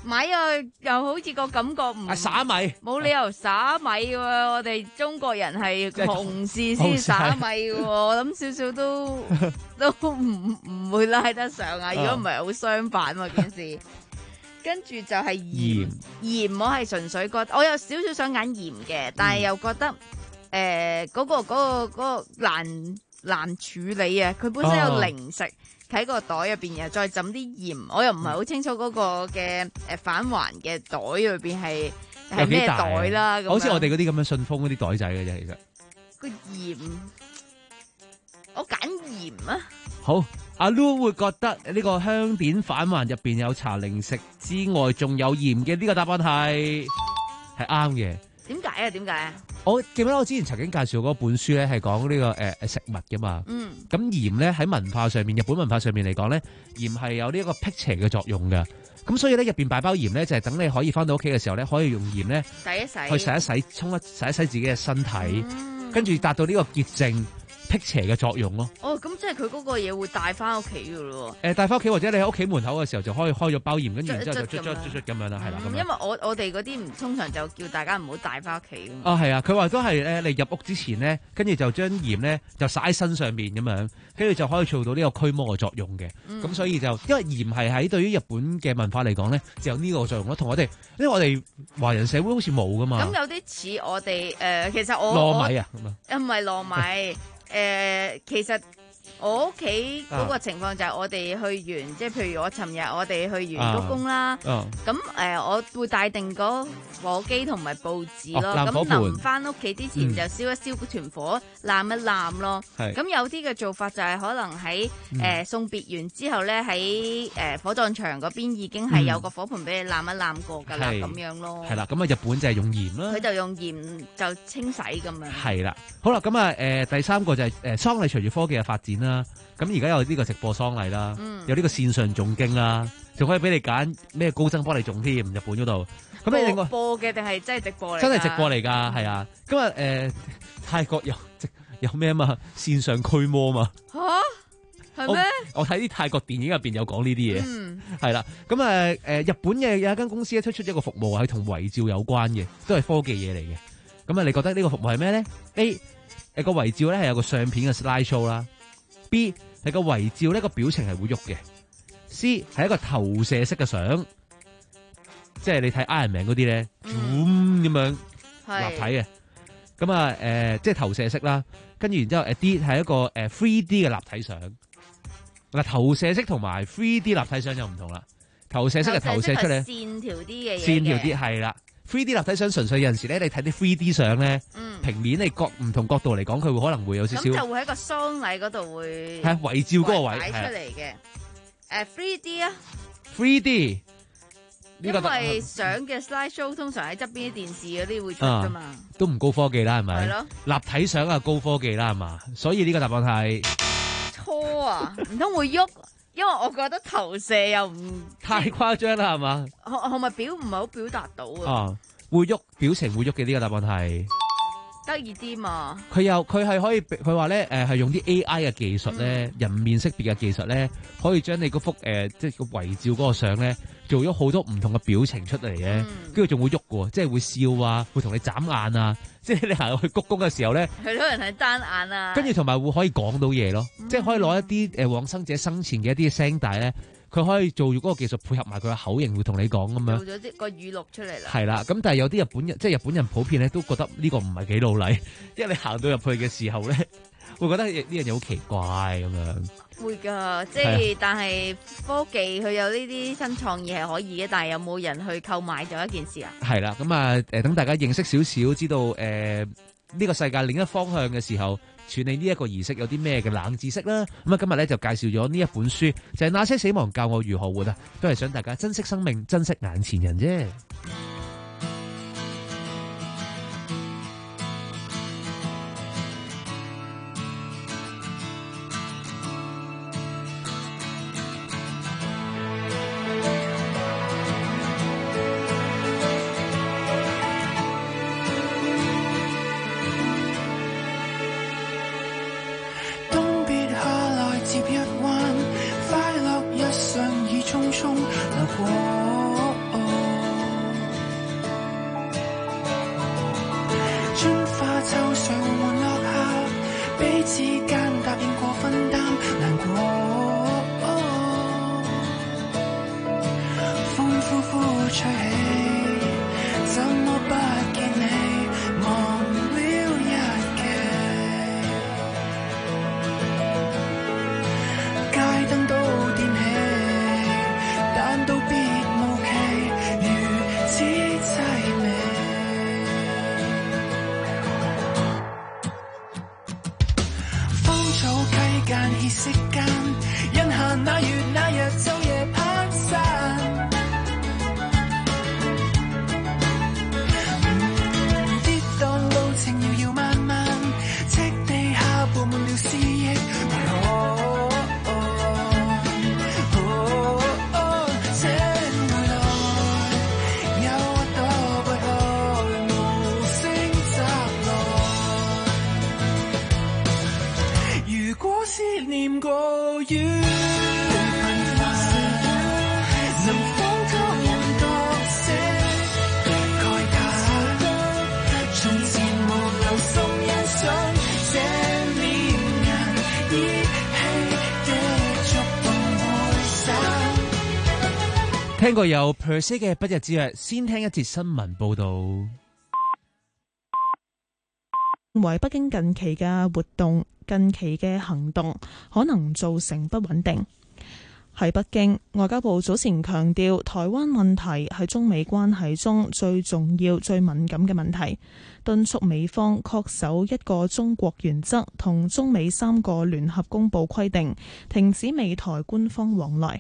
米啊，又好似個感覺唔啊撒米， 冇理由撒米喎。我哋中國人係紅事先撒米喎，我諗少少都都唔唔會拉得上啊。如果唔係好相反喎件事。跟住就係鹽，鹽我係純粹覺得，我有少少想揀鹽嘅，但係又覺得誒嗰、呃嗰個嗰、嗰個嗰、嗰個難難處理啊。佢本身有零食喺個袋入邊，然後再浸啲鹽，我又唔係好清楚嗰個嘅誒反環嘅袋裏邊係係咩袋啦。 好似我哋嗰啲咁樣順豐嗰啲袋仔嘅啫，其實個鹽，我揀鹽啊。 好。阿 Lu 會覺得呢個香典反環入邊有搽零食之外，仲有鹽嘅，呢個答案係係啱嘅。 點解啊？點解啊？ 我記得我之前曾經介紹嗰本書咧，係講呢個誒誒、呃、食物噶嘛。嗯。咁鹽咧喺文化上面，日本文化上面嚟講咧，鹽係有呢一個辟邪嘅作用嘅。咁所以咧入邊擺包鹽咧，就係、是、等你可以翻到屋企嘅時候咧，可以用鹽咧洗一洗， 去洗一洗，沖一洗一洗自己嘅身體，嗯、跟住達到呢個潔淨。辟邪嘅作用咯。 哦，咁即係佢嗰個嘢會帶翻屋企噶咯。誒、 呃，帶翻屋企或者你喺屋企門口嘅時候就可以開咗包鹽，跟住然之後就捽捽捽捽咁樣啦，係啦、嗯。 因為我我哋嗰啲唔通常就叫大家唔好帶翻屋企。 啊，係啊，佢話都係咧，你入屋之前咧，跟住就將鹽咧就灑喺身上面咁樣，跟住就可以做到呢個驅魔嘅作用嘅。咁、嗯、所以就因為鹽係喺對於日本嘅文化嚟講咧，就有呢個作用咯。同我哋，因為我哋華人社會好似冇噶嘛。 咁有啲似我哋誒、呃，其實我糯米啊， 唔係糯米。誒、呃，其實我屋企嗰個情況就係我哋去完，即、啊、係譬如我尋日我哋去完督工啦，咁、啊、誒、呃、我會帶定嗰火機同埋報紙咯，咁臨翻屋企之前就燒一燒團火，攬、嗯、一攬咯。咁有啲嘅做法就係可能喺誒、嗯呃、送別完之後咧，喺誒、呃、火葬場嗰邊已經係有個火盆俾你攬一攬過噶啦，咁樣咯。係啦， 咁啊日本就係用鹽啦， 佢就用鹽就清洗咁樣。 係啦，好啦，咁啊誒第三個就係、是、誒喪禮隨住科技嘅發展啦，咁而家有呢個直播喪禮啦，嗯、有呢個線上誦經啦，仲可以俾你揀咩高僧幫你誦添，日本嗰度。咁你另外播嘅定係真係直播嚟？ 真係直播嚟㗎，係、嗯、啊。今日誒、呃、泰國有有咩啊嘛？線上驅魔嘛？吓？係咩？我睇啲泰國電影入邊有講呢啲嘢，係、嗯、啦。咁啊誒日本嘅有一間公司咧推出一個服務係同遺照有關嘅，都係科技嘢嚟嘅。咁啊，你覺得呢個服務係咩咧 ？A 誒個遺照咧係有個相片嘅 slide show 啦。B 係個遺照呢個表情係會喐嘅。C 係一個投射式嘅相。即係你睇 Iron Man 嗰啲咧，咁、嗯、樣立體嘅，咁啊誒，即係投射式啦。跟住然之後誒 D 係一個誒 three D 嘅立體相。嗱，投射式同埋 three D 立體相就唔同啦。投射式係投射出嚟線條啲嘅嘢， 線條啲係啦。three D 立體相純粹有陣時咧，你睇啲 three D 相咧，嗯、平面你角唔同角度嚟講，佢會可能會有少少。咁就會喺個喪禮嗰度會係遺照嗰個位擺出嚟嘅。誒 three D 啊 ，three D。 因為相嘅 slide show 通常喺側邊啲電視嗰啲會出噶嘛、啊， 都唔高科技啦，係咪？ 係咯， 立體相啊高科技啦，係嘛？所以呢個答案係錯啊，唔通會喐？因為我覺得投射又唔太誇張啦，係嘛？ 可可咪表唔係好表達到啊？ 啊，會喐，表情會喐嘅呢個答案係得意啲嘛？ 佢又佢係可以，佢話咧誒係用啲 A I 嘅技術咧、嗯，人面識別嘅技術咧，可以將你嗰幅誒、呃、即係個遺照嗰個相咧。做咗好多唔同嘅表情出嚟嘅，跟住仲會喐嘅，即係會笑啊，會同你眨眼啊，即係你行去鞠躬嘅時候咧， 係多人係單眼啊， 跟住同埋會可以講到嘢咯，嗯、即係可以攞一啲誒往生者生前嘅一啲聲帶咧，佢可以做嗰個技術配合埋佢嘅口型，會同你講咁樣， 做咗啲個語錄出嚟啦。 係啦，咁但係有啲日本人，即係日本人普遍咧都覺得呢個唔係幾老禮，因為你行到入去嘅時候咧，會覺得呢樣嘢好奇怪咁樣。 會噶，即係但係科技佢有呢啲新創意係可以嘅，但係有冇人去購買就一件事啊？ 係啦，咁啊，誒，等大家認識少少，知道誒呢、呃這個世界另一方向嘅時候，處理呢一個儀式有啲咩嘅冷知識啦。咁啊，今日咧就介紹咗呢一本書，就係、是、那些死亡教我如何活啊，都係想大家珍惜生命，珍惜眼前人啫。 接一彎，快樂日常已匆匆流過。 抽水緩緩落下，彼此間答應過分擔難過，風呼呼吹起，怎麼不見你忘了一記，街燈都點起，但都別無期，如此凄美。早溪間歇息間，印下那月那日晝夜攀山，嗯，跌宕路程遙遙漫漫，赤地下布滿了思憶，為何？請回來，有躲不開無聲襲來。如果思念過於能否給人覺醒代價？從前無留心欣賞這戀人依稀的觸動會散。 聽過有 per se 嘅不日之約，先聽一節新聞報導。 為北京近期嘅活動、近期嘅行動可能造成不穩定。喺北京，外交部早前強調，台灣問題係中美關係中最重要、最敏感嘅問題，敦促美方恪守一個中國原則同中美三個聯合公報規定，停止美台官方往來。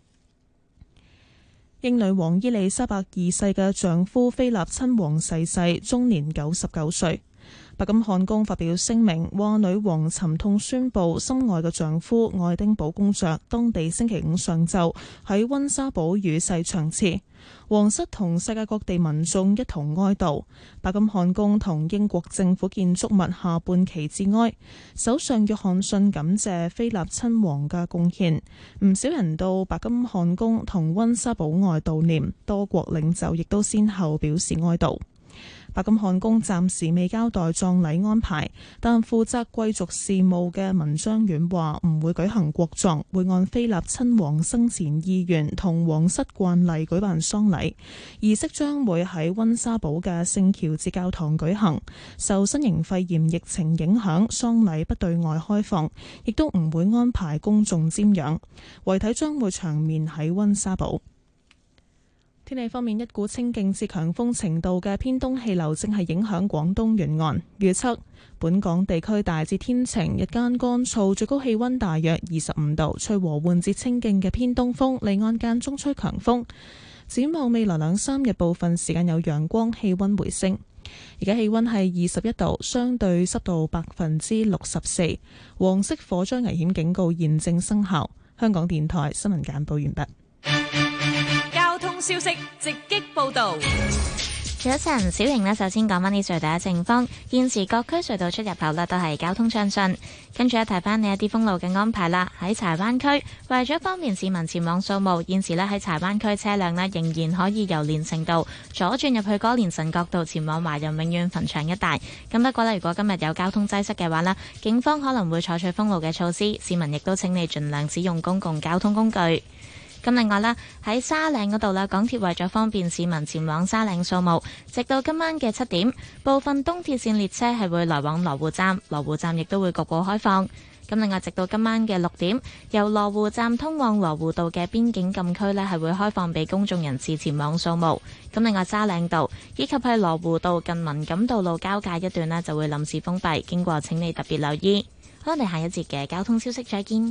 英女王伊麗莎白二世嘅丈夫菲臘親王逝世，終年九十九歲。白金漢宮發表聲明，話女王沉痛宣布心愛嘅丈夫愛丁堡公爵當地星期五上晝喺溫莎堡與世長辭，皇室同世界各地民眾一同哀悼。白金漢宮同英國政府建築物下半旗致哀，首相約翰遜感謝菲臘親王嘅貢獻，唔少人到白金漢宮同溫莎堡外悼念，多國領袖亦都先後表示哀悼。白金漢宮暫時未交代葬禮安排，但負責貴族事務嘅文章院話唔會舉行國葬，會按菲臘親王生前意願同皇室慣例舉辦喪禮。儀式將會喺溫莎堡嘅聖喬治教堂舉行。受新型肺炎疫情影響，喪禮不對外開放，亦都唔會安排公眾瞻仰。遺體將會長眠喺溫莎堡。天氣方面，一股清勁至強風程度嘅偏東氣流正係影響廣東沿岸。預測本港地區大致天晴，日間乾燥，最高氣溫大約二十五度，吹和緩至清勁嘅偏東風，離岸間中吹強風。展望未來兩三日，部分時間有陽光，氣溫回升。而家氣溫係二十一度，相對濕度百分之六十四，黃色火災危險警告現正生效。香港電台新聞簡報完畢。 消息直擊報道。 早晨，小瑩呢，首先講翻啲隧道嘅情況。現時各區隧道出入口呢都係交通暢順。跟住一提翻你一啲封路嘅安排啦。喺柴灣區，為咗方便市民前往掃墓，現時呢喺柴灣區車輛呢仍然可以由連城道左轉入去歌連臣角道前往華人永遠墳場一帶。咁不過呢，如果今日有交通擠塞嘅話呢，警方可能會採取封路嘅措施，市民亦都請你盡量使用公共交通工具。咁另外啦，喺沙嶺嗰度啦，港鐵為咗方便市民前往沙嶺掃墓，直到今晚嘅七點，部分東鐵線列車係會來往羅湖站，羅湖站亦都會局部開放。咁另外，直到今晚嘅六點，由羅湖站通往羅湖道嘅邊境禁區呢係會開放俾公眾人士前往掃墓。咁另外，沙嶺道以及喺羅湖道近文錦道路交界一段呢就會臨時封閉，經過請你特別留意。好，我哋下一節嘅交通消息再見。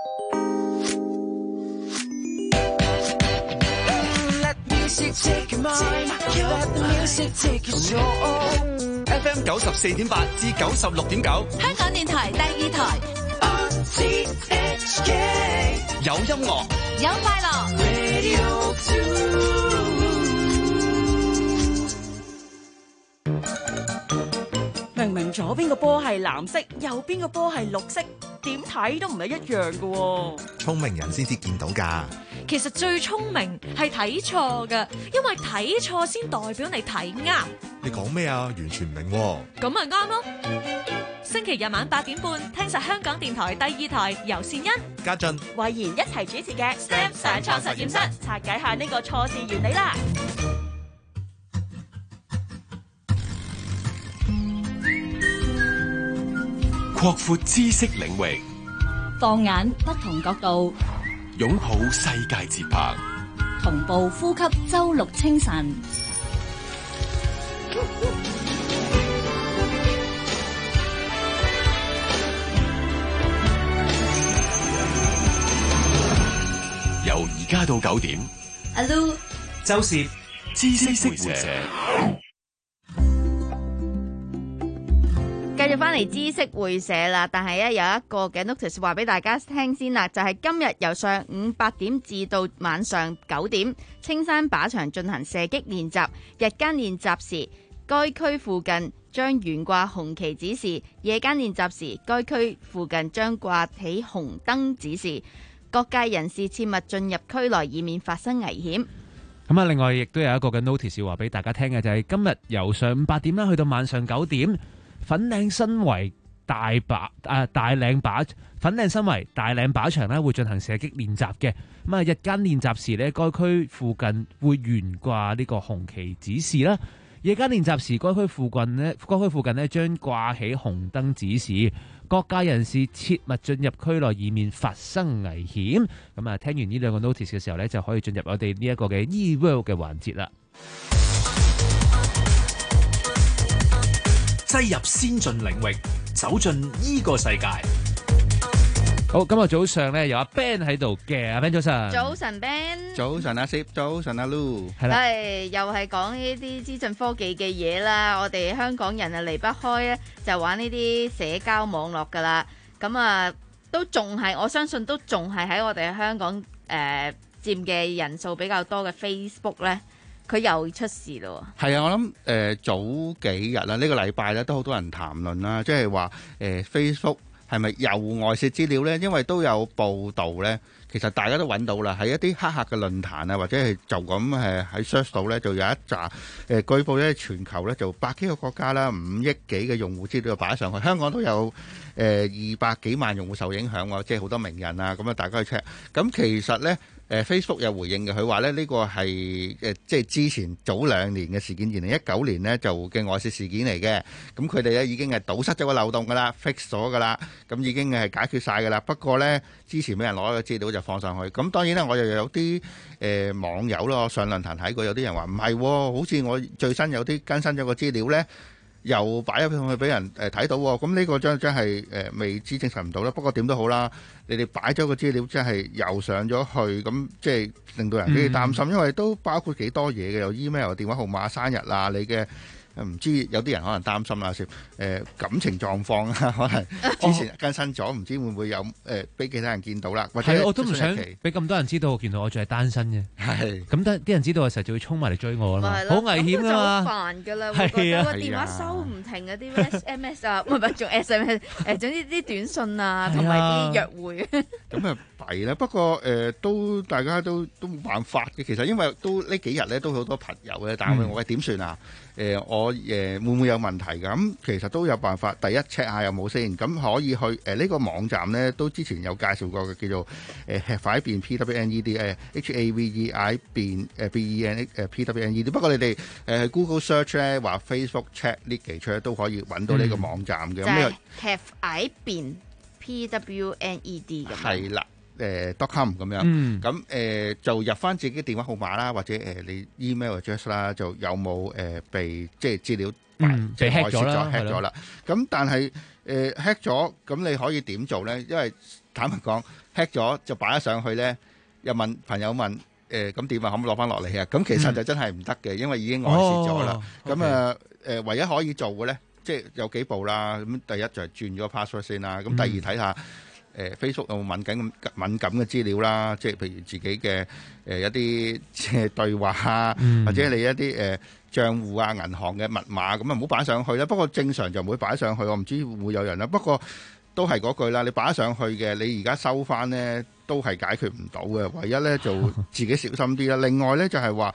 F M 九十四點八至九十六點九， 香港電台第二台。 有音樂， 有快樂。 明明左邊個波係藍色，右邊個波係綠色，點睇都唔係一樣㗎。 聰明人先至見到㗎。 其實最聰明係睇錯㗎，因為睇錯先代表你睇啱。 你講咩啊？完全唔明喎。 咁咪啱咯！星期日晚八點半，聽實香港電台第二台由善恩、 家俊、 慧賢一齊主持嘅 S T E M 上創實驗室，拆解下呢個錯字原理啦！ 擴闊知識領域， 放眼不同角度， 擁抱世界節拍， 同步呼吸周六清晨。 由而家到九點， 阿 Lu、 周攝知識會社。 繼續翻嚟知識會社啦，但係咧有一個嘅 notice 話俾大家聽先啦，就係、是、今日由上午八點至到晚上九點，青山靶場進行射擊練習。日間練習時，該區附近將懸掛紅旗指示；夜間練習時，該區附近將掛起紅燈指示。各界人士切勿進入區內，以免發生危險。 咁啊，另外亦都有一個嘅 notice 要話俾大家聽嘅，就係、是、今日由上午八點啦，去到晚上九點，粉嶺新圍大靶啊大嶺靶粉嶺新圍大嶺靶場咧會進行射擊練習嘅。咁啊，日間練習時咧，該區附近會懸掛呢個紅旗指示啦；夜間練習時，該區附近咧，該區附近咧將掛起紅燈指示。各界人士切勿進入區內，以免發生危險。咁啊，聽完呢兩個 notice 嘅時候咧，就可以進入我哋呢一個嘅 eWorld 嘅環節啦。 擠入先進領域，走進呢個世界。 好，今日早上咧有阿 Ben 喺度嘅，阿 Ben 早晨。 早晨 Ben。 早晨阿 Sip， 早晨阿 Lu。 係啦，係又係講呢啲資訊科技嘅嘢啦。我哋香港人啊離不開咧，就玩呢啲社交網絡噶啦。咁啊，都仲係我相信都仲係喺我哋香港誒佔嘅人數比較多嘅 Facebook 咧，佢又出事咯。 係啊，我諗誒、呃、早幾日啦，呢、這個禮拜咧都好多人談論啦，即係話誒 Facebook 係咪又外泄資料咧？因為都有報道咧，其實大家都揾到啦，喺一啲黑客嘅論壇啊，或者係就咁誒喺 search 到咧，就有一紮誒、呃、據報咧，全球咧就百幾個國家啦，五億幾嘅用戶資料擺上去，香港都有誒二百幾萬用戶受影響喎，即係好多名人啊，咁啊大家去 check。咁其實咧。誒 Facebook 有回應嘅，佢話咧呢個係誒即係之前早兩年嘅事件，二零一九年呢就嘅外泄事件嚟嘅。咁佢哋咧已經係堵塞咗個漏洞㗎啦 ，fix 咗㗎啦，咁已經係解決晒㗎啦。不過咧之前俾人攞咗個資料就放上去，咁當然啦，我又有啲誒、呃、網友咯上論壇睇過，有啲人話唔係，好似我最新有啲更新咗個資料咧。又擺咗上去俾人誒睇到喎，咁呢個真真係誒未知證實唔到啦。不過點都好啦，你哋擺咗個資料真係又上咗去，咁即係令到人幾擔心，因為都包括幾多嘢嘅，有 email、電話號碼、生日啊，你嘅。唔知有啲人可能擔心啦，誒、呃、感情狀況啊，可能之前更新咗，唔、哦、知會唔會有誒俾、呃、其他人見到啦？或者我都唔想俾咁多人知道，原來我仲係單身嘅。係咁，得啲人知道嘅時候就會衝埋嚟追我啦嘛，好危險㗎嘛。 好煩㗎啦，會覺得個電話收唔停嗰啲 S M S 啊，唔係唔係仲 S M S 誒，總之啲短信啊，同埋啲約會。 咁啊弊啦，不過誒、呃、都大家都都冇辦法嘅。其實因為都呢幾日咧都好多朋友咧，但係我係點算啊？誒、呃、我誒、呃、會唔會有問題㗎？咁、嗯、其實都有辦法。第一 check 下有冇先，咁可以去誒呢、呃這個網站咧，都之前有介紹過嘅，叫做誒吃快變 P W N E D 誒 H A V E I 變誒 B E N 誒 P W N E D。不過你哋誒、呃、Google search 咧話 Facebook check 呢幾出都可以揾到呢個網站嘅。咁、嗯、呢、這個吃快變 P W N E D 咁。係啦。 誒 dotcom 咁樣，咁、嗯、誒、呃、就入翻自己電話號碼啦，或者誒、呃、你 email address 啦，就有冇誒、呃、被即係資料、嗯、即係 hack 咗啦 hack 咗啦。咁但係誒 hack 咗，咁、呃、你可以點做咧？因為坦白講 hack 咗就擺咗上去咧，又問朋友問誒咁點啊？可唔可以攞翻落嚟啊？咁其實就真係唔得嘅，因為已經外泄咗啦。咁啊誒唯一可以做嘅咧，即係有幾步啦。咁第一就係轉咗 password 先啦。咁第二睇下。誒 Facebook 有冇敏感敏感嘅資料啦，即係譬如自己嘅誒一啲即係對話啊，嗯、或者你一啲誒賬戶啊、銀行嘅密碼咁啊，唔好擺上去啦。不過正常就唔會擺上去，我唔知會唔會有人啦。不過都係嗰句啦，你擺上去嘅，你而家收翻咧都係解決唔到嘅。唯一咧就自己小心啲啦。另外咧就係話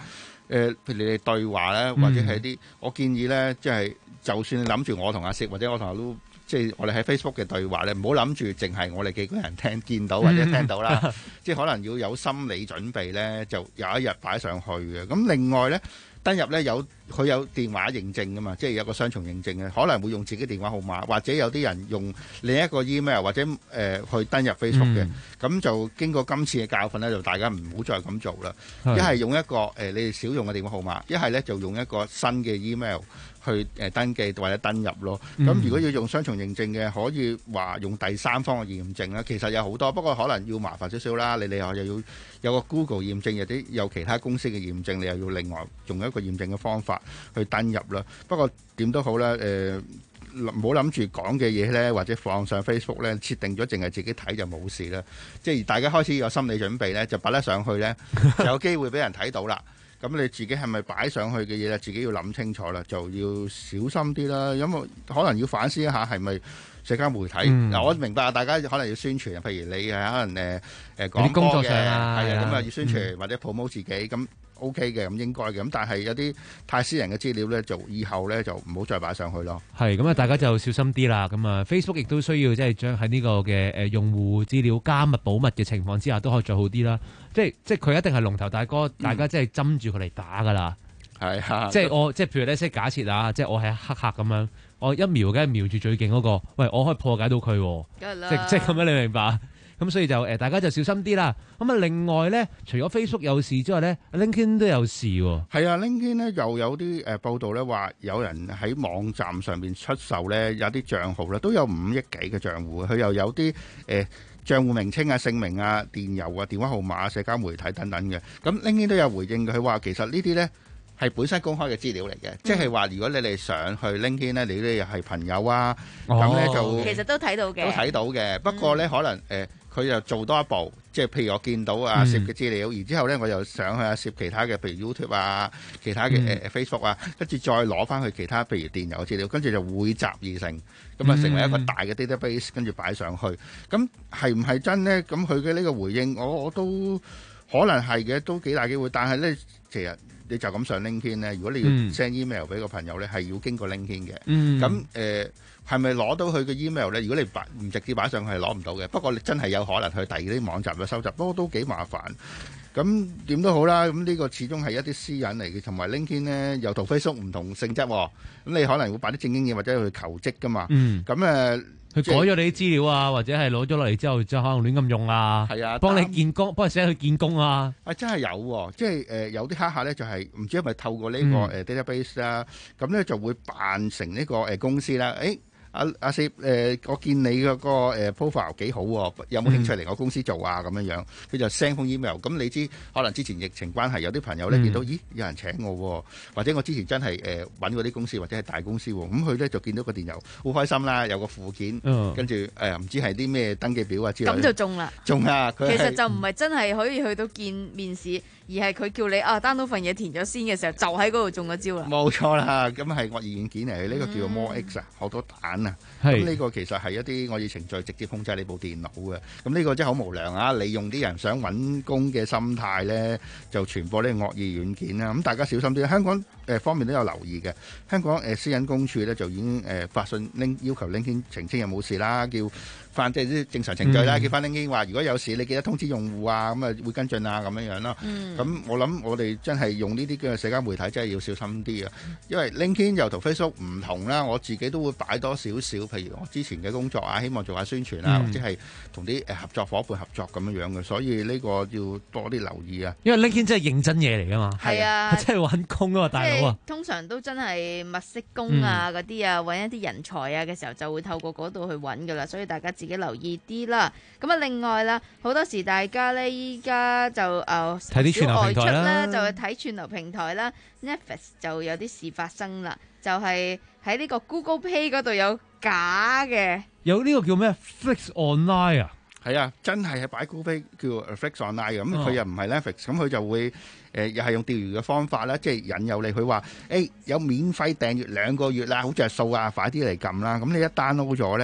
誒，譬如你哋對話咧，或者係啲，我建議咧，即係就算你諗住我同阿薛或者我同阿 Lu，即係我哋喺 Facebook 嘅對話咧，唔好諗住淨係我哋幾個人聽見到或者聽到啦，即係可能要有心理準備咧，就有一日擺上去嘅。咁另外咧，登入咧有佢有電話認證噶嘛，即係有個雙重認證嘅，可能會用自己電話號碼，或者有啲人用另一個 email 或者誒、呃、去登入 Facebook 嘅，咁、嗯、就經過今次嘅教訓咧，就大家唔好再咁做啦。一係用一個誒、呃、你哋少用嘅電話號碼，一係咧就用一個新嘅 email。去誒登記或者登入咯，咁、嗯、如果要用雙重認證嘅，可以話用第三方嘅驗證啦。其實有好多，不過可能要麻煩少少啦。你哋又要有個 Google 驗證，有啲有其他公司嘅驗證，你又要另外用一個驗證嘅方法去登入啦。不過點都好啦，誒唔好諗住講嘅嘢咧，或者放上 Facebook 咧，設定咗淨係自己睇就冇事啦。即係大家開始有心理準備咧，就擺得上去咧，就有機會俾人睇到啦。咁你自己係咪擺上去嘅嘢咧？自己要諗清楚啦，就要小心啲啦。因為可能要反思一下係咪社交媒體。嗱、嗯，我明白大家可能要宣傳，譬如你係可能誒誒講工作上啊， 係啊，咁啊要宣傳、嗯、或者 promote 自己咁。O K 嘅，咁應該嘅，咁但係有啲太私人嘅資料咧，就以後咧就唔好再擺上去咯。 係咁啊，大家就小心啲啦。咁啊 ，Facebook 亦都需要即係將喺呢個嘅誒用戶資料加密保密嘅情況之下，都可以做好啲啦。即係即係佢一定係龍頭大哥，大家即係針住佢嚟打噶啦。係、嗯、啊，即係我即係譬如咧，即係假設啊，即係我係黑客咁樣，我一瞄梗係瞄住最勁嗰個，喂，我可以破解到佢，即即係咁樣，你明白？咁所以就誒，大家就小心啲啦。咁啊，另外咧，除咗 Facebook 有事之外咧 ，LinkedIn 都有事喎。 係啊 ，LinkedIn 咧又有啲誒報道咧，話有人喺網站上面出售咧，有啲帳號咧都有五億幾嘅帳戶，佢又有啲誒帳戶名稱啊、姓名啊、電郵啊、電話號碼、社交媒體等等嘅。咁 LinkedIn 都有回應嘅，佢話其實呢啲咧係本身公開嘅資料嚟嘅，即係話如果你哋上去 LinkedIn 咧，你哋又係朋友啊，咁、哦、咧就其實都睇到嘅， 都睇到嘅。不過咧、嗯、可能誒。呃佢又做多一步，即係譬如我見到阿攝嘅資料，然之後咧我又上去阿攝其他嘅，譬如 YouTube 啊、其他嘅誒、嗯、Facebook 啊，跟住再攞翻去其他譬如電郵嘅資料，跟住就匯集而成，咁啊成為一個大嘅 database，跟住擺上去。咁係唔係真咧？咁佢嘅呢個回應，我我都可能係嘅，都幾大機會。但係咧，其實你就咁上 LinkedIn 咧，如果你要 send email 俾個朋友咧，係要經過 LinkedIn 嘅。咁誒。係咪攞到佢嘅 email 咧？如果你擺唔直接擺上去係攞唔到嘅。不過你真係有可能去第二啲網站去收集，不過都幾麻煩。咁點都好啦，咁呢個始終係一啲私隱嚟嘅，同埋 LinkedIn 咧又同 Facebook 唔同性質。咁你可能會擺啲正經嘢或者去求職噶嘛。嗯。咁誒， 佢改咗你啲資料啊，或者係攞咗落嚟之後，就可能亂咁用啊。係啊。幫你見工，幫你寫去見工啊。 啊，真係有喎！即係誒有啲黑客咧，就係唔知係咪透過呢個誒 database 啦，咁咧就會扮成呢個誒公司啦。誒。阿阿攝誒，我見你嗰個誒 profile 幾好喎，有冇興趣嚟我公司做啊？咁樣樣，佢就 send 封 email。咁你知可能之前疫情關係，有啲朋友咧見到，咦有人請我，或者我之前真係誒揾嗰啲公司或者係大公司，咁佢咧就見到個電郵，好開心啦，有個附件，跟住誒唔知係啲咩登記表啊之類。咁就中啦，中啊！ 其實就唔係真係可以去到見面試。而係佢叫你啊 download 份嘢填咗先嘅時候，就喺嗰度中咗招啦。 冇錯啦，咁係惡意軟件嚟，呢、呢個叫做 MoreX 啊，好多蛋啊。咁呢個其實係一啲惡意程序直接控制你部電腦嘅。咁呢個真係好無良啊！利用啲人想揾工嘅心態咧，就傳播呢個惡意軟件啦。咁大家小心啲。香港誒方面都有留意嘅。香港誒私隱公署咧就已經誒發信拎要求 LinkedIn 澄清有冇事啦，叫翻即係啲正常程序啦，叫翻 LinkedIn 話如果有事你記得通知用戶啊，咁啊會跟進啊咁樣樣咯。咁、嗯、我諗我哋真係用呢啲嘅社交媒體真係要小心啲啊，因為 LinkedIn 又同 Facebook 唔同啦。我自己都會擺多少少，譬如我之前嘅工作啊，希望做下宣傳啊，嗯、或者係同啲誒合作夥伴合作咁樣樣嘅，所以呢個要多啲留意啊。 因為 LinkedIn 真係認真嘢嚟噶嘛，係啊，真係揾工啊嘛，大佬啊。 通常都真係物色工啊嗰啲啊，揾一啲人才啊嘅時候就會透過嗰度去揾噶啦，所以大家自己留意啲啦。咁啊，另外啦，好多時大家咧依家就誒睇啲串流平台啦，就係睇串流平台啦。Netflix 就有啲事發生啦，就係喺呢個 Google Play 嗰度有假嘅， 有呢個叫咩 Flix Online 啊？ 係啊，真係係擺 Google Play 叫 Flix Online 咁，佢又唔係 Netflix，咁佢就會誒、呃、又係用釣魚嘅方法啦，即係引誘你。佢話誒有免費訂閱兩個月啦，好着數啊，快啲嚟撳啦。咁你一 download 咗咧，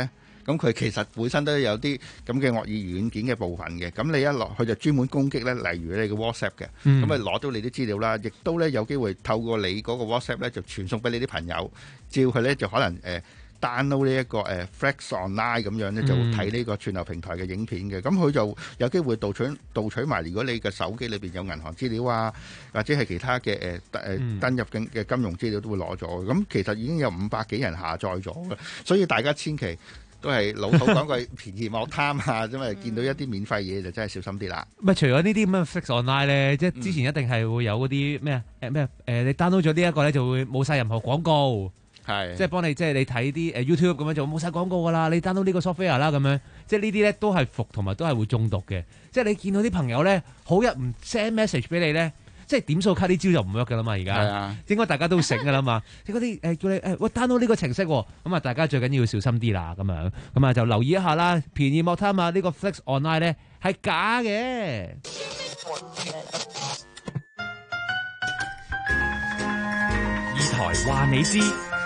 咁佢其實本身都有啲咁嘅惡意軟件嘅部分嘅。咁你一落去就專門攻擊咧，例如你嘅 WhatsApp 嘅，咁啊攞到你啲資料啦，亦都咧有機會透過你嗰個 WhatsApp 咧就傳送俾你啲朋友，照佢咧就可能誒。呃 download 呢一個誒 Flex Online 咁樣咧，就睇呢個串流平台嘅影片嘅，咁佢就有機會盜取盜取埋。如果你嘅手機裏邊有銀行資料啊，或者係其他嘅誒誒登入嘅嘅金融資料都會攞咗。咁其實已經有五百幾人下載咗嘅，所以大家千祈都係老土講句便宜莫貪啊，因為見到一啲免費嘢就真係小心啲啦。 唔係除咗呢啲咁嘅 Flex Online 咧，即係之前一定係會有嗰啲咩誒咩誒，你 download 咗呢一個咧就會冇晒任何廣告。係，即係幫你，即係你睇啲誒 YouTube 咁樣就冇晒廣告噶啦，你 download 呢個 software 啦咁樣，即係呢啲咧都係伏同埋都係會中毒嘅。即係你見到啲朋友咧，好日唔 send message 俾你咧，即係點數卡啲招就唔 work 噶啦嘛，而家。係啊，應該大家都醒噶啦嘛。即係嗰啲誒叫你誒，喂 download 呢個程式喎，咁啊大家最緊要小心啲啦，咁樣，咁啊就留意一下啦，便宜莫貪啊！呢個 Flex Online 咧係假嘅。 二台話你知。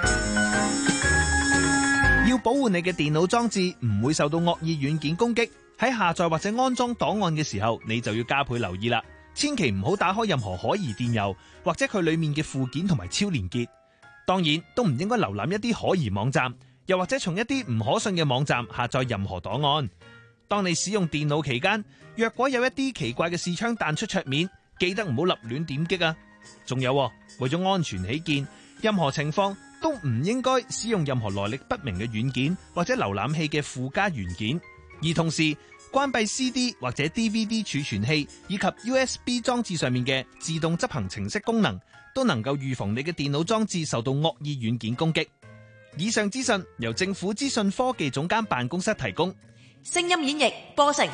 要保護你嘅電腦裝置唔會受到惡意軟件攻擊，喺下載或者安裝檔案嘅時候，你就要加倍留意啦。千祈唔好打開任何可疑電郵或者佢裏面嘅附件同埋超連結。當然都唔應該瀏覽一啲可疑網站，又或者從一啲唔可信嘅網站下載任何檔案。當你使用電腦期間，若果有一啲奇怪嘅視窗彈出桌面，記得唔好立亂點擊啊！仲有，為咗安全起見，任何情況都唔應該使用任何來歷不明嘅軟件或者瀏覽器嘅附加元件，而同時關閉 C D 或者 D V D 儲存器以及 U S B 裝置上面嘅自動執行程式功能，都能夠預防你嘅電腦裝置受到惡意軟件攻擊。以上資訊由政府資訊科技總監辦公室提供。 聲音演繹播成。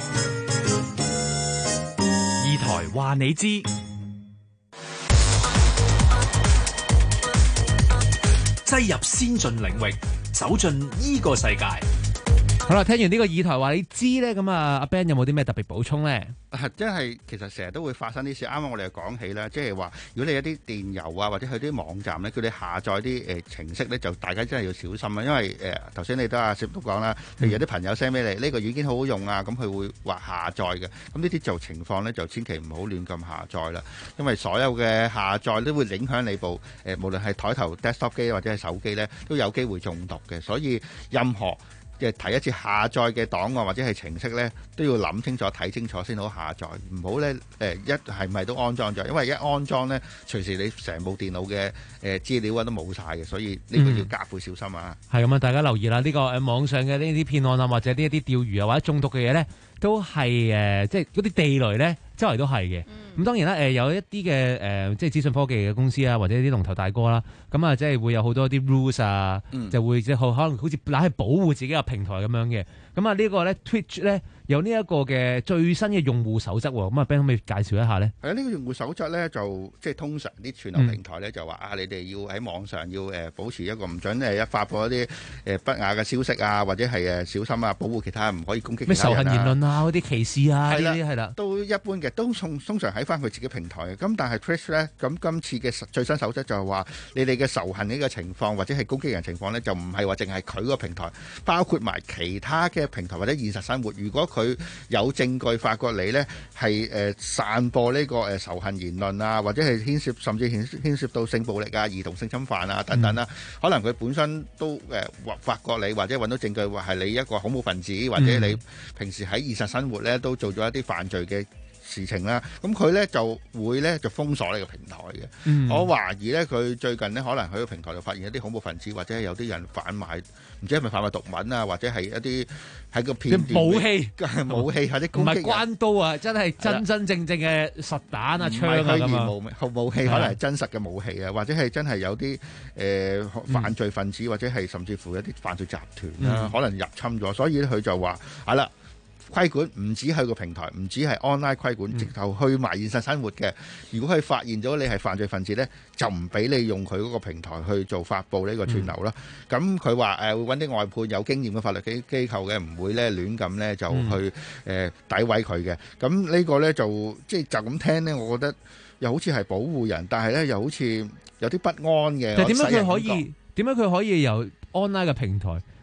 二台話你知。擠入先進領域，走進依個世界。 好啦，聽完呢個議題話你知咧，咁啊，阿 Ben 有冇啲咩特別補充咧？ 係真係其實成日都會發生啲事。啱啱我哋又講起啦，即係話如果你有啲電郵啊，或者去啲網站咧，叫你下載啲誒程式咧，就大家真係要小心啊！因為誒頭先你都阿攝都講啦，譬如有啲朋友 send 俾你，呢個軟件好好用啊，咁佢會話下載嘅。咁呢啲就情況咧，就千祈唔好亂咁下載啦，因為所有嘅下載都會影響你部誒，無論係台頭 desktop 機或者係手機咧，都有機會中毒嘅。所以任何即係睇一次下載嘅檔案或者係程式咧，都要諗清楚、睇清楚先好下載，唔好咧誒一係咪都安裝咗？因為一安裝咧，隨時你成部電腦嘅誒資料啊都冇晒嘅，所以呢個要加倍小心啊！ 係咁啊，大家留意啦，呢、這個誒網上嘅呢啲騙案啊，或者呢一啲釣魚啊或者中毒嘅嘢咧，都係誒即係嗰啲地雷咧，周圍都係嘅。咁、嗯、當然啦，誒有一啲嘅誒即係資訊科技嘅公司啊，或者啲龍頭大哥啦，咁啊即係會有好多啲 rules 啊，嗯、就會即係可能好似攬去保護自己嘅平台咁樣嘅。咁啊呢個咧 Twitch 咧有呢一個嘅最新嘅用戶守則喎。咁啊 Ben 可唔可以介紹一下咧？ 係啊，呢個用戶守則咧就即係通常啲串流平台咧就話啊，你哋要喺網上要誒保持一個唔準誒一發布一啲誒不雅嘅消息啊，或者係誒小心啊，保護其他唔可以攻擊其他人啊。咩仇恨言論啊，嗰啲歧視啊，呢啲係啦， 都一般嘅，都通通常喺翻佢自己平台嘅。咁但係 Twitch 咧，咁今次嘅最新守則就係話，你哋嘅仇恨呢個情況或者係攻擊人情況咧，就唔係話淨係佢個平台，包括埋其他嘅平台或者現實生活。如果佢有證據發覺你咧係誒散播呢個誒仇恨言論啊，或者係牽涉甚至牽牽涉到性暴力啊、兒童性侵犯啊等等啦，嗯、可能佢本身都誒發覺你或者揾到證據話係你一個恐怖分子，或者你平時喺現實生活咧都做咗一啲犯罪嘅事情啦，咁佢咧就會咧就封鎖呢個平台嘅。嗯、我懷疑咧佢最近咧可能喺個平台度發現一啲恐怖分子，或者係有啲人販賣，唔知係咪販賣毒品啊，或者係一啲喺個片段武器、 武器或者攻擊人， 唔係關刀啊，真係真真正正嘅實彈啊、槍啊咁啊。 武武器可能係真實嘅武器啊，或者係真係有啲誒、呃、犯罪分子，嗯、或者係甚至乎一啲犯罪集團啦，嗯、可能入侵咗，所以咧佢就話係啦。規管唔止係個平台，唔止係 online 規管，直頭去埋現實生活嘅。如果佢發現咗你係犯罪分子呢，就唔俾你用佢嗰個平台去做發布呢個串流啦。咁佢話誒會揾啲外判有經驗嘅法律機機構嘅，唔會咧亂咁呢就去誒、呃、詆毀佢嘅。咁呢個呢，就即係就咁聽呢，我覺得又好似係保護人，但係呢又好似有啲不安嘅。 但係點解佢可以點解佢可以由 online 嘅平台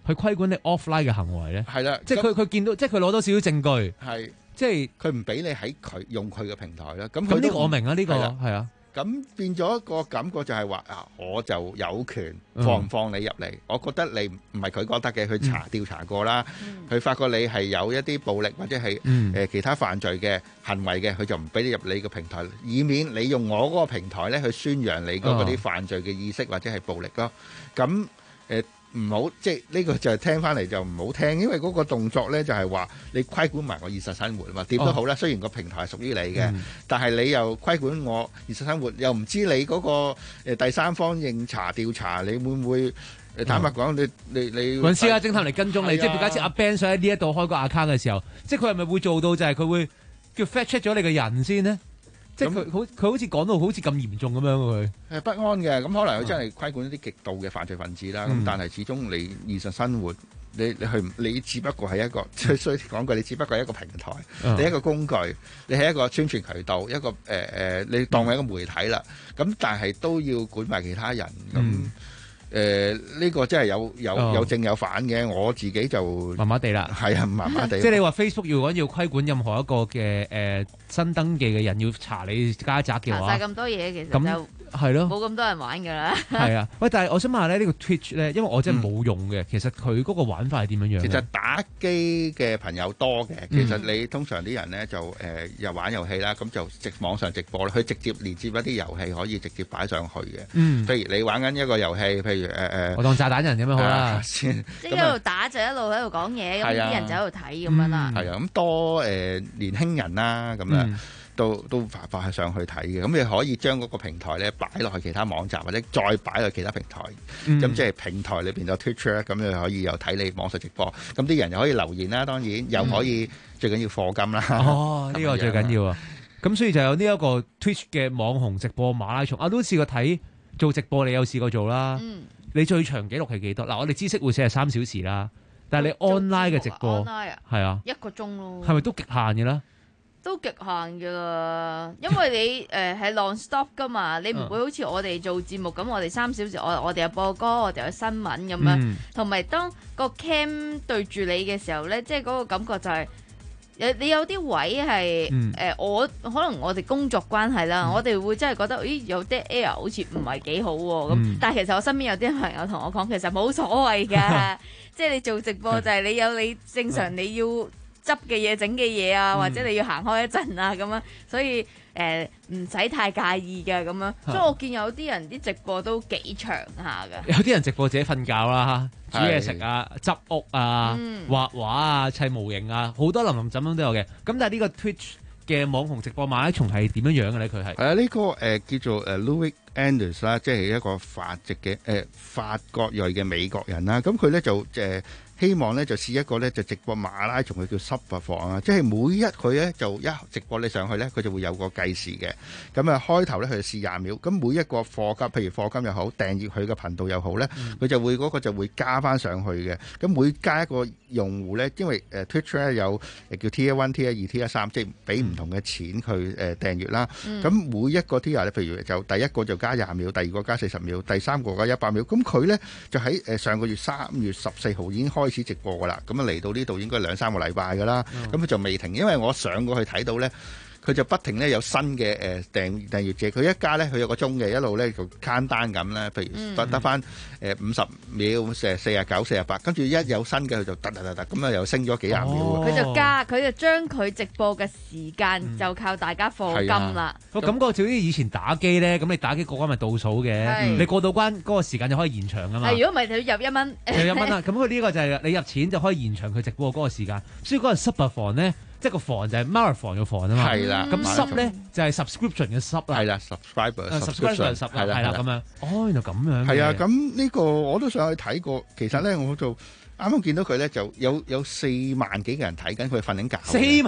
去規管你 offline 嘅行為咧？ 係啦， 即係佢佢見到，即係佢攞到少少證據， 係即係佢唔俾你喺佢用佢嘅平台啦。咁咁呢個我明啊，呢個係啊。 咁變咗一個感覺就係話啊，我就有權放唔放你入嚟。嗯、我覺得你唔係佢覺得嘅，佢查、嗯、調查過啦，佢、嗯、發覺你係有一啲暴力或者係誒、嗯呃、其他犯罪嘅行為嘅，佢就唔俾你入你個平台，以免你用我嗰個平台咧去宣揚你嗰啲犯罪嘅意識或者係暴力咯。咁誒。呃唔好，即係呢個就係聽翻嚟就唔好聽，因為嗰個動作咧就係話你規管埋我現實生活啊嘛，點都好啦。雖然個平台係屬於你嘅，嗯、但係你又規管我現實生活，又唔知你嗰個誒第三方應查調查，你會唔會誒坦白講，你你你揾私家偵探嚟跟蹤你？即係假設阿 Ben 想喺呢一度開個 account 嘅時候，即係佢係咪會做到就係佢會叫 fact check 咗你嘅人先呢？即係佢好，佢好似講到好似咁嚴重咁樣佢。 係不安嘅，咁可能佢真係規管一啲極度嘅犯罪分子啦。咁、嗯、但係始終你現實生活，你你去你只不過係一個，衰衰講句，你只不過係一個平台，嗯、你一個工具，你係一個宣傳渠道，一個誒誒、呃，你當係一個媒體啦。咁、嗯、但係都要管埋其他人咁。嗯誒呢、呃這個真係有有、哦、有正有反嘅，我自己就麻麻地啦， 係啊，麻麻地。 即係你話 Facebook 如果要規管任何一個嘅誒、呃、新登記嘅人，要查你家宅嘅話， 查晒咁多嘢，其實就係咯， 冇咁多人玩㗎啦。 係啊，喂！但係我想問下咧，呢、這個 Twitch 咧，因為我真係冇用嘅，嗯、其實佢嗰個玩法係點樣樣？ 其實打機嘅朋友多嘅，其實你通常啲人咧就誒又、呃、玩遊戲啦，咁就直網上直播啦，佢直接連接一啲遊戲可以直接擺上去嘅。嗯，譬如你玩緊一個遊戲，譬如誒誒，呃、 我當炸彈人咁樣好啦， 先、 啊，即係一路打就一路喺度講嘢，咁啲、啊、人就喺度睇咁樣啦。 係啊，咁多誒、呃、年輕人啦，咁啊。嗯都都發發上去睇嘅，咁你可以將嗰個平台咧擺落去其他網站，或者再擺落其他平台。咁、嗯、即係平台裏邊有 Twitch 咁你可以又睇你網上直播。咁啲人又可以留言啦，當然又可以、嗯、最緊要課金啦。 哦，呢、呢個最緊要啊！咁所以就有呢一個 Twitch 嘅網紅直播馬拉松。我都試過睇做直播，你有試過做啦。嗯、你最長紀錄係幾多？嗱，我哋知識會寫係三小時啦，但係你 online 嘅直播係啊一個鐘咯， 係咪都極限嘅啦？ 都極限㗎啦，因為你誒係 non stop 㗎嘛，你唔會好似我哋做節目咁，我哋三小時，我我哋有播歌，我哋有新聞咁樣，同埋、嗯、當個 cam 對住你嘅時候咧，即係嗰個感覺就係、是、你有啲位係誒、嗯呃、我可能我哋工作關係啦，嗯、我哋會真係覺得咦有啲 air 好似唔係幾好喎咁，嗯、但係其實我身邊有啲朋友同我講，其實冇所謂㗎，即係你做直播就係你有你正常你要執嘅嘢、整嘅嘢啊，或者你要行開一陣啊咁樣，所以誒唔使太介意嘅咁樣。所以我見有啲人啲直播都幾長下㗎。有啲人直播自己瞓覺啦，煮嘢食啊、執屋啊、嗯、畫畫啊、砌模型啊，好多林林總總都有嘅。咁但係呢個 Twitch 嘅網紅直播馬拉松係點樣樣嘅咧？佢係係啊，呢個誒叫做誒 Louis Anders 啦，即係一個法籍嘅誒法國裔嘅美國人啦。咁佢咧就誒。呃希望咧就試一個咧就直播馬拉松，佢叫 Subathon 啊，即係每一佢咧就一直播你上去咧，佢就會有個計時嘅。咁啊開頭咧佢就試廿秒，咁每一個課金，譬如課金又好，訂閱佢嘅頻道又好咧，佢、嗯、就會嗰、嗰個就會加翻上去嘅。咁每加一個用戶咧，因為誒 Twitch 咧有誒叫 Tier One、Tier 二、Tier 三，即係俾唔同嘅錢去誒訂閱啦。咁、嗯、每一個 Tier 咧，譬如就第一個就加廿秒，第二個加四十秒，第三個加一百秒。咁佢咧就喺誒上個月三月十四號已經開始直播噶啦，咁啊嚟到呢度應該兩三個禮拜噶啦，咁佢、嗯、就未停，因為我上過去睇到咧，佢就不停咧有新嘅誒訂訂閱者，佢一加咧佢有個鐘嘅，一路咧就 count down咁咧，譬如得得翻誒五十秒，四四十九、四十八，跟住一有新嘅佢就突突突突咁啊又升咗幾廿秒。 佢、哦、就加，佢就將佢直播嘅時間就靠大家課金啦。 個、嗯啊、感覺就好似以前打機咧，咁你打機過關咪倒數嘅，嗯、你過到關嗰個時間就可以延長啊嘛。 如果唔係就要入一蚊， 入一蚊啦。咁佢呢個就係你入錢就可以延長佢直播嗰個時間。所以嗰個 Subathon 咧。即係個房就係 marathon 嘅房啊嘛， 係啦。 咁 sub 咧就係 subscription 嘅 sub 啦， 係啦 subscriber，subscription 係啦，係啦咁樣。哦，原來咁樣。 係啊，咁呢個我都想去睇過。其實咧，我就啱啱見到佢咧，就有有四萬幾個人睇緊，佢瞓緊覺。 四萬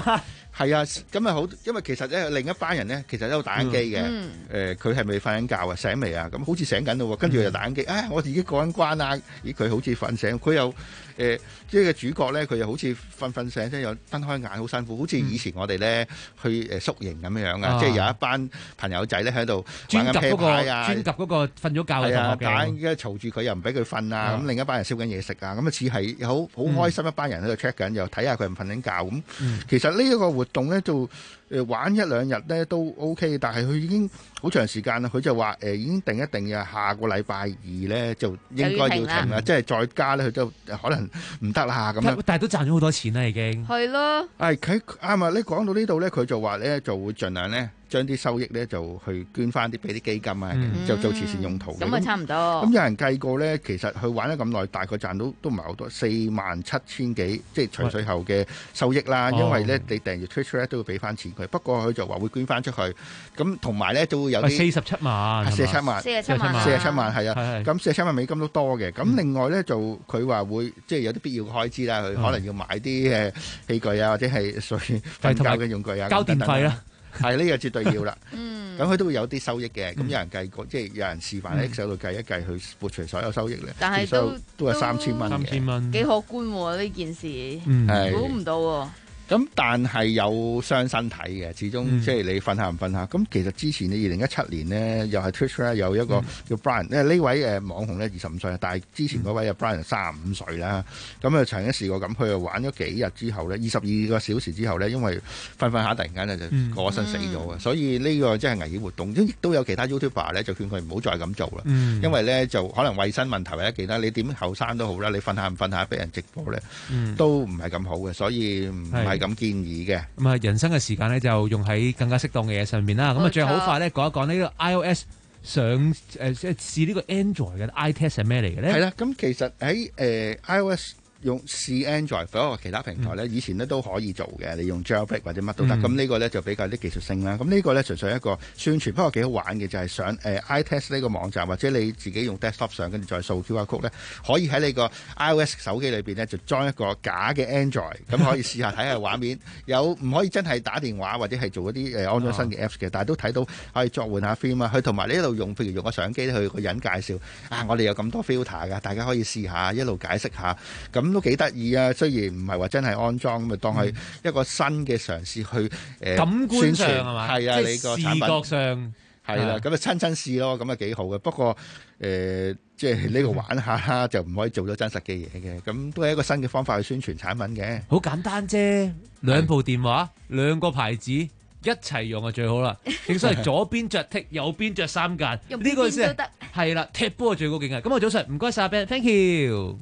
係啊，咁啊好，因為其實咧另一班人咧，其實都有打緊機嘅。誒、嗯，佢係咪瞓緊覺啊？醒未啊？咁好似醒緊咯喎，跟住又打緊機。啊、哎，我自己過緊關啊！咦，佢好似瞓醒，佢又誒，即係個主角咧，佢又好似瞓瞓醒，即係又睜開眼，好辛苦，好似以前我哋咧去誒宿營咁樣樣啊！即係有一班朋友仔咧喺度玩緊啤牌啊， 專及嗰個瞓咗覺嘅同學嘅， 打緊嘈住佢又唔俾佢瞓啊！咁、嗯、另一班人燒緊嘢食啊！咁啊似係好好開心一班人喺度 check 緊，又睇下佢唔瞓緊覺咁。嗯、其實呢一個活動咧就誒玩一兩日咧都 OK， 但係佢已經好長時間啦。佢就話誒、呃、已經定一定嘅下個禮拜二咧就應該要停啦，即係再加咧佢就可能唔得啦咁樣。 但係都賺咗好多錢啦已經。 係咯。 係佢啱啊！你講到呢度咧，佢就話咧就會盡量咧將啲收益咧就去捐翻啲俾啲基金啊，嗯、就做慈善用途。 咁啊差唔多。 咁有人計過咧，其實佢玩咗咁耐，大概賺到都唔係好多，四萬七千幾，即係除稅後嘅收益啦。因為咧你訂閱 Twitch 咧都要俾翻錢佢。不過佢就話會捐翻出去，咁同埋咧都會有啲四十七萬， 四十七萬， 四十七萬， 四十七萬係啊，咁四十七萬美金都多嘅。咁、嗯、另外咧就佢話會即係有啲必要嘅開支啦，佢可能要買啲誒器具啊，或者係睡瞓覺嘅用具啊， 交電費啦， 係呢個絕對要啦。嗯，咁佢都會有啲收益嘅。咁有人計過，即係有人示範喺 Excel 度計一計，去撥除所有收益咧， 但係都都係三千蚊嘅， 三千蚊幾可觀喎呢件事， 嗯， 估唔到喎。 咁但係有傷身體嘅，始終、嗯、即係你瞓下唔瞓下。咁其實之前你二零一七年呢，又係 Twitch 咧有一個叫 Brian，因為呢位誒網紅咧二十五歲，但係之前嗰位啊 Brian 三十五歲啦。咁啊曾經試過咁，佢又玩咗幾日之後咧，二十二個小時之後咧，因為瞓瞓下突然間咧就過身死咗啊！嗯、所以呢個真係危險活動。亦都有其他 YouTuber 咧就勸佢唔好再咁做啦，嗯、因為咧就可能衞生問題或者其他，你點後生都好啦，你瞓下唔瞓下俾人直播咧，嗯、都唔係咁好嘅，所以唔係咁建議嘅。 咁啊，人生嘅時間咧就用喺更加適當嘅嘢上面啦。咁啊，最後好快咧講一講呢個 iOS 上誒即係試呢個 Android 嘅 iTest 係咩嚟嘅咧？ 係啦，咁其實喺誒、呃、iOS。用試 Android 或者其他平台咧，以前咧都可以做嘅。你用 Jailbreak 或者乜都得。咁、嗯、呢個咧就比較啲技術性啦。咁呢個咧純粹一個宣傳，不過幾好玩嘅就係、是、上誒、呃、iTest 呢個網站，或者你自己用 desktop 上，跟住再掃 Q R code 咧，可以喺你個 iOS 手機裏邊咧就裝一個假嘅 Android，咁可以試下睇下畫面。有唔可以真係打電話或者係做一啲誒安裝新嘅 Apps 嘅，但係都睇到可以作換下 film 啊。佢同埋你一路用，譬如用個相機去個人介紹啊，我哋有咁多 filter 㗎，大家可以試下一路解釋下，咁都幾得意啊！雖然唔係話真係安裝，咁咪當係一個新嘅嘗試去誒、呃、 感官上係嘛？ 係啊， 即係你個產品視覺上係啦，咁啊親親試咯，咁啊幾好嘅。不過誒、呃，即係呢個玩下啦，就唔可以做咗真實嘅嘢嘅。咁都係一個新嘅方法去宣傳產品嘅。 好簡單啫，兩部電話，兩個牌子一齊用就最好啦。正所謂左邊着剔，右邊着三間，呢個先係啦，踢波最高境界。咁我早晨唔該晒 Ben，thank you。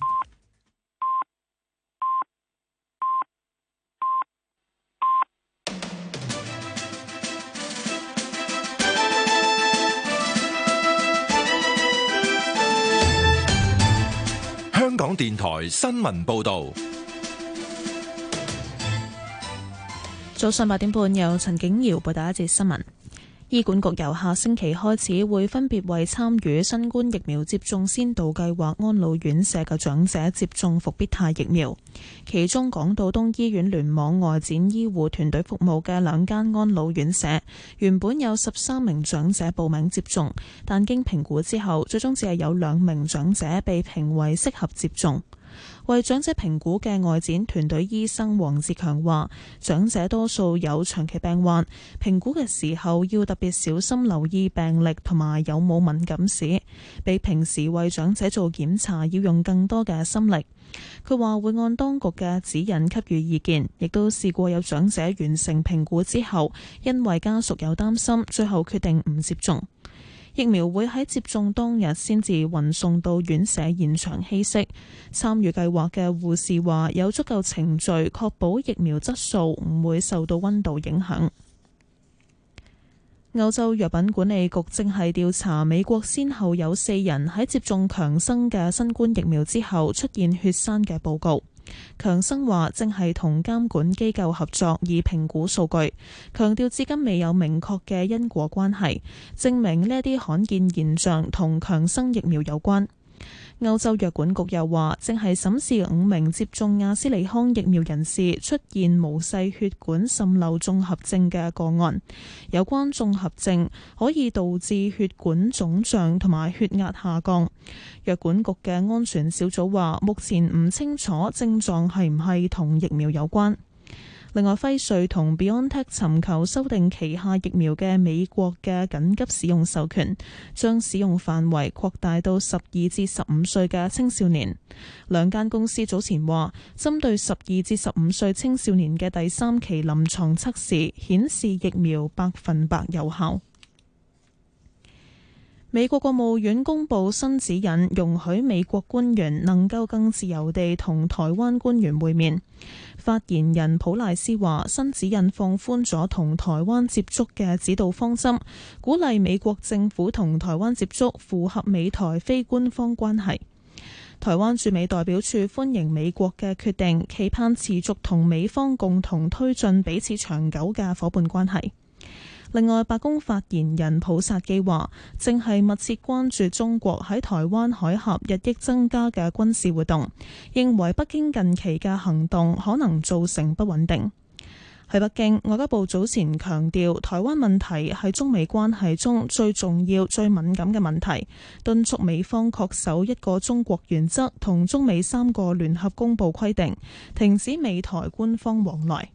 香港電台新聞報道， 早上八點半由陳景瑤報道一節新聞。醫管局由下星期開始會分別為參與新冠疫苗接種先導計劃安老院舍嘅長者接種復必泰疫苗。其中港島東醫院聯網外展醫護團隊服務嘅兩間安老院舍，原本有十三名長者報名接種，但經評估之後，最終只係有兩名長者被評為適合接種。為長者評估嘅外展團隊醫生黃志強話，長者多數有長期病患，評估嘅時候要特別小心留意病歷同埋有冇敏感史，比平時為長者做檢查要用更多嘅心力。佢話會按當局嘅指引給予意見，亦都試過有長者完成評估之後，因為家屬有擔心，最後決定唔接種。疫苗會喺接種當日先至運送到院舍現場稀釋。參與計劃嘅護士話有足夠程序確保疫苗質素唔會受到溫度影響。歐洲藥品管理局正係調查美國先後有四人喺接種強生嘅新冠疫苗之後出現血栓嘅報告。強生話正係同監管機構合作以評估數據，強調至今未有明確嘅因果關係，證明呢啲罕見現象同強生疫苗有關。 歐洲藥管局又話，正係審視五名接種亞斯利康疫苗人士出現毛細血管滲漏綜合症嘅個案，有關綜合症可以導致血管腫脹同埋血壓下降。藥管局嘅安全小組話，目前唔清楚症狀係唔係同疫苗有關。另外，輝瑞同 BioNTech 尋求修訂旗下疫苗嘅美國嘅緊急使用授權，將使用範圍擴大到十二至十五歲嘅青少年。兩間公司早前話，針對十二至十五歲青少年嘅第三期臨床測試顯示疫苗百分百有效。美國國務院公布新指引，容許美國官員能夠更自由地同台灣官員會面。發言人普賴斯話，新指引放寬咗同台灣接觸嘅指導方針，鼓勵美國政府同台灣接觸符合美台非官方關係。台灣駐美代表處歡迎美國嘅決定，期盼持續同美方共同推進彼此長久嘅夥伴關係。另外，白宮發言人普薩基話，正係密切關注中國喺台灣海峽日益增加嘅軍事活動，認為北京近期嘅行動可能造成不穩定。喺北京，外交部早前強調，台灣問題係中美關係中最重要、最敏感嘅問題，敦促美方恪守一個中國原則同中美三個聯合公報規定，停止美台官方往來。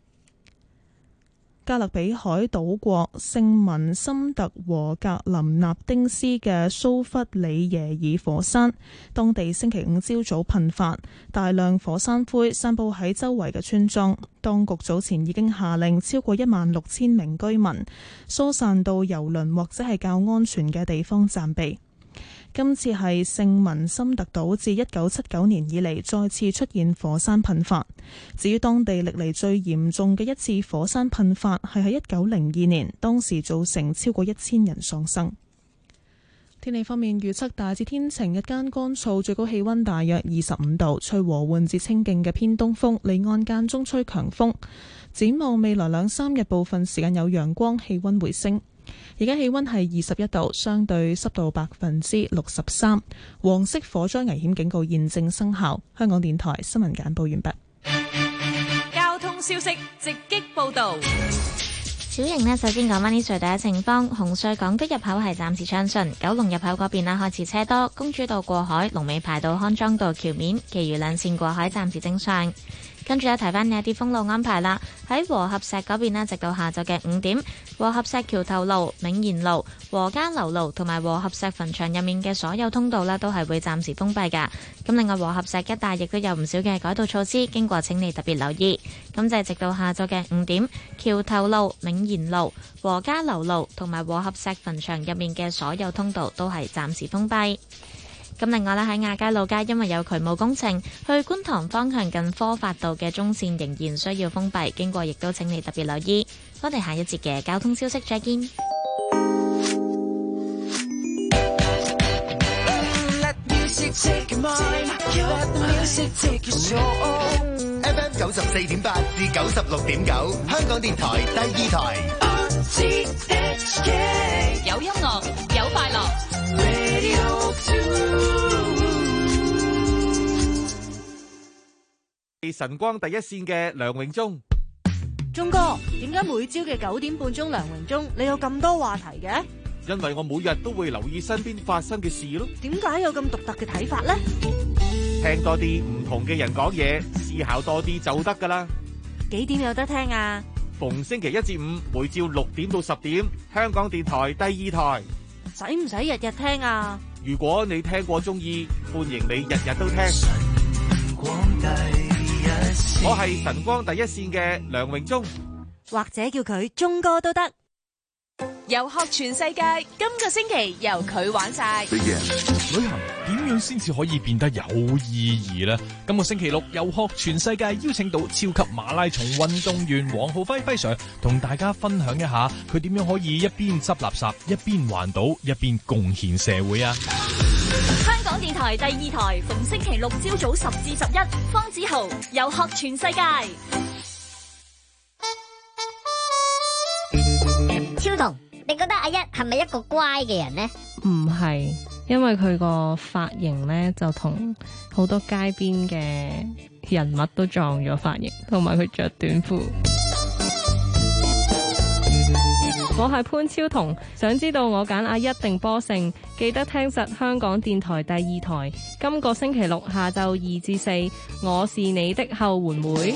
加勒比海島國聖文森特和格林納丁斯嘅蘇弗里耶爾火山，當地星期五朝早噴發，大量火山灰散佈喺周圍嘅村莊。當局早前已經下令超過一萬六千名居民疏散到郵輪或者係較安全嘅地方暫避。今次係聖文森特島自一九七九年以嚟再次出現火山噴發。至於當地歷嚟最嚴重嘅一次火山噴發係喺一九零二年，當時造成超過一千人喪生。天氣方面預測大致天晴，日間乾燥，最高氣溫大約二十五度，吹和緩至清勁嘅偏東風，離岸間中吹強風。展望未來兩三日，部分時間有陽光，氣溫回升。而家氣溫係二十一度，相對濕度百分之六十三，黃色火災危險警告現正生效。香港電台新聞簡報完畢。 交通消息直擊報道。 小瑩呢，首先講返啲隧道嘅情況。紅隧港島入口係暫時暢順，九龍入口嗰邊啦開始車多，公主道過海龍尾排到康莊道橋面，其餘兩線過海暫時正常。跟住咧，提翻你一啲封路安排啦。喺和合石嗰邊咧，直到下晝嘅五點，和合石橋頭路、銘賢路、和家樓路同埋和合石墳場入面嘅所有通道咧，都係會暫時封閉噶。咁另外和合石一帶亦都有唔少嘅改道措施，經過請你特別留意。咁就係直到下晝嘅五點，橋頭路、銘賢路、和家樓路同埋和合石墳場入面嘅所有通道都係暫時封閉。咁另外咧，喺亞皆老街，因為有渠務工程，去觀塘方向近科發道嘅中線仍然需要封閉，經過亦都請你特別留意。我哋下一節嘅交通消息再見。 F M 九十四點八至九十六點九，香港電台第二台。 有音樂，有快樂。 晨光第一線嘅梁榮忠， 忠哥，點解每朝嘅九點半鐘梁榮忠你有咁多話題嘅？ 因為我每日都會留意身邊發生嘅事咯。 點解有咁獨特嘅睇法呢？ 聽多啲唔同嘅人講嘢，思考多啲就得噶啦。 幾點有得聽啊？ 逢星期一至五，每朝六點到十點，香港電台第二台。 使唔使日日聽啊？ 如果你聽過中意，歡迎你日日都聽。我係晨光第一線嘅梁榮忠， 或者叫佢忠哥都得。 遊學全世界，今個星期由佢玩晒。 旅行點樣先至可以變得有意義呢？今個星期六遊學全世界邀請到超級馬拉松運動員黃浩輝輝 Sir 同大家分享一下佢點樣可以一邊執垃圾一邊環島一邊貢獻社會啊！ 香港電台第二台逢星期六朝早十至十一，方子豪遊學全世界。 超彤，你覺得阿一係咪一個乖嘅人呢？ 唔係， 因為佢個髮型呢，就同好多街邊嘅人物都撞咗髮型，同埋佢着短褲。我係潘超彤，想知道我揀阿一定波勝，記得聽實香港電台第二台。今個星期六下晝二至四，我是你的後援會。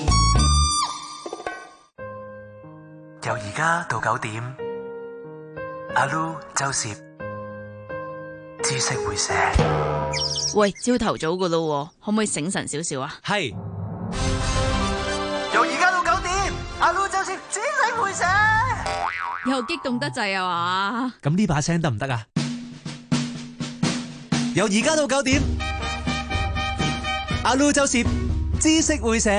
由而家到九點，阿 Lu 周攝知識會社。 喂，朝頭早噶咯，可唔可以醒神少少啊？ 係。由而家到九點，阿 Lu 周攝知識會社。 又激動得滯啊嘛！ 咁呢把聲得唔得啊？由而家到九點，阿 Lu 周攝知識會社。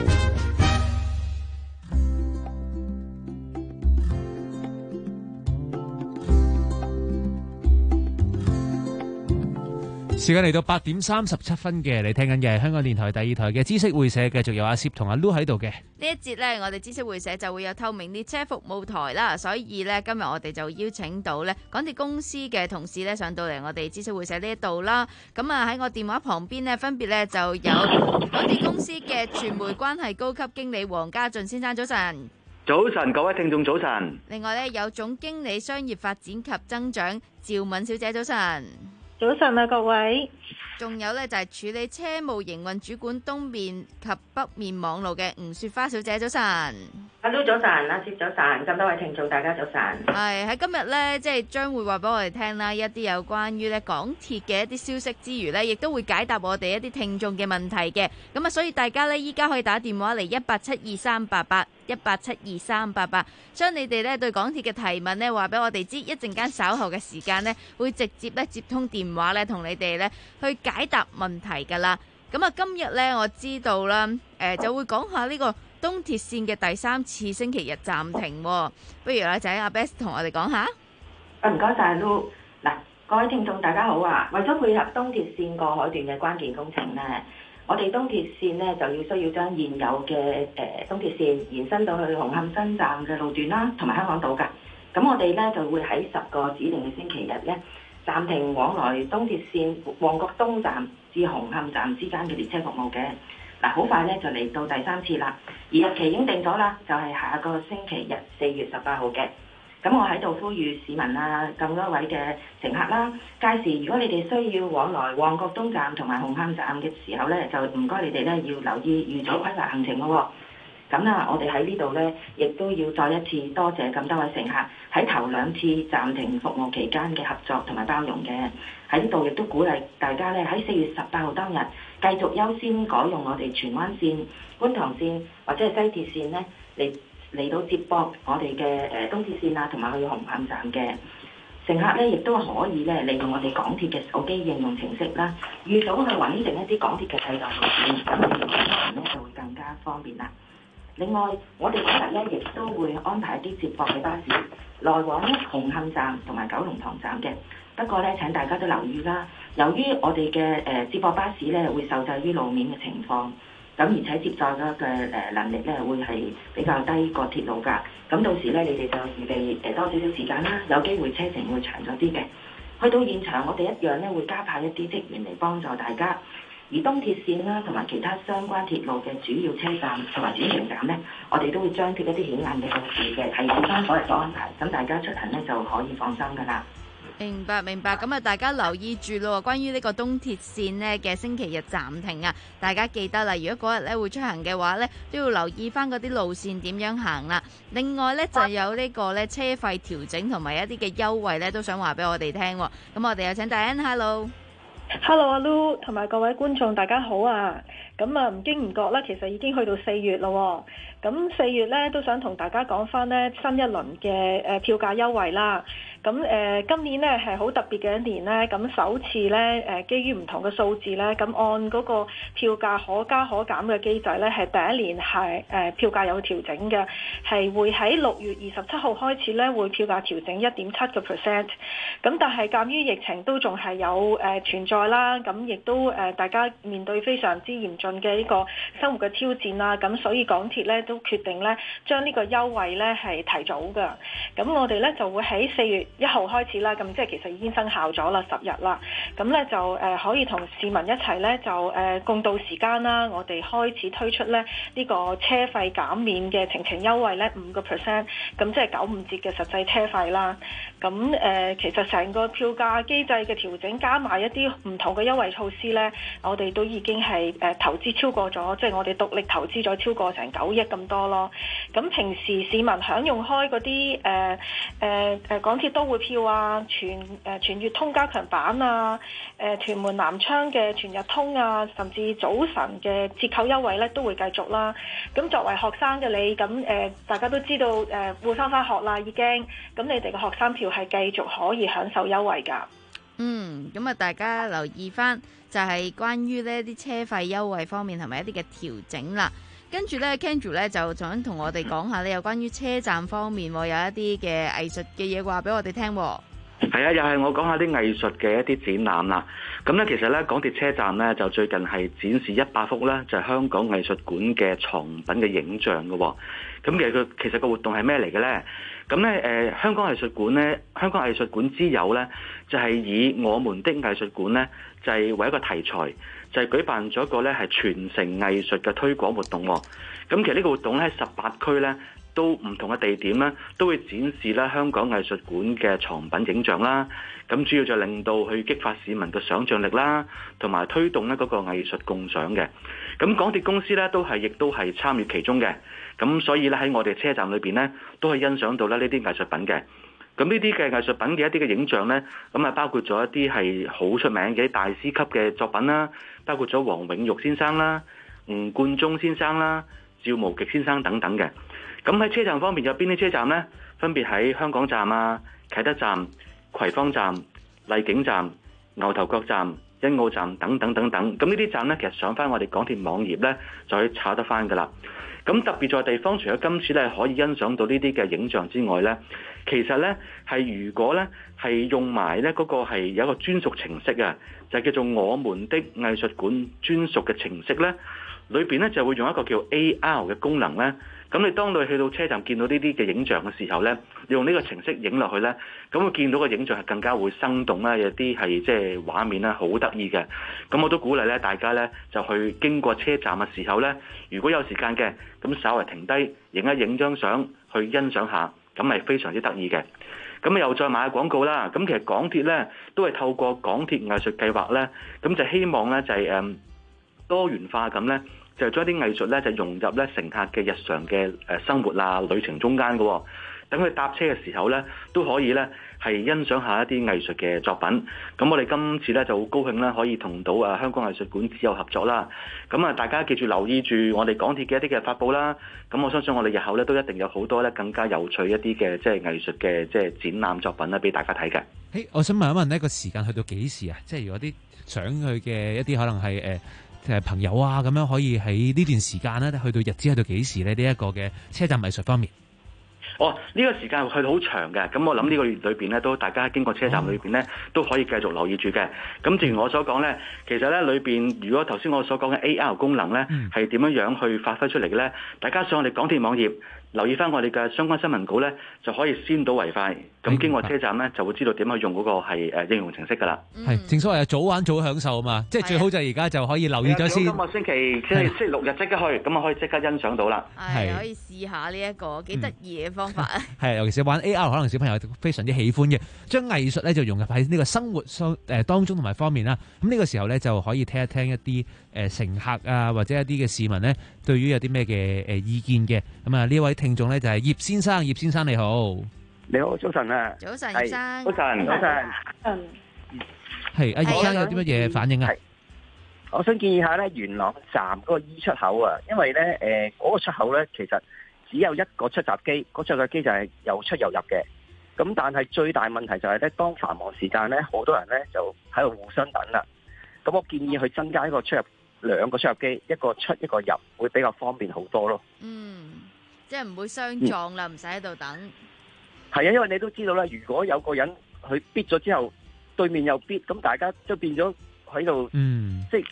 時間嚟到八點三十七分嘅，你聽緊嘅香港電台第二台嘅知識會社，繼續有阿攝同阿 Lu 喺度嘅。 呢一節呢，我哋知識會社就會有透明列車服務台啦，所以呢，今日我哋就邀請到呢港鐵公司嘅同事呢上到嚟我哋知識會社呢一度啦。咁啊喺我電話旁邊呢，分別呢就有港鐵公司嘅傳媒關係高級經理黃家俊先生，早晨。 早晨，各位聽眾早晨。 另外呢，有總經理商業發展及增長趙敏小姐，早晨。 早晨啊，各位。 仲有呢，就係處理車務營運主管東面及北面網路嘅吳雪花小姐，早晨。 阿 Lu 早晨，阿攝早晨，咁多位聽眾大家早晨。 係喺今日呢，即係將會話俾我哋聽啦，一啲有關於咧港鐵嘅一啲消息之餘呢，亦都會解答我哋一啲聽眾嘅問題嘅。咁啊，所以大家呢，依家可以打電話嚟一八七二三八八一八七二三八八，將你哋呢對港鐵嘅提問呢話俾我哋知，一陣間稍後嘅時間呢，會直接咧接通電話呢，同你哋呢去解答問題噶啦。咁啊，今日呢，我知道啦，誒、呃、就會講下呢個東鐵線嘅第三次星期日暫停，不如咧就喺阿 Bess 同我哋講下。 啊，唔該晒 Lu。嗱，各位聽眾大家好啊！為咗配合東鐵線過海段嘅關鍵工程呢，我哋東鐵線呢就要需要將現有嘅誒、呃、東鐵線延伸到去紅磡新站嘅路段啦，同埋香港島㗎。咁我哋呢就會喺十個指定嘅星期日呢，暫停往來東鐵線旺角東站至紅磡站之間嘅列車服務嘅。嗱，好快咧就嚟到第三次啦，而日期已經定咗啦，就係、是、下個星期日四月十八號嘅。咁我喺度呼籲市民啊，咁多位嘅乘客啦，屆時如果你哋需要往來旺角東站同埋紅磡站嘅時候咧，就唔該你哋咧要留意預早規劃行程咯。咁啦，我哋喺呢度咧，亦都要再一次多謝咁多位乘客喺頭兩次暫停服務期間嘅合作同埋包容嘅。喺呢度亦都鼓勵大家咧喺四月十八號當日繼續優先改用我哋荃灣線、觀塘線或者係西鐵線咧嚟嚟到接駁我哋嘅誒東鐵線啊，同埋去紅磡站嘅乘客咧，亦都可以咧利用我哋港鐵嘅手機應用程式啦，預早去揾定一啲港鐵嘅替代路線，咁你哋出行咧就會更加方便啦。另外，我哋嗰日咧亦都會安排一啲接駁嘅巴士來往咧紅磡站同埋九龍塘站嘅。不過咧，請大家都留意啦，由於我哋嘅誒接駁巴士咧會受制於路面嘅情況，咁而且接載嘅嘅誒能力咧會係比較低過鐵路㗎。咁到時咧，你哋就預備誒多少少時間啦，有機會車程會長咗啲嘅。去到現場，我哋一樣咧會加派一啲職員嚟幫助大家。而東鐵線啦，同埋其他相關鐵路嘅主要車站同埋轉乘站咧，我哋都會張貼一啲顯眼嘅告示嘅，提醒翻嗰日嘅安排，咁大家出行咧就可以放心㗎啦。 明白明白，咁啊大家留意住咯，關於呢個東鐵線呢嘅星期日暫停啊，大家記得啦，如果嗰日咧會出行嘅話咧，都要留意翻嗰啲路線點樣行啦。另外咧就有呢個咧車費調整同埋一啲嘅優惠咧，都想話俾我哋聽。咁我哋有請大恩 ，Hello。 Hello 阿 Lu 同埋各位觀眾大家好啊！咁啊唔經唔覺咧，其實已經去到四月咯。咁四月咧都想同大家講翻咧新一輪嘅誒票價優惠啦。咁誒、呃、今年咧係好特別嘅一年咧，咁首次咧誒基於唔同嘅數字咧，咁按嗰個票價可加可減嘅機制咧，係第一年係誒、呃、票價有調整嘅，係會喺六月二十七號開始咧會票價調整一點七個 percent。咁但係鑑於疫情都仲係有誒、呃、存在啦，咁亦都誒、呃、大家面對非常之嚴峻嘅呢個生活嘅挑戰啦，咁所以港鐵咧都都決定咧將呢個優惠咧係提早㗎。咁我哋咧就會喺四月一號開始啦，咁即係其實已經生效咗啦，十日啦。咁咧就誒、呃、可以同市民一齊咧就誒、呃、共度時間啦。我哋開始推出咧呢、呢個車費減免嘅程程優惠咧五個 percent，咁即係九五折嘅實際車費啦。咁誒、呃、其實成個票價機制嘅調整加埋一啲唔同嘅優惠措施咧，我哋都已經係誒、呃、投資超過咗，即係我哋獨立投資咗超過成九億咁多咯。咁平時市民享用開嗰啲誒誒誒港鐵都會票啊、全誒、呃、全月通加強版啊、誒、呃、屯門南昌嘅全日通啊，甚至早晨嘅折扣優惠咧都會繼續啦。咁作為學生嘅你，咁誒、呃、大家都知道誒、呃、會返返學啦已經，咁你哋嘅學生票係繼續可以享受優惠㗎。 嗯，咁啊，大家留意翻就係關於呢啲車費優惠方面同埋一啲嘅調整啦。跟住咧 Kendra 咧就想同我哋講下咧有關於車站方面有一啲嘅藝術嘅嘢話俾我哋聽。 係啊，又係我講下啲藝術嘅一啲展覽啦。咁咧其實咧港鐵車站咧就最近係展示一百幅咧就係香港藝術館嘅藏品嘅影像嘅喎。咁其實佢其實個活動係咩嚟嘅咧？咁咧誒香港藝術館咧，香港藝術館之友咧就係以我們的藝術館咧就係為一個題材，就係舉辦咗一個咧係傳承藝術嘅推廣活動喎。咁其實呢個活動咧喺十八區咧都唔同嘅地點咧都會展示咧香港藝術館嘅藏品影像啦。咁主要就令到去激發市民嘅想像力啦，同埋推動咧嗰個藝術共賞嘅。咁港鐵公司咧都係亦都係參與其中嘅。咁所以咧喺我哋車站裏邊咧都可以欣賞到咧呢啲藝術品嘅。咁呢啲嘅藝術品嘅一啲嘅影像咧，咁啊包括咗一啲係好出名嘅大師級嘅作品啦，包括咗黃永玉先生啦、吳冠中先生啦、趙無極先生等等嘅。咁喺車站方面有邊啲車站咧？分別喺香港站啊、啟德站、葵芳站、荔景站、牛頭角站、欣澳站等等等等。咁呢啲站咧其實上翻我哋港鐵網頁咧就可以查得翻噶啦。咁特別在地方，除咗今次咧可以欣賞到呢啲嘅影像之外咧，其實咧係如果咧係用埋咧嗰個係有一個專屬程式啊，就係叫做我們的藝術館專屬嘅程式咧，裏邊咧就會用一個叫 A R 嘅功能咧。咁你當你去到車站見到呢啲嘅影像嘅時候咧，你用呢個程式影落去咧，咁會見到個影像係更加會生動啦，有啲係即係畫面啦，好得意嘅。咁我都鼓勵咧大家咧就去經過車站嘅時候咧，如果有時間嘅，咁稍為停低影一影張相去欣賞下，咁係非常之得意嘅。咁又再買下廣告啦。咁其實港鐵咧都係透過港鐵藝術計劃咧，咁就希望咧就係誒多元化咁咧。就將啲藝術咧就融入咧乘客嘅日常嘅誒生活啊旅程中間嘅、哦，等佢搭車嘅時候咧都可以咧係欣賞下一啲藝術嘅作品。咁我哋今次咧就好高興啦，可以同到啊香港藝術館之友合作啦。咁啊大家記住留意住我哋港鐵嘅一啲嘅發佈啦。咁我相信我哋日後咧都一定有好多咧更加有趣一啲嘅即係藝術嘅即係展覽作品啦，俾大家睇嘅。 誒，我想問一問呢個時間去到幾時啊？即係如果啲想去嘅一啲可能係誒。呃誒朋友啊，咁樣可以喺呢段時間咧，去到日子去到幾時咧？呢、這、一個嘅車站藝術方面， 哦，呢、這個時間去到好長嘅，咁我諗呢個月裏邊咧，都大家經過車站裏邊咧，都可以繼續留意住嘅。咁正如我所講咧，其實咧裏邊，如果頭先我所講嘅 A R 功能咧，係點樣樣去發揮出嚟嘅咧？大家上我哋港鐵網頁。留意翻我哋嘅相關新聞稿咧，就可以先睹為快。咁經過車站咧，就會知道點去用嗰個係誒應用程式噶啦。 係正所謂早玩早享受啊嘛，即係最好就係而家就可以留意咗先。 今個星期即係星期六日即刻去，咁啊可以即刻欣賞到啦。 係可以試下呢一個幾得意嘅方法啊！ 係尤其是玩 A R， 可能小朋友非常之喜歡嘅，將藝術咧就融入喺呢個生活上誒當中同埋方面啦。咁呢個時候咧就可以聽一聽一啲誒乘客啊或者一啲嘅市民咧對於有啲咩嘅誒意見嘅。咁啊呢位聽眾咧就係葉先生，葉先生你好， 你好，早晨啊， 早晨葉生， 早晨，早晨， 嗯， 係阿葉生有啲乜嘢反應啊？ 我想建議下咧，元朗站嗰個 E 出口啊，因為咧誒嗰個出口咧其實只有一個出閘機，嗰出閘機就係又出又入嘅。咁但係最大問題就係咧，當繁忙時間咧，好多人咧就喺度互相等啦。咁我建議去增加一個出入兩個出入機，一個出一個入，會比較方便好多咯。 嗯。即係唔會相撞啦，唔使喺度等。 係啊，因為你都知道啦，如果有個人佢逼咗之後，對面又逼，咁大家都變咗喺度，嗯，即係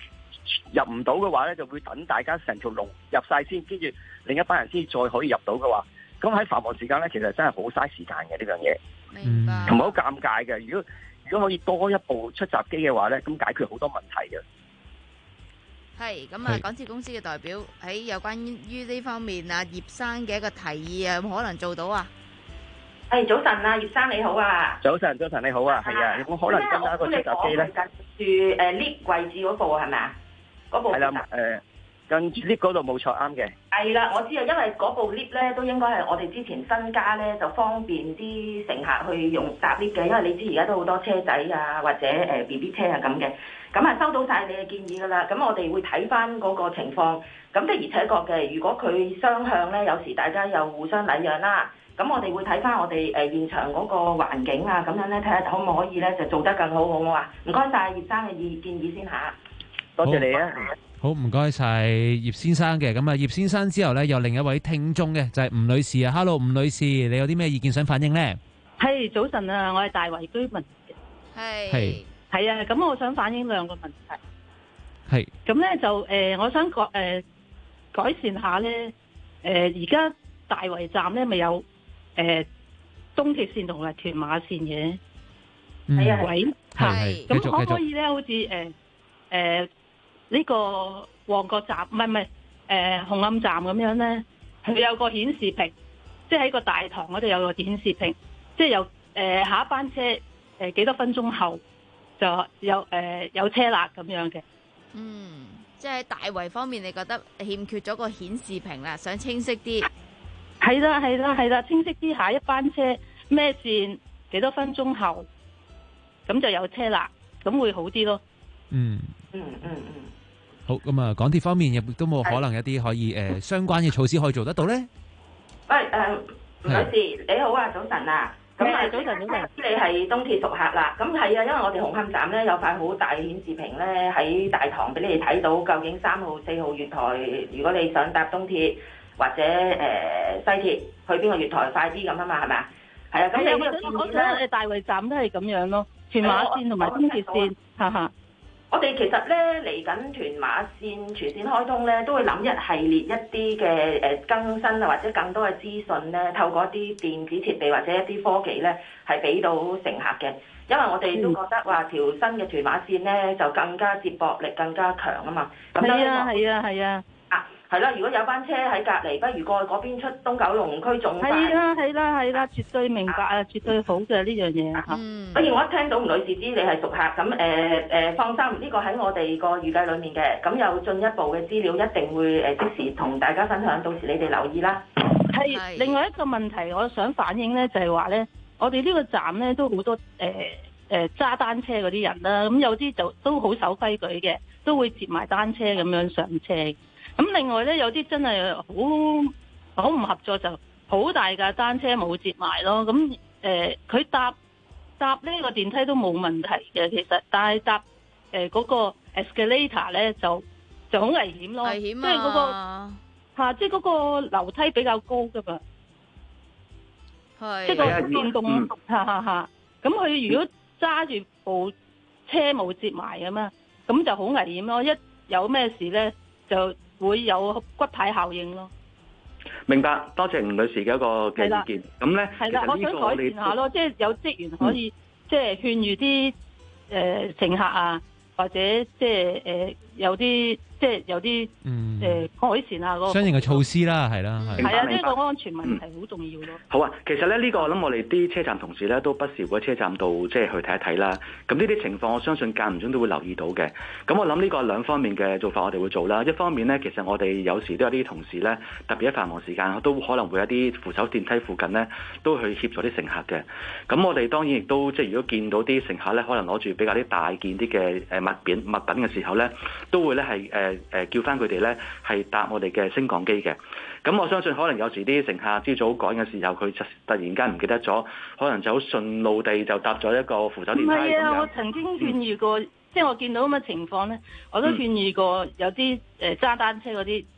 入唔到嘅話咧，就會等大家成條龍入晒先，跟住另一班人先再可以入到嘅話，咁喺繁忙時間咧，其實真係好嘥時間嘅呢樣嘢， 明白， 同埋好尷尬嘅。如果如果可以多一部出閘機嘅話咧，咁解決好多問題嘅。 係咁啊！港鐵公司嘅代表喺有關於呢方面啊，葉生嘅一個提議啊，有冇可能做到啊？ 誒，早晨啊，葉生你好啊！ 早晨，早晨你好啊，係啊，有冇可能增加一個出閘機咧？ 住誒 lift 位置嗰部係咪啊？嗰部係啦，誒，跟住 lift 嗰度冇錯，啱嘅。係啦，我知啊，因為嗰部 lift 咧都應該係我哋之前新加咧，就方便啲乘客去用搭 lift 嘅，因為你知而家都好多車仔啊，或者誒 B B 車啊咁嘅。咁啊收到晒你嘅建議㗎啦，咁我哋會睇翻嗰個情況。咁的而且確嘅，如果佢雙向咧，有時大家又互相禮讓啦。咁我哋會睇翻我哋誒現場嗰個環境啊，咁樣咧睇下可唔可以咧就做得更好，好唔好啊？唔該晒葉生嘅意建議先嚇，多謝你啊！ 好，唔該晒葉先生嘅。咁啊，葉先生之後咧有另一位聽眾嘅，就係吳女士啊。Hello，吳女士，你有啲咩意見想反映咧？ 係早晨啊，我係大圍居民嘅。 係係係啊，咁我想反映兩個問題。 係咁咧就誒、呃，我想改誒、呃、改善下咧誒，而家大圍站咧咪有誒、呃、東鐵線同埋屯馬線嘅。係啊，喂，係。咁可唔可以咧？好似誒誒呢個旺角站，唔係唔係誒紅磡站咁樣咧？佢有個顯示屏，即係喺個大堂嗰度有個顯示屏，即係有誒、呃、下一班車誒、呃、幾多分鐘後就有誒、呃、有車啦咁樣嘅。 嗯，即係喺大圍方面，你覺得欠缺咗個顯示屏啦，想清晰啲。 係啦係啦係啦，清晰啲，下一班車咩線幾多分鐘後，咁就有車啦，咁會好啲咯。 嗯嗯嗯嗯。 好，咁啊，港鐵方面亦都冇可能有啲可以誒、呃、相關嘅措施可以做得到咧？ 喂誒，吳女士你好啊，早晨啊。咁啊，早晨早晨，你係東鐵熟客啦。咁係啊，因為我哋紅磡站咧有塊好大嘅顯示屏咧喺大堂俾你哋睇到，究竟三號、四號月台，如果你想搭東鐵或者誒、呃、西鐵去邊個月台快啲咁啊嘛，係咪啊？係啊，咁你呢個建議咧， 誒大圍站都係咁樣咯，屯馬線同埋東鐵線，哈哈。 我哋其實咧嚟緊屯馬線全線開通咧，都會諗一系列一啲嘅誒更新啊，或者更多嘅資訊咧，透過一啲電子設備或者一啲科技咧，係俾到乘客嘅。因為我哋都覺得話條新嘅屯馬線咧，就更加接駁力更加強啊嘛。咁係啊係啊係啊。 啊，係啦！如果有班車喺隔離，不如過去嗰邊出東九龍區仲快。 係啦係啦係啦，絕對明白啊，絕對好嘅呢樣嘢嚇。 嗯。所以我一聽到吳女士知你係熟客，咁誒誒放心，呢個喺我哋個預計裡面嘅，咁有進一步嘅資料一定會誒即時同大家分享，到時你哋留意啦。 係另外一個問題，我想反映咧，就係話咧，我哋呢個站咧都好多誒誒揸單車嗰啲人啦，咁有啲就都好守規矩嘅，都會接埋單車咁樣上車。咁另外咧，有啲真係好好唔合作，就好大架單車冇接埋咯。咁誒，佢、呃、搭搭呢個電梯都冇問題嘅，其實，但係搭誒嗰、呃那個 escalator 咧就就好危險咯。 危險啊！ 即係嗰個嚇，即係嗰個樓梯比較高噶嘛。係。即係個電動嚇嚇嚇。咁佢如果揸住部車冇接埋咁啊，咁就好危險咯。一有咩事咧，就會有骨牌效應咯。 明白，多謝吳女士嘅一個嘅意見。咁咧， 係啦，我想改善下咯，即係有職員可以、嗯、即係勸喻啲誒乘客啊，或者即係誒、呃、有啲即係有啲誒、嗯呃、改善下嗰個相應嘅措施啦，係啦，係。 係啊，呢、這個安全問題好重要咯、嗯。 好啊，其實咧呢、這個我諗我哋啲車站同事咧都不時會喺車站度即係去睇一睇啦。咁呢啲情況我相信間唔中都會留意到嘅。咁我諗呢個兩方面嘅做法我哋會做啦。一方面咧，其實我哋有時都有啲同事咧，特別喺繁忙時間都可能會有啲扶手電梯附近咧，都去協助啲乘客嘅。咁我哋當然亦都即係如果見到啲乘客咧，可能攞住比較啲大件啲嘅誒物品物品嘅時候咧，都會咧係誒誒叫翻佢哋咧係搭我哋嘅升降機嘅。咁我相信可能有時啲乘客朝早趕嘅時候，佢突然間唔記得咗，可能就好順路地就搭咗一個扶手電梯。唔係啊，我曾經勸喻過，嗯、即係我見到咁嘅情況咧，我都勸喻過有啲誒揸單車嗰啲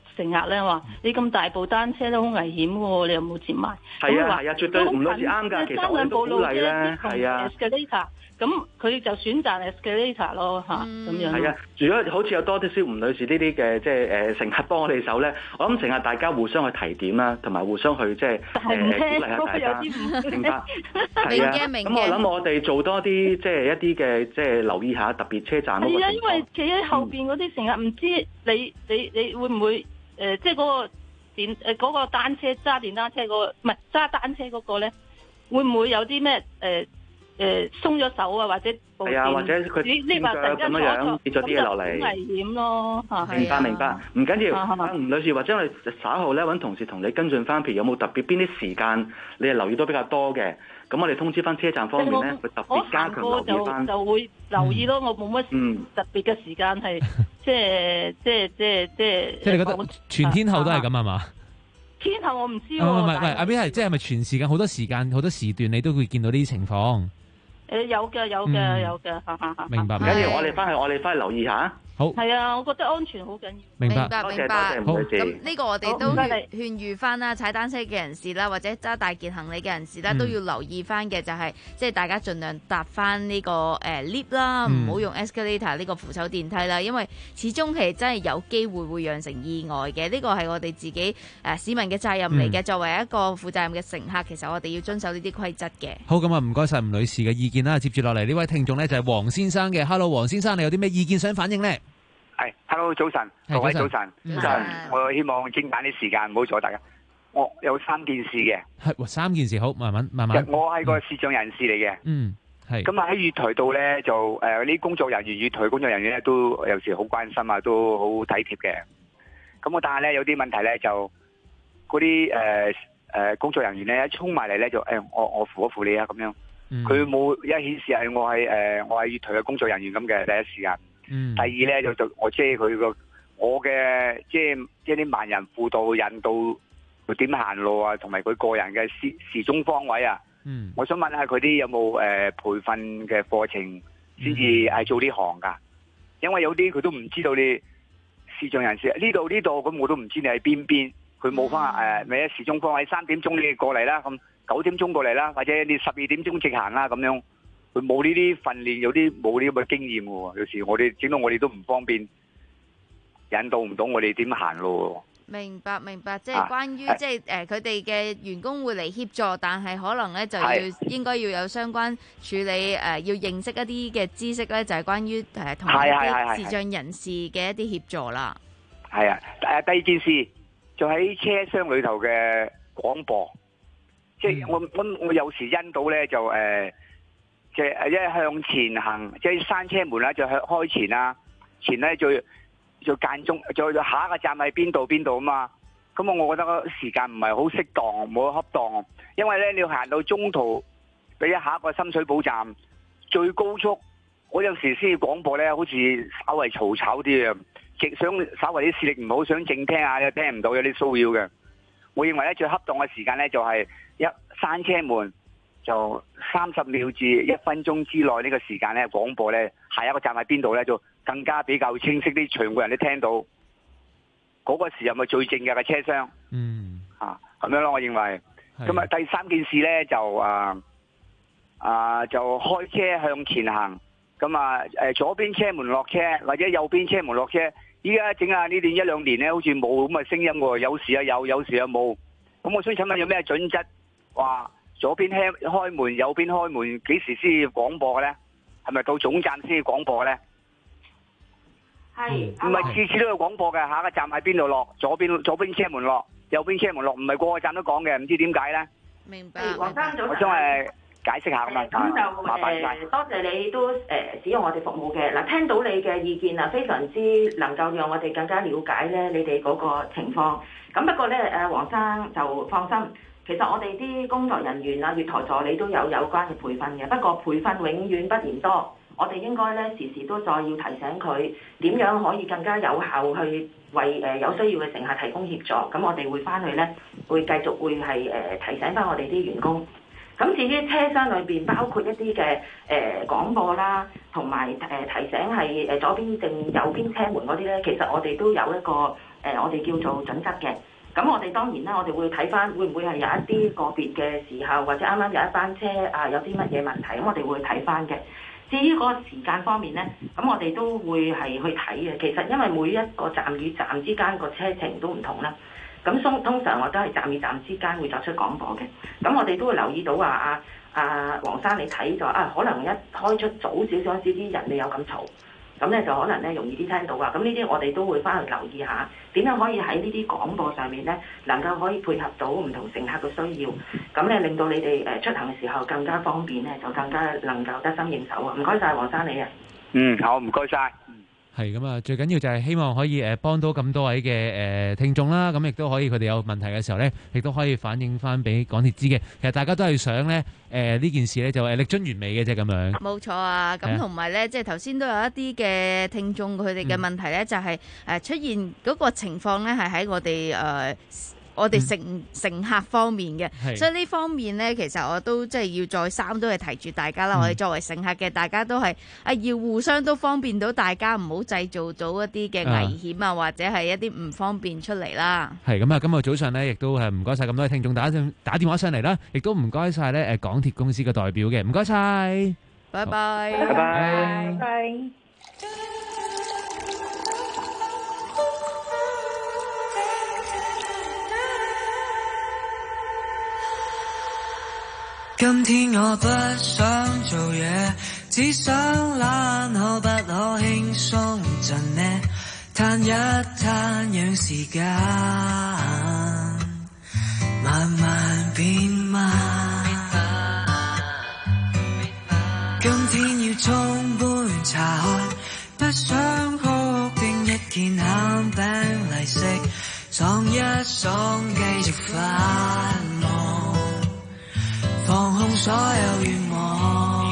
乘客咧話：你咁大部單車都好危險喎，你有冇接埋？ 係啊係啊，絕對吳女士啱㗎。其實我都鼓勵咧，係啊。 咁佢就選擇 escalator 咯嚇，咁樣。 係啊，如果好似有多啲少吳女士呢啲嘅即係誒乘客幫我哋手咧，我諗乘客大家互相去提點啦，同埋互相去即係誒鼓勵下大家。明白。係啊，咁我諗我哋做多啲即係一啲嘅即係留意下特別車站嗰個情況。係啊， 因為企喺後邊嗰啲乘客唔知你你你會唔會誒即係嗰個電誒嗰個單車揸電單車嗰個唔係揸單車嗰個咧，會唔會有啲咩誒？誒鬆咗手啊，或者係啊，或者佢跌咗咁樣樣跌咗啲嘢落嚟， 危險咯嚇。 明白明白，唔緊要。吳女士，或者我哋稍後咧揾同事同你跟進翻，譬如有冇特別邊啲時間你係留意到比較多嘅，咁我哋通知翻車站方面咧，會特別加強留意翻。 就就會留意咯，我冇乜特別嘅時間係即係即係即係即係。 即係你覺得全天候都係咁係嘛？ 天后我唔知喎。 唔係唔係，阿 B 係即係咪全時間好多時間好多時段你都會見到呢啲情況？ 誒有嘅有嘅有嘅， 明白。 唔緊要，我哋翻去我哋翻去留意下。 好。 係啊，我覺得安全好緊要。 明白， 多謝多謝， 好。 咁呢個我哋都勸喻翻啦，踩單車嘅人士啦，或者揸大件行李嘅人士啦，都要留意翻嘅就係，即係大家盡量搭翻呢個誒 lift 啦，唔好用 escalator 呢個扶手電梯啦，因為始終係真係有機會會釀成意外嘅。呢個係我哋自己誒市民嘅責任嚟嘅。作為一個負責任嘅乘客，其實我哋要遵守呢啲規則嘅。 好，咁啊，唔該晒吳女士嘅意見啦。接住落嚟呢位聽眾咧就係黃先生嘅。Hello， 黃先生，你有啲咩意見想反映咧？ 係 ，Hello， 早晨，各位早晨，早晨，我希望精簡啲時間，唔好阻大家。我有三件事嘅， 係，三件事，好，慢慢慢慢。 我係個視障人士嚟嘅， 嗯，係。 咁啊喺月台度咧，就誒呢工作人員、月台工作人員咧，都有時好關心啊，都好體貼嘅。咁我但係咧有啲問題咧，就嗰啲誒誒工作人員咧一衝埋嚟咧，就誒、哎、我我扶一扶你啊咁樣。佢冇一顯示係我係誒、呃、我係月台嘅工作人員咁嘅第一時間。嗯、第二咧就就我遮佢個我嘅即係即係啲盲人輔導引導佢點行路啊，同埋佢個人嘅時時鐘方位啊。嗯、我想問下佢啲有冇誒、呃、培訓嘅課程先至係做呢行㗎？因為有啲佢都唔知道你視障人士呢度呢度咁，我都唔知你喺邊邊。佢冇翻誒咩時鐘方位，三點鐘你過嚟啦，咁九點鐘過嚟啦，或者你十二點鐘直行啦咁樣。佢冇呢啲訓練，有啲冇呢咁嘅經驗喎。有時我哋整到我哋都唔方便，引導唔到我哋點行路。 明白明白，即係關於、啊、即係誒佢哋嘅員工會嚟協助，但係可能咧就要應該要有相關處理誒、呃，要認識一啲嘅知識咧，就係、是、關於誒同啲視障人士嘅一啲協助啦。 係啊，誒第二件事就喺車廂裏頭嘅廣播，即係我我我有時因到咧就誒。呃即係一向前行，即係閂車門啦，就向開前啦，前咧就就間中，就下一個站喺邊度邊度啊嘛。咁我我覺得時間唔係好適當，唔好恰當，因為咧你要行到中途，俾下一個深水埗站最高速，我有時先要廣播咧，好似稍為嘈吵啲啊，極想稍為啲視力唔好，想靜聽下，又聽唔到，有啲騷擾嘅。我認為咧最恰當嘅時間咧就係一閂車門。就三十秒至一分鐘之內呢個時間咧，廣播咧下一個站喺邊度咧，就更加比較清晰啲，全部人都聽到。嗰、那個時候咪最正嘅個車廂。嗯，啊咁樣咯，我認為。咁啊，第三件事咧就啊啊就開車向前行。咁啊誒左邊車門落車，或者右邊車門落車。依家整下呢段一兩年咧，好似冇咁嘅聲音喎，有時啊有，有時啊冇。咁我想請問有咩準則話？左邊開開門，右邊開門，幾時先要廣播嘅咧？係咪到總站先要廣播嘅咧？係，唔係次次都有廣播嘅。下一個站喺邊度落？左邊左邊車門落，右邊車門落，唔係個個站都講嘅，唔知點解咧？ 明白。 黃生早晨。 我想係解釋下咁啊。 咁就麻煩晒。多謝你都誒使用我哋服務嘅。嗱，聽到你嘅意見啊，非常之能夠讓我哋更加了解咧你哋嗰個情況。咁不過咧，誒黃生就放心。其實我哋啲工作人員啊、月台助理都有有關嘅培訓嘅，不過培訓永遠不嫌多，我哋應該咧時時都再要提醒佢點樣可以更加有效去為誒有需要嘅乘客提供協助。咁我哋會翻去咧，會繼續會係誒提醒翻我哋啲員工。咁至於車廂裏邊包括一啲嘅誒廣播啦，同埋誒提醒係誒左邊定右邊車門嗰啲咧，其實我哋都有一個呃、我哋叫做準則嘅。咁我哋當然啦，我哋會睇翻會唔會係有一啲個別嘅時候，或者啱啱有一班車啊有啲乜嘢問題，咁我哋會睇翻嘅。至於嗰個時間方面咧，咁我哋都會係去睇嘅。其實因為每一個站與站之間個車程都唔同啦，咁通通常我都係站與站之間會作出廣播嘅。咁我哋都會留意到話啊啊黃生你睇就啊，可能一開出早少少時啲人你有咁嘈。咁咧就可能咧容易啲聽到啊！咁呢啲我哋都會翻去留意下，點樣可以喺呢啲廣播上面咧，能夠可以配合到唔同乘客嘅需要，咁咧令到你哋誒出行嘅時候更加方便咧，就更加能夠得心應手啊！唔該晒黃生你啊！ 嗯，好，唔該晒。 係咁啊，最緊要就係希望可以誒幫到咁多位嘅誒聽眾啦，咁亦都可以佢哋有問題嘅時候咧，亦都可以反映翻俾港鐵知嘅。其實大家都係想咧誒呢件事咧就誒力臻完美嘅啫咁樣。 冇錯啊，咁同埋咧，即係頭先都有一啲嘅聽眾佢哋嘅問題咧，就係誒出現嗰個情況咧，係喺我哋誒。我哋乘、嗯、乘客方面嘅，所以呢方面呢，其實我都即係要再三都係提住大家啦。嗯、我哋作為乘客嘅，大家都係啊，要互相都方便到大家，唔好製造到一啲嘅危險啊，啊或者係一啲唔方便出嚟啦。係咁啊，今日早上呢，亦都係唔該晒咁多位聽眾打打電話上嚟啦，亦都唔該晒咧誒港鐵公司嘅代表嘅，唔該晒，拜拜， 拜拜，拜拜。 今天我不想做嘢，只想懶，可不可輕鬆陣呢？嘆一嘆，讓時間慢慢變慢。今天要沖杯茶喝，不想哭定一件餡餅嚟食，爽一爽繼續發夢，放空所有願望。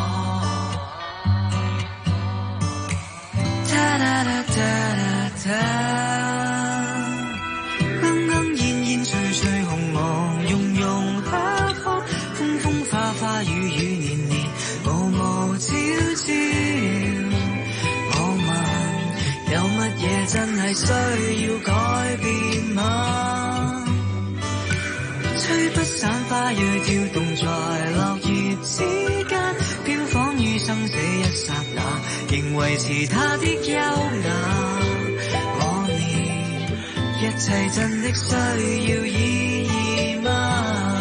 鏗鏗煙煙吹吹紅紅，融融黑黑，風風花花雨雨年年，無無朝朝。我問有乜嘢真係需要改變嗎？吹不散花蕊跳動在落葉之間，飄芳於生死一剎那，仍維持它的優雅。我念一切真的需要意義嗎？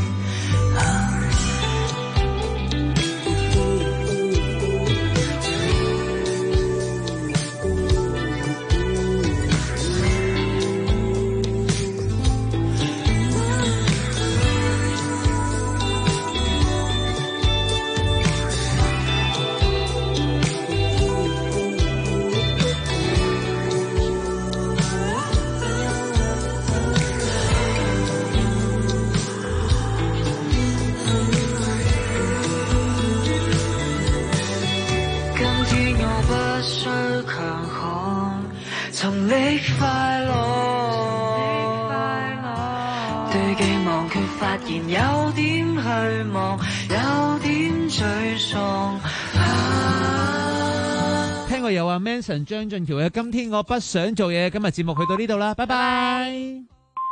尋覓快樂，對寄望卻發現有點虛妄，有點沮喪。啊、 聽過有阿 Manson 張俊橋嘅《今天我不想做嘢》，今日節目去到呢度啦，拜拜。